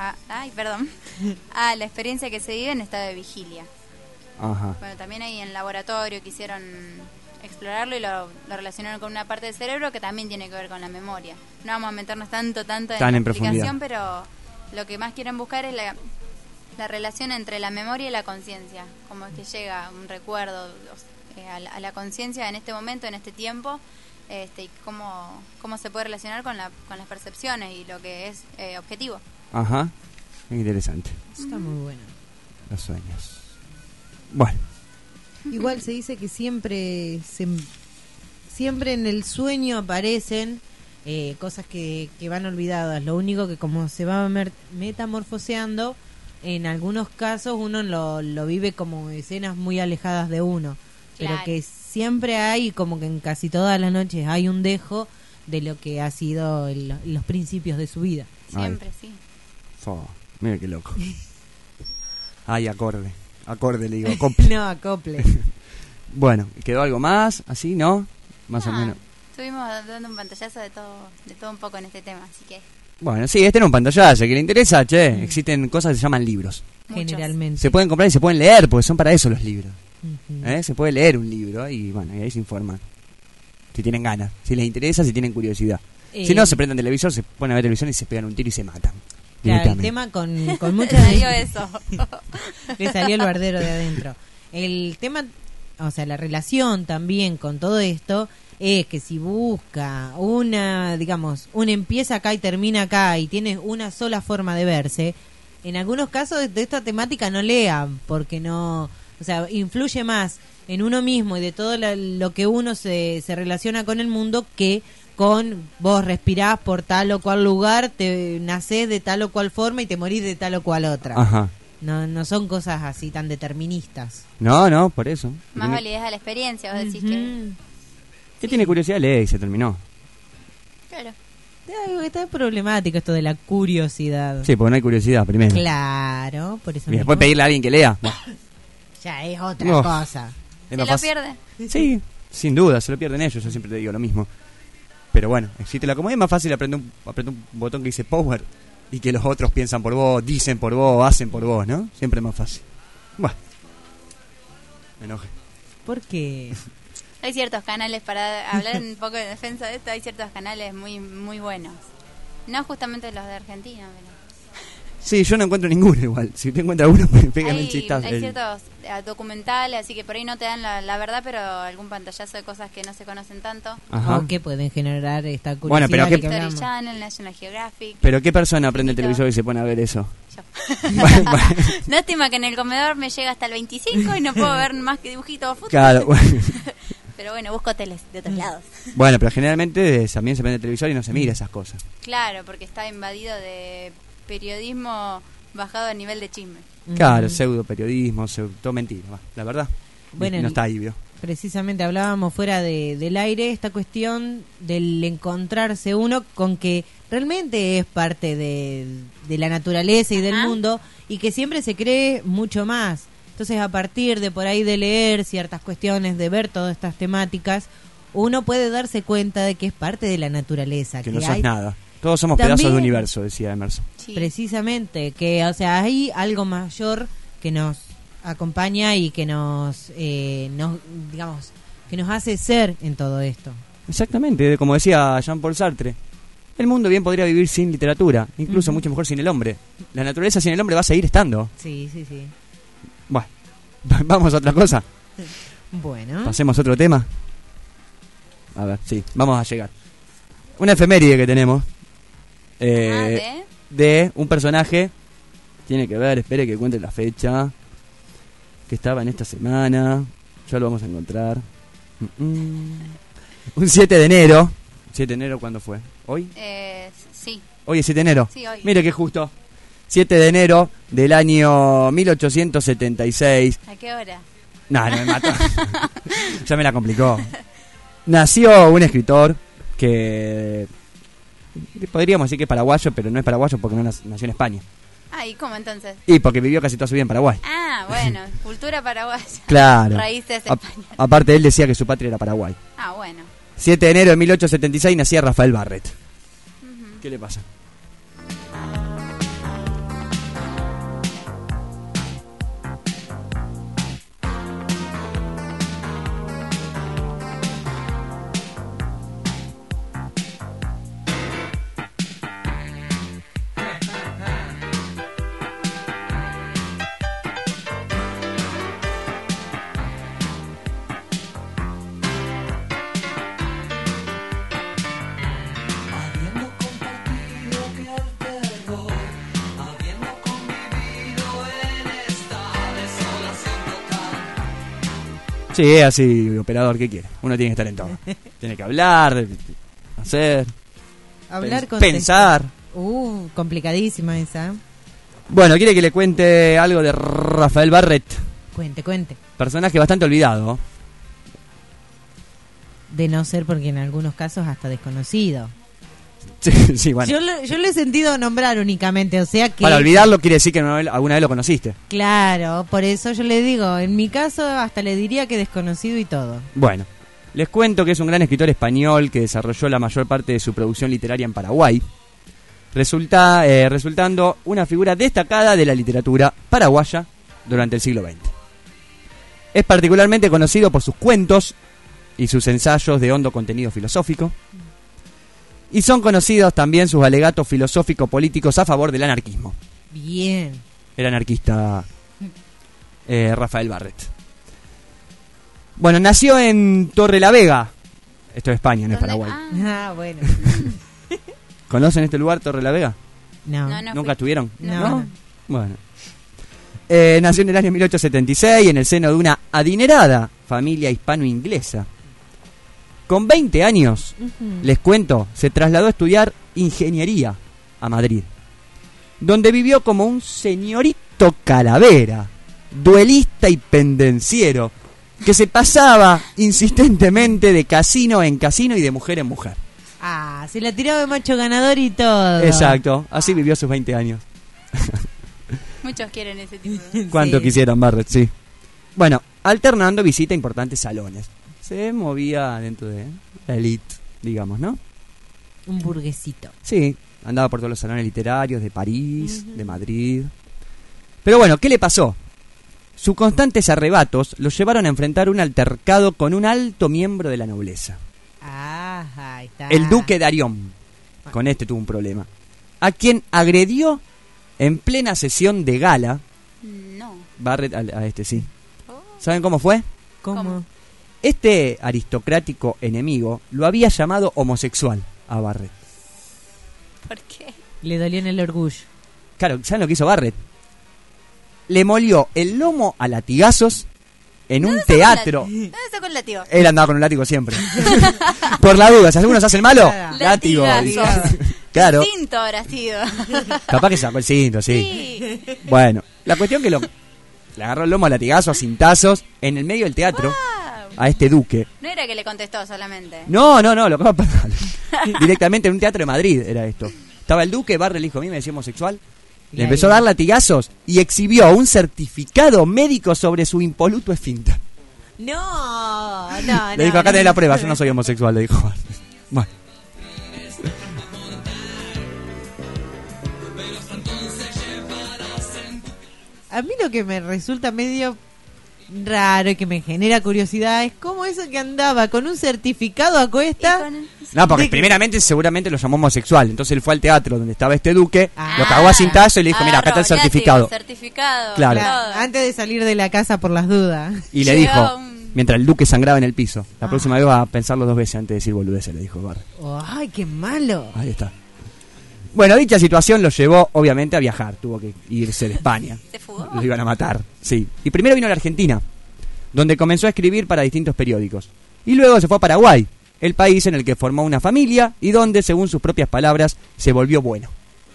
a la experiencia que se vive en estado de vigilia. Ajá. Bueno, también ahí en laboratorio quisieron explorarlo y lo relacionaron con una parte del cerebro que también tiene que ver con la memoria. No vamos a meternos tanto en la explicación, pero lo que más quieren buscar es la relación entre la memoria y la conciencia, cómo es que llega un recuerdo a la conciencia en este momento, en este tiempo, y cómo se puede relacionar con las percepciones y lo que es objetivo. Ajá, interesante. Está muy bueno. Los sueños. Bueno. Igual se dice que siempre en el sueño aparecen cosas que van olvidadas. Lo único que como se va metamorfoseando, en algunos casos uno lo vive como escenas muy alejadas de uno. Claro. Pero que siempre hay, como que en casi todas las noches hay un dejo de lo que ha sido los principios de su vida. Siempre, sí. Mira qué loco. Ay, acorde le digo, acople. No, acople. Bueno, ¿quedó algo más? ¿Así, no? Más o menos. Estuvimos dando un pantallazo de todo un poco en este tema, así que... Bueno, sí, este era un pantallazo. Que le interesa, existen cosas que se llaman libros. Generalmente. Se pueden comprar y se pueden leer, porque son para eso los libros. Se puede leer un libro y bueno, y ahí se informan. Si tienen ganas, si les interesa, si tienen curiosidad. Si no, se prenden televisor, se ponen a ver televisión y se pegan un tiro y se matan. Claro, el tema con muchas... Le salió eso. Le salió el bardero de adentro. El tema, o sea, la relación también con todo esto es que si busca digamos, una empieza acá y termina acá y tiene una sola forma de verse, en algunos casos de esta temática no lean, porque no, o sea, influye más en uno mismo y de todo lo que uno se relaciona con el mundo que con vos respirás por tal o cual lugar, te nacés de tal o cual forma y te morís de tal o cual otra. Ajá. No son cosas así tan deterministas. No, por eso. Más validez a la experiencia, vos decís que... ¿Qué tiene curiosidad? Lee y se terminó. Claro. Está problemático esto de la curiosidad. Sí, porque no hay curiosidad primero. Claro, por eso. Y después pedirle a alguien que lea. Ya es otra cosa. ¿Se lo pierde? Sí, sin duda, se lo pierden ellos. Yo siempre te digo lo mismo. Pero bueno, existe la comodidad. Es más fácil aprender un botón que dice power y que los otros piensan por vos, dicen por vos, hacen por vos, ¿no? Siempre es más fácil. Bueno, me enojé. ¿Por qué? Hay ciertos canales, para hablar un poco de defensa de esto, hay ciertos canales muy muy buenos. No justamente los de Argentina, pero... Sí, yo no encuentro ninguno igual. Si te encuentras uno, pégame el chistazo. Hay ciertos documentales, así que por ahí no te dan la verdad, pero algún pantallazo de cosas que no se conocen tanto. Ajá. O que pueden generar esta curiosidad. Bueno, pero History Channel, National Geographic. ¿Pero qué persona prende el televisor y se pone a ver eso? Yo. Lástima que en el comedor me llega hasta el 25 y no puedo ver más que dibujitos o fútbol. Claro, bueno. Pero bueno, busco teles de otros lados. Bueno, pero generalmente también se prende el televisor y no se mira esas cosas. Claro, porque está invadido de periodismo bajado a nivel de chisme. Claro, pseudo periodismo, todo mentira, la verdad. Bueno, no está ahí, ¿vio? Precisamente hablábamos fuera del aire esta cuestión del encontrarse uno con que realmente es parte de la naturaleza y del mundo y que siempre se cree mucho más. Entonces, a partir de por ahí de leer ciertas cuestiones, de ver todas estas temáticas, uno puede darse cuenta de que es parte de la naturaleza. Que no sos nada. Todos somos También, pedazos de universo, decía Emerson. Sí. Precisamente, que o sea, hay algo mayor que nos acompaña y que nos digamos, que nos hace ser en todo esto. Exactamente, como decía Jean-Paul Sartre, el mundo bien podría vivir sin literatura, incluso mucho mejor sin el hombre. La naturaleza sin el hombre va a seguir estando. Sí. Bueno, vamos a otra cosa. Bueno. Pasemos a otro tema. A ver, sí, vamos a llegar. Una efeméride que tenemos. De un personaje. Tiene que ver, espere que cuente la fecha. Que estaba en esta semana. Ya lo vamos a encontrar. Un 7 de enero. 7 de enero, ¿cuándo fue? ¿Hoy? Sí. ¿Hoy es 7 de enero? Sí, hoy. Mire que justo. 7 de enero del año 1876. ¿A qué hora? No me mató. Ya me la complicó. Nació un escritor que podríamos decir que es paraguayo, pero no es paraguayo porque no nació en España. Ah, ¿y cómo entonces? Y porque vivió casi toda su vida en Paraguay. Ah, bueno, cultura paraguaya. Claro. Raíces españolas. Aparte, él decía que su patria era Paraguay. Ah, bueno. 7 de enero de 1876 nacía Rafael Barret. ¿Qué le pasa? Sí, es así, operador, ¿qué quiere? Uno tiene que estar en todo. Tiene que hablar, hacer, pensar. Complicadísima esa. Bueno, ¿quiere que le cuente algo de Rafael Barret? Cuente. Personaje bastante olvidado. De no ser porque en algunos casos hasta desconocido. Sí, bueno. Yo lo he sentido nombrar únicamente, o sea que... Para olvidarlo quiere decir que alguna vez lo conociste. Claro, por eso yo le digo, en mi caso hasta le diría que desconocido y todo. Bueno, Les cuento que es un gran escritor español que desarrolló la mayor parte de su producción literaria en Paraguay, resultando una figura destacada de la literatura paraguaya durante el siglo XX. Es particularmente conocido por sus cuentos y sus ensayos de hondo contenido filosófico, y son conocidos también sus alegatos filosófico-políticos a favor del anarquismo. Bien. Era anarquista Rafael Barret. Bueno, nació en Torrelavega. Esto es España, no es Paraguay. Ah, bueno. ¿Conocen este lugar, Torrelavega? No. ¿Nunca estuvieron? No. Bueno. Nació en el año 1876 en el seno de una adinerada familia hispano-inglesa. Con 20 años, les cuento, se trasladó a estudiar ingeniería a Madrid, donde vivió como un señorito calavera, duelista y pendenciero, que se pasaba insistentemente de casino en casino y de mujer en mujer. Ah, se la tiraba de macho ganador y todo. Exacto, así vivió sus 20 años. Muchos quieren ese tipo de... ¿Cuánto quisieran, Barret? Sí. Bueno, alternando visita a importantes salones. Se movía dentro de la elite, digamos, ¿no? Un burguesito. Sí, andaba por todos los salones literarios de París, de Madrid. Pero bueno, ¿qué le pasó? Sus constantes arrebatos lo llevaron a enfrentar un altercado con un alto miembro de la nobleza. Ah, ahí está. El duque de Arión. Con este tuvo un problema. A quien agredió en plena sesión de gala. No. Barret a este, sí. ¿Saben cómo fue? ¿Cómo? Este aristocrático enemigo lo había llamado homosexual a Barret. ¿Por qué? Le dolió en el orgullo. Claro, ¿saben lo que hizo Barret? Le molió el lomo a latigazos en un teatro. ¿Dónde sacó el látigo? Él andaba con un látigo siempre. Por la duda, si algunos hacen malo, látigo. Claro. Cinto habrá sido. Capaz que sacó el cinto, sí. Bueno, la cuestión que le agarró el lomo a latigazos, a cintazos, en el medio del teatro, a este duque. No era que le contestó solamente. No, lo que va a pasar. Directamente en un teatro de Madrid era esto. Estaba el duque, Barret le dijo, a mí me decía homosexual. Le empezó a dar latigazos y exhibió un certificado médico sobre su impoluto esfínter. No. Le dijo, acá tenés la prueba, yo no soy homosexual, le dijo. Bueno. A mí lo que me resulta medio raro y que me genera curiosidad es cómo eso que andaba con un certificado a cuesta. No, porque primeramente seguramente lo llamó homosexual. Entonces él fue al teatro donde estaba este duque, lo cagó a cintazo y le dijo, mira, acá está el certificado. Claro. Antes de salir de la casa por las dudas. Y le dijo, mientras el duque sangraba en el piso, la próxima vez va a pensarlo 2 veces antes de decir boludeces, le dijo Barret. ¡Ay, qué malo! Ahí está. Bueno, dicha situación lo llevó obviamente a viajar. Tuvo que irse de España. ¿Se fugó? Lo iban a matar, sí. Y primero vino a la Argentina, donde comenzó a escribir para distintos periódicos. Y luego se fue a Paraguay, el país en el que formó una familia y donde, según sus propias palabras, se volvió bueno.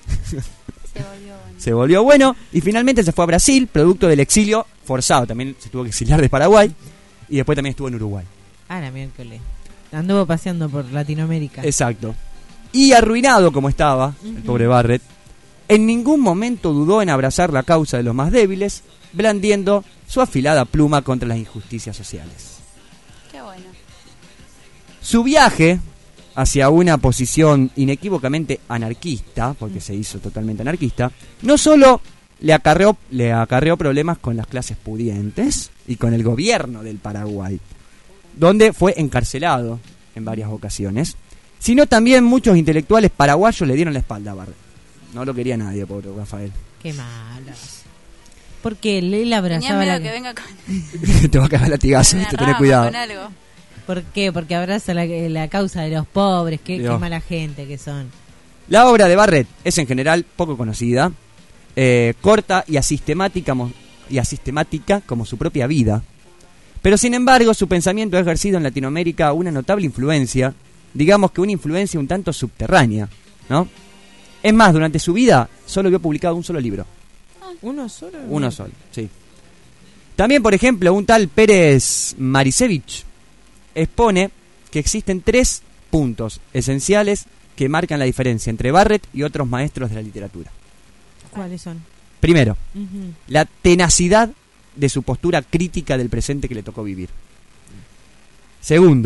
Se volvió bueno y finalmente se fue a Brasil, producto del exilio forzado. También se tuvo que exiliar de Paraguay y después también estuvo en Uruguay. Ah, la miércoles. Anduvo paseando por Latinoamérica. Exacto. Y arruinado como estaba, el pobre Barret, en ningún momento dudó en abrazar la causa de los más débiles, blandiendo su afilada pluma contra las injusticias sociales. Qué bueno. Su viaje hacia una posición inequívocamente anarquista, porque se hizo totalmente anarquista, no solo le acarreó problemas con las clases pudientes y con el gobierno del Paraguay, donde fue encarcelado en varias ocasiones, sino también muchos intelectuales paraguayos le dieron la espalda a Barret. No lo quería nadie, pobre Rafael. Qué malo. Porque él abrazaba Tenía miedo la... que venga con... Te va a cagar latigazo, tenés cuidado. Con algo. ¿Por qué? Porque abraza la causa de los pobres. Qué mala gente que son. La obra de Barret es en general poco conocida, corta y asistemática como su propia vida. Pero sin embargo, su pensamiento ha ejercido en Latinoamérica una notable influencia, digamos que una influencia un tanto subterránea, ¿no? Es más, durante su vida solo había publicado un solo libro. ¿Uno solo? Uno solo, sí. También, por ejemplo, un tal Pérez Marisevich expone que existen 3 puntos esenciales que marcan la diferencia entre Barret y otros maestros de la literatura. ¿Cuáles son? Primero, la tenacidad de su postura crítica del presente que le tocó vivir. Segundo,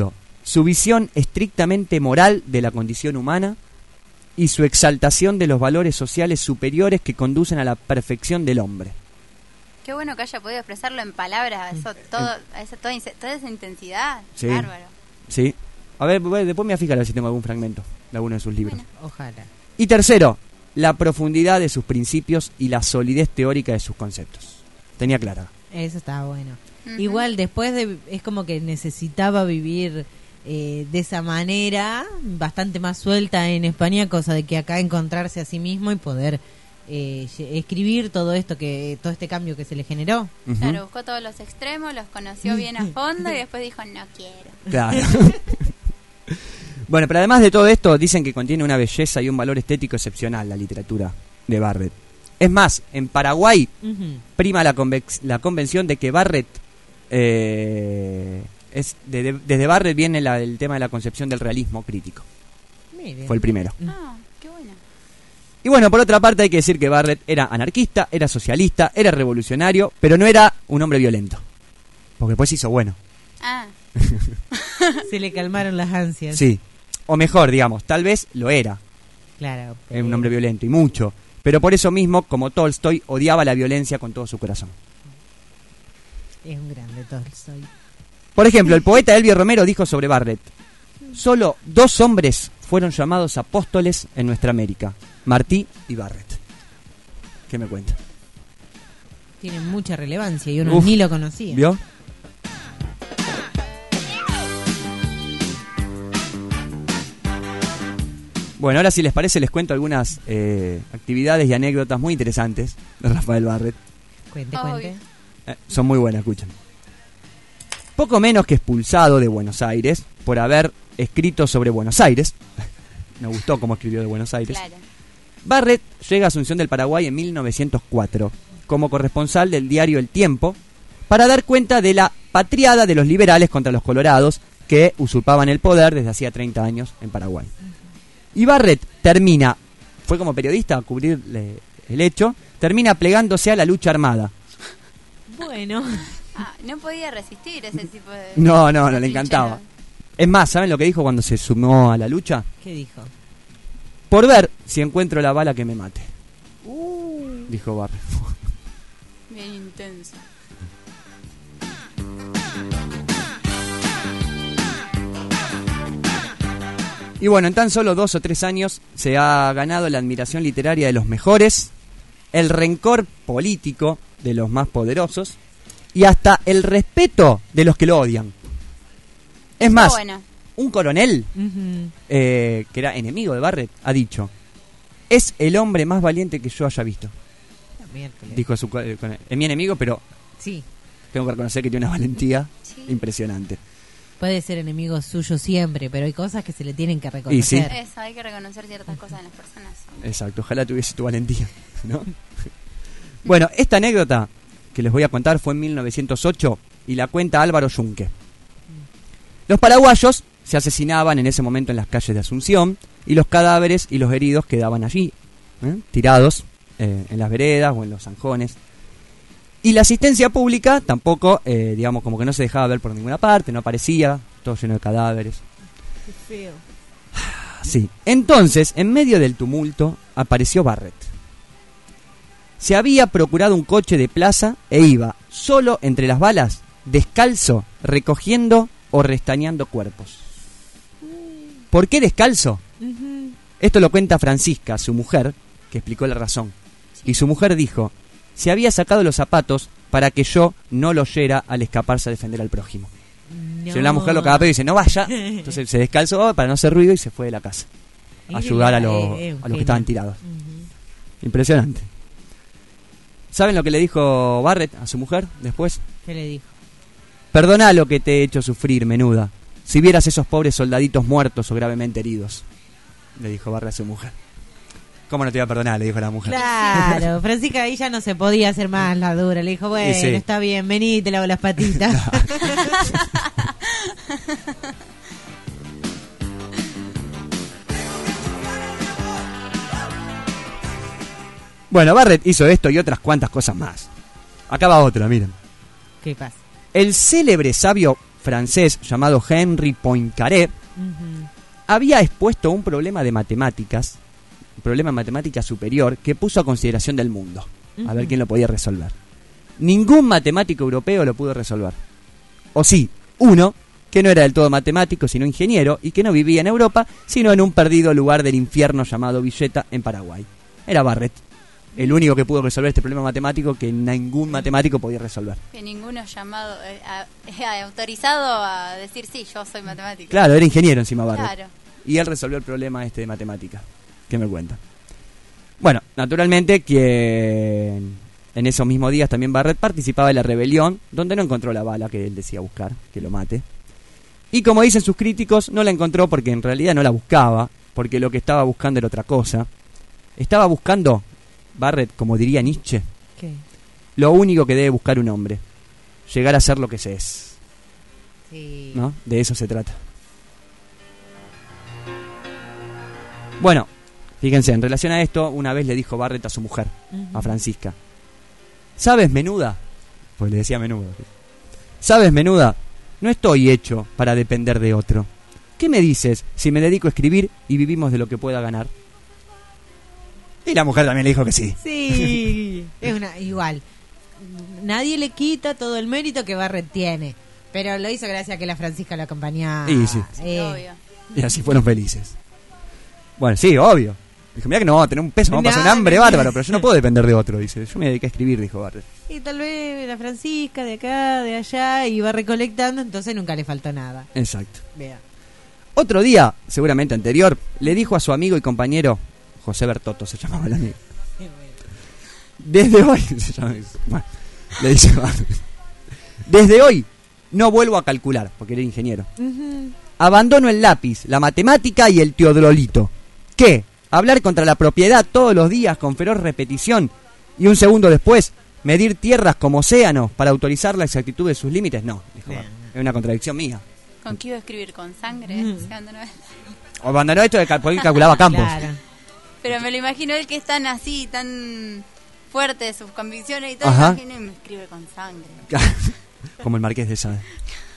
su visión estrictamente moral de la condición humana y su exaltación de los valores sociales superiores que conducen a la perfección del hombre. Qué bueno que haya podido expresarlo en palabras, toda esa intensidad. Sí. Bárbaro. Sí. A ver, después me voy a fijar a ver si tengo algún fragmento de alguno de sus libros. Bueno. Ojalá. Y tercero, la profundidad de sus principios y la solidez teórica de sus conceptos. Tenía clara. Eso estaba bueno. Igual después es como que necesitaba vivir de esa manera, bastante más suelta en España, cosa de que acá encontrarse a sí mismo y poder escribir todo este cambio que se le generó. Claro, buscó todos los extremos, los conoció bien a fondo y después dijo, no quiero. Claro. Bueno, pero además de todo esto, dicen que contiene una belleza y un valor estético excepcional la literatura de Barrett. Es más, en Paraguay prima la convención de que Barrett desde Barrett viene el tema de la concepción del realismo crítico. Fue el primero. Qué bueno. Y bueno, por otra parte hay que decir que Barrett era anarquista, era socialista, era revolucionario, pero no era un hombre violento, porque después se hizo bueno. Se le calmaron las ansias. Sí, o mejor, digamos, tal vez lo era. Claro. Era un hombre violento y mucho, pero por eso mismo, como Tolstoy, odiaba la violencia con todo su corazón. Es un grande Tolstoy. Por ejemplo, el poeta Elvio Romero dijo sobre Barrett: solo 2 hombres fueron llamados apóstoles en nuestra América, Martí y Barrett. ¿Qué me cuenta? Tiene mucha relevancia y uno ni lo conocía. ¿Vio? Bueno, ahora si les parece les cuento algunas actividades y anécdotas muy interesantes de Rafael Barrett. Cuente. Son muy buenas, escuchen. Poco menos que expulsado de Buenos Aires por haber escrito sobre Buenos Aires. Me gustó cómo escribió de Buenos Aires. Claro. Barrett llega a Asunción del Paraguay en 1904 como corresponsal del diario El Tiempo para dar cuenta de la patriada de los liberales contra los colorados que usurpaban el poder desde hacía 30 años en Paraguay. Y Barrett fue como periodista a cubrir el hecho, termina plegándose a la lucha armada. Bueno. No podía resistir ese tipo de... No, le encantaba. Es más, ¿saben lo que dijo cuando se sumó a la lucha? ¿Qué dijo? Por ver si encuentro la bala que me mate. Dijo Barrett. Bien intenso. Y bueno, en tan solo 2 o 3 años se ha ganado la admiración literaria de los mejores, el rencor político de los más poderosos y hasta el respeto de los que lo odian. Es más, un coronel que era enemigo de Barrett ha dicho: es el hombre más valiente que yo haya visto. Dijo es mi enemigo, pero sí, tengo que reconocer que tiene una valentía impresionante. Puede ser enemigo suyo siempre, pero hay cosas que se le tienen que reconocer. Y sí. Eso, hay que reconocer ciertas cosas en las personas. Exacto, ojalá tuviese tu valentía, ¿no? Bueno, esta anécdota que les voy a contar fue en 1908 y la cuenta Álvaro Yunque. Los paraguayos se asesinaban en ese momento en las calles de Asunción y los cadáveres y los heridos quedaban allí, tirados en las veredas o en los zanjones. Y la asistencia pública tampoco, digamos, como que no se dejaba ver por ninguna parte, no aparecía, todo lleno de cadáveres. Qué feo. Sí. Entonces, en medio del tumulto, apareció Barrett. Se había procurado un coche de plaza e iba, solo entre las balas, descalzo, recogiendo o restañando cuerpos. ¿Por qué descalzo? Esto lo cuenta Francisca, su mujer, que explicó la razón. Y su mujer dijo: se había sacado los zapatos para que yo no lo oyera al escaparse a defender al prójimo. No. Si la mujer lo cagaba y dice: no vaya. Entonces se descalzó para no hacer ruido y se fue de la casa a ayudar a los que estaban tirados. Impresionante. ¿Saben lo que le dijo Barrett a su mujer después? ¿Qué le dijo? Perdona lo que te he hecho sufrir, menuda. Si vieras esos pobres soldaditos muertos o gravemente heridos, le dijo Barrett a su mujer. ¿Cómo no te iba a perdonar?, le dijo la mujer. Claro, Francisca ahí ya no se podía hacer más la dura. Le dijo: bueno, sí, está bien, vení, te lavo las patitas. Bueno, Barrett hizo esto y otras cuantas cosas más. Acá va otra, miren. ¿Qué pasa? El célebre sabio francés llamado Henri Poincaré había expuesto un problema de matemáticas, un problema de matemática superior que puso a consideración del mundo, a ver quién lo podía resolver. Ningún matemático europeo lo pudo resolver. O sí, uno que no era del todo matemático, sino ingeniero, y que no vivía en Europa, sino en un perdido lugar del infierno llamado Villeta, en Paraguay. Era Barrett, el único que pudo resolver este problema matemático que ningún matemático podía resolver. Que ninguno llamado, autorizado a decir sí, yo soy matemático. Claro, era ingeniero encima Barrett. Claro. Y él resolvió el problema de matemática. ¿Qué me cuenta? Bueno, naturalmente que en esos mismos días también Barrett participaba de la rebelión, donde no encontró la bala que él decía buscar, que lo mate. Y como dicen sus críticos, no la encontró porque en realidad no la buscaba, porque lo que estaba buscando era otra cosa. Estaba buscando, Barrett, como diría Nietzsche, ¿qué? Lo único que debe buscar un hombre, llegar a ser lo que se es. Sí. ¿No? De eso se trata. Bueno, fíjense, en relación a esto, una vez le dijo Barrett a su mujer, a Francisca: ¿sabes, menuda? Pues le decía menuda. ¿Sabes, menuda? No estoy hecho para depender de otro. ¿Qué me dices si me dedico a escribir y vivimos de lo que pueda ganar? Y la mujer también le dijo que sí. Sí, es igual. Nadie le quita todo el mérito que Barrett tiene, pero lo hizo gracias a que la Francisca lo acompañaba. Y sí. Obvio. Y así fueron felices. Bueno, sí, obvio. Dijo, mira que no vamos a tener un peso, vamos a pasar un hambre bárbaro, pero yo no puedo depender de otro, dice. Yo me dediqué a escribir, dijo Barrett. Y tal vez la Francisca de acá, de allá, iba recolectando, entonces nunca le faltó nada. Exacto. Vea. Otro día, seguramente anterior, le dijo a su amigo y compañero, José Bertotto se llamaba el amigo. Desde hoy, bueno, le dice Barrett, desde hoy no vuelvo a calcular, porque era ingeniero. Abandono el lápiz, la matemática y el teodolito. ¿Qué? Hablar contra la propiedad todos los días con feroz repetición y un segundo después medir tierras como océanos para autorizar la exactitud de sus límites. No, dijo Barrett, es una contradicción mía. ¿Con qué iba a escribir? ¿Con sangre? O abandonó esto de porque calculaba campos. Claro. Pero me lo imagino él que es tan así, tan fuerte sus convicciones y todo, imagino y me escribe con sangre. Como el Marqués de Sade.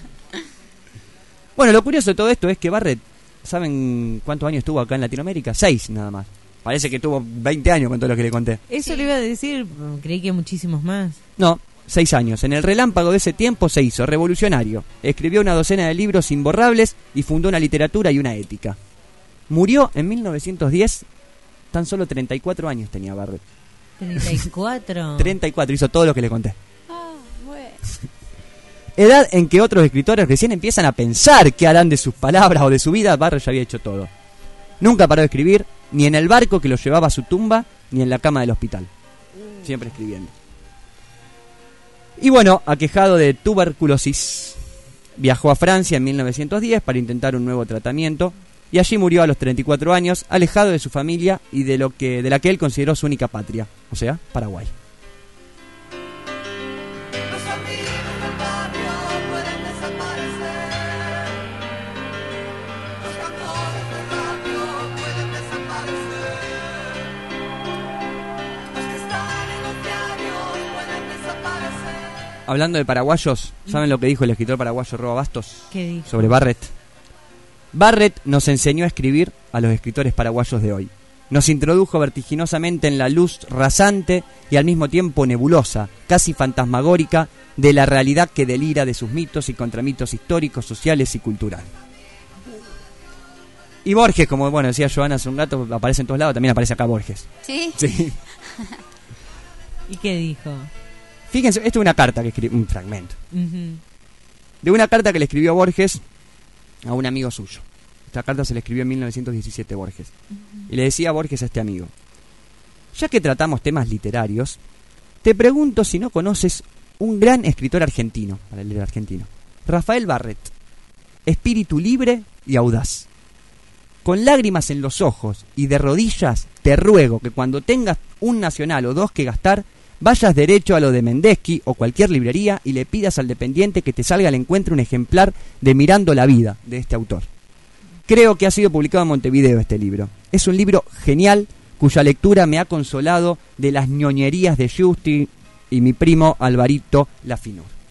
Bueno, lo curioso de todo esto es que Barrett, ¿saben cuántos años estuvo acá en Latinoamérica? 6 nada más. Parece que tuvo 20 años con todo lo que le conté. Eso le iba a decir, creí que muchísimos más. No, 6 años. En el relámpago de ese tiempo se hizo revolucionario. Escribió una docena de libros imborrables y fundó una literatura y una ética. Murió en 1910, tan solo 34 años tenía Barrett. 34. 34, hizo todo lo que le conté. Bueno. Edad en que otros escritores recién empiezan a pensar qué harán de sus palabras o de su vida. Barrett ya había hecho todo. Nunca paró de escribir, ni en el barco que lo llevaba a su tumba, ni en la cama del hospital. Siempre escribiendo. Y bueno, aquejado de tuberculosis, viajó a Francia en 1910 para intentar un nuevo tratamiento, y allí murió a los 34 años, alejado de su familia y de la que él consideró su única patria, o sea, Paraguay. Hablando de paraguayos, ¿saben lo que dijo el escritor paraguayo Roa Bastos? ¿Qué dijo? Sobre Barrett. Barrett nos enseñó a escribir a los escritores paraguayos de hoy. Nos introdujo vertiginosamente en la luz rasante y al mismo tiempo nebulosa, casi fantasmagórica, de la realidad que delira de sus mitos y contramitos históricos, sociales y culturales. Y Borges, como bueno decía Joana hace un rato, aparece en todos lados, también aparece acá Borges. ¿Sí? Sí. ¿Y qué dijo? Fíjense, esto es una carta que escribió, un fragmento. De una carta que le escribió Borges a un amigo suyo. Esta carta se le escribió en 1917 Borges. Y le decía a Borges a este amigo: ya que tratamos temas literarios, te pregunto si no conoces un gran escritor argentino, para leer argentino, Rafael Barrett. Espíritu libre y audaz. Con lágrimas en los ojos y de rodillas, te ruego que cuando tengas un nacional o dos que gastar, vayas derecho a lo de Mendesky o cualquier librería y le pidas al dependiente que te salga al encuentro un ejemplar de Mirando la vida de este autor. Creo que ha sido publicado en Montevideo este libro. Es un libro genial cuya lectura me ha consolado de las ñoñerías de Justi y mi primo Alvarito Lafinur.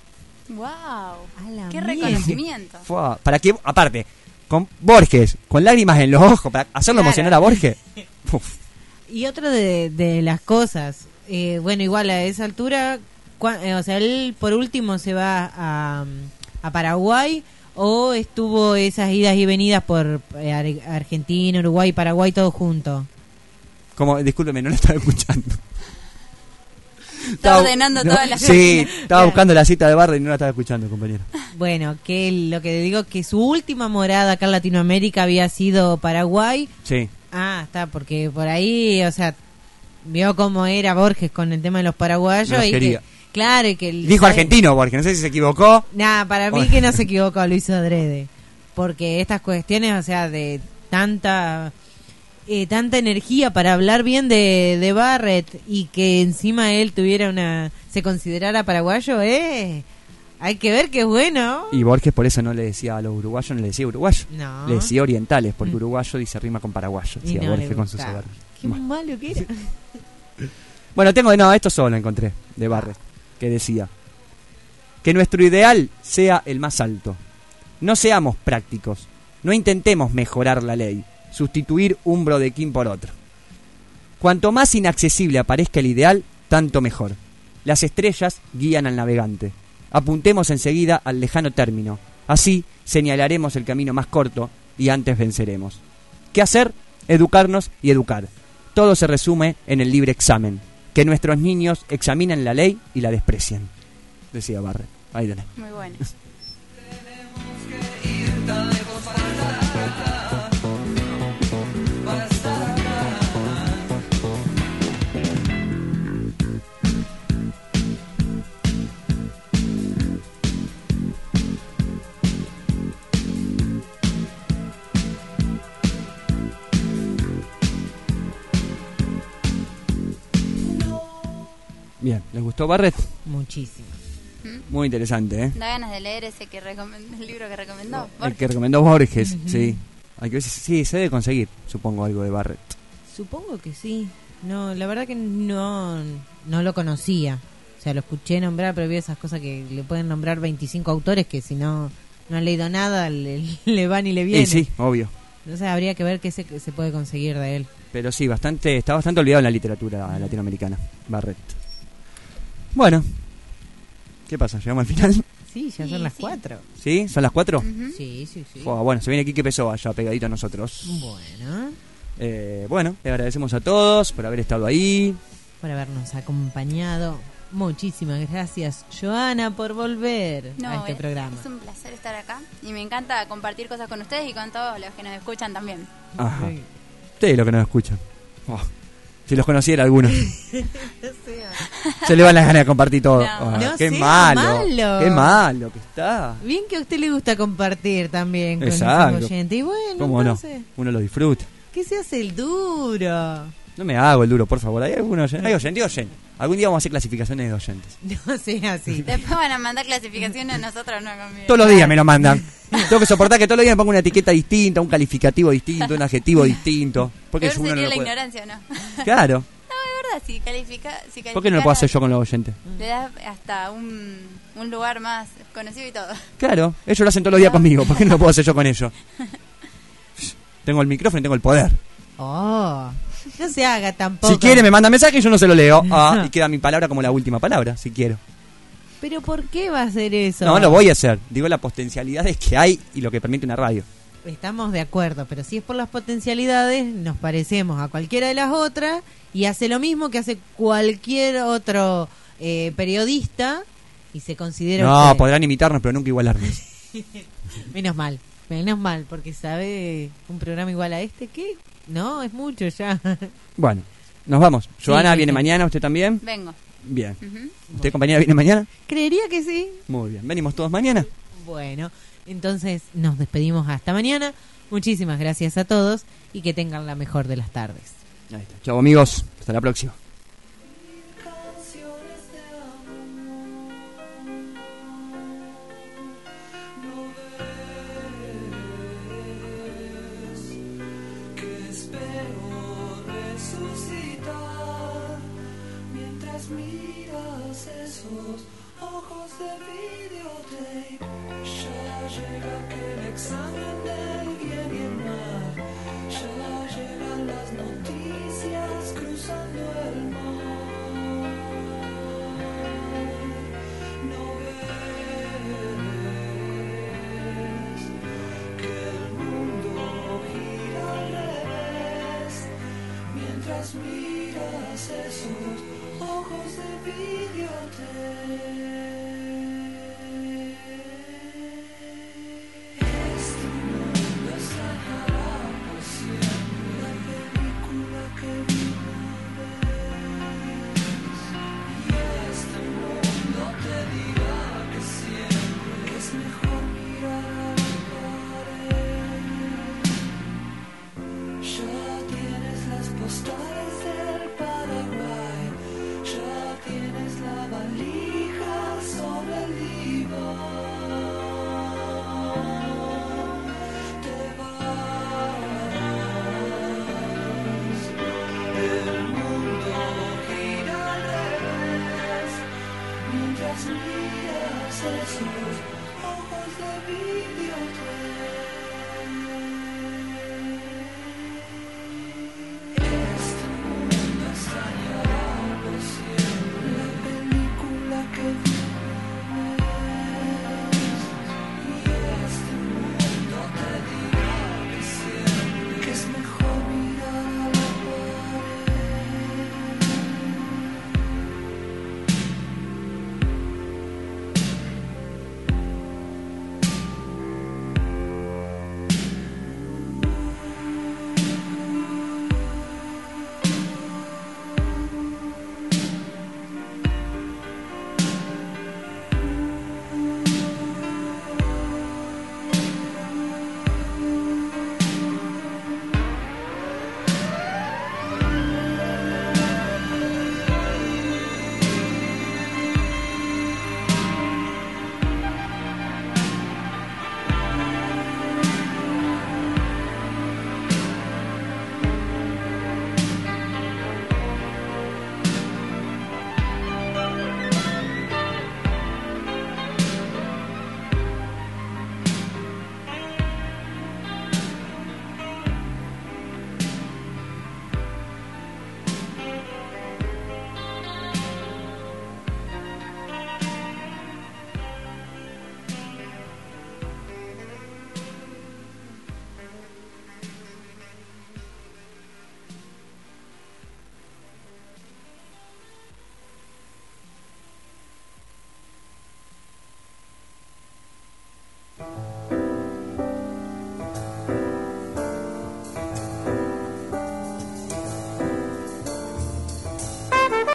Wow. Qué reconocimiento. Para que, aparte, con Borges, con lágrimas en los ojos, para hacerlo emocionar a Borges. Uf. Y otra de las cosas, bueno, igual a esa altura, o sea, él por último se va a Paraguay, o estuvo esas idas y venidas por Argentina, Uruguay, Paraguay, todo junto. Como, discúlpeme, no lo estaba escuchando. Estaba ordenando todas las... Sí, estaba buscando la cita de Barret y no la estaba escuchando, compañero. Bueno, que lo que digo, que su última morada acá en Latinoamérica había sido Paraguay. Sí. Ah, está, porque por ahí, o sea, vio cómo era Borges con el tema de los paraguayos. No los y quería. Que, claro, y que... Dijo argentino Borges, no sé si se equivocó. Nada, para mí que no se equivocó, lo hizo adrede. Porque estas cuestiones, o sea, de tanta energía para hablar bien de Barret y que encima él tuviera se considerara paraguayo, hay que ver que es bueno. Y Borges por eso no le decía a los uruguayos, no le decía uruguayo. No. Le decía orientales, porque uruguayo dice rima con paraguayo. Decía no Borges con sus hogares. Qué malo que era. Bueno, esto solo encontré de Barret, que decía: que nuestro ideal sea el más alto. No seamos prácticos. No intentemos mejorar la ley, sustituir un brodequín por otro. Cuanto más inaccesible aparezca el ideal, tanto mejor. Las estrellas guían al navegante. Apuntemos enseguida al lejano término. Así señalaremos el camino más corto y antes venceremos. ¿Qué hacer? Educarnos y educar. Todo se resume en el libre examen. Que nuestros niños examinen la ley y la desprecien. Decía Barret. Ahí tenés. Muy bueno. Bien, ¿les gustó Barret? Muchísimo. Muy interesante, ¿eh? Da ganas de leer ese el libro que recomendó Borges. El que recomendó Borges, sí. Hay que ver si se debe conseguir, supongo, algo de Barret. Supongo que sí. No, la verdad que no lo conocía. O sea, lo escuché nombrar, pero vi esas cosas que le pueden nombrar 25 autores que si no han leído nada, le van y le vienen. Sí, obvio. Entonces habría que ver qué se puede conseguir de él. Pero sí, está bastante olvidado en la literatura latinoamericana, Barret. Bueno, ¿qué pasa? ¿Llegamos al final? Sí, ya son las 4. ¿Sí? ¿Son las 4? Sí. Bueno, se viene Quique Pessoa allá pegadito a nosotros. Bueno, le agradecemos a todos por haber estado ahí, por habernos acompañado. Muchísimas gracias, Joana, por volver a este programa. Es un placer estar acá y me encanta compartir cosas con ustedes y con todos los que nos escuchan también. Ajá. Sí, los que nos escuchan. Si los conociera algunos. Se le van las ganas de compartir todo. Qué malo. Qué malo que está. Bien que a usted le gusta compartir también con Exacto. los oyentes. Y bueno, ¿cómo entonces, no? Uno lo disfruta. ¿qué se hace el duro? No me hago el duro, por favor. ¿Hay algunos oyentes? Algún día vamos a hacer clasificaciones de oyentes. No sea así. Después van a mandar clasificaciones a nosotros, no conmigo. Todos los días me lo mandan. Tengo que soportar que todos los días me ponga una etiqueta distinta, un calificativo distinto, un adjetivo distinto. Porque peor uno sería no la puede. ignorancia, ¿no? Claro. No, es verdad, si califica ¿Por qué no lo puedo hacer yo con los oyentes? Le das hasta un lugar más conocido y todo. Claro, ellos lo hacen todos los días conmigo. ¿Por qué no lo puedo hacer yo con ellos? Tengo el micrófono y tengo el poder. No se haga tampoco. Si quiere me manda mensaje y yo no se lo leo. Y queda mi palabra como la última palabra, si quiero. ¿Pero por qué va a hacer eso? No lo voy a hacer. Digo las potencialidades que hay y lo que permite una radio. Estamos de acuerdo, pero si es por las potencialidades, nos parecemos a cualquiera de las otras y hace lo mismo que hace cualquier otro periodista y se considera... No, podrán imitarnos, pero nunca igualarnos. Menos mal, porque sabe un programa igual a este que... No, es mucho ya. Bueno, nos vamos. Joana viene mañana, ¿usted también? Vengo. Bien. ¿Usted, compañera, viene mañana? Creería que sí. Muy bien. ¿Venimos todos mañana? Bueno, entonces nos despedimos hasta mañana. Muchísimas gracias a todos y que tengan la mejor de las tardes. Ahí está. Chau, amigos. Hasta la próxima. Mientras miras esos ojos de vidrio examen del bien y el mal. Ya llegan las noticias cruzando el mar. No ves que el mundo gira al revés mientras miras esos ojos de videotape. Este mundo extrañará por siempre la película que vi una vez. Y este mundo te dirá que siempre es mejor mirar a la pared. Ya tienes las postales del Paraguay, ya tienes la valija sobre el diván. Te vas, el mundo gira al revés mientras miras esos ojos de videotape. Este mundo extrañará por siempre la película que vi una vez. Y este mundo te dirá que siempre que es mejor mirar a la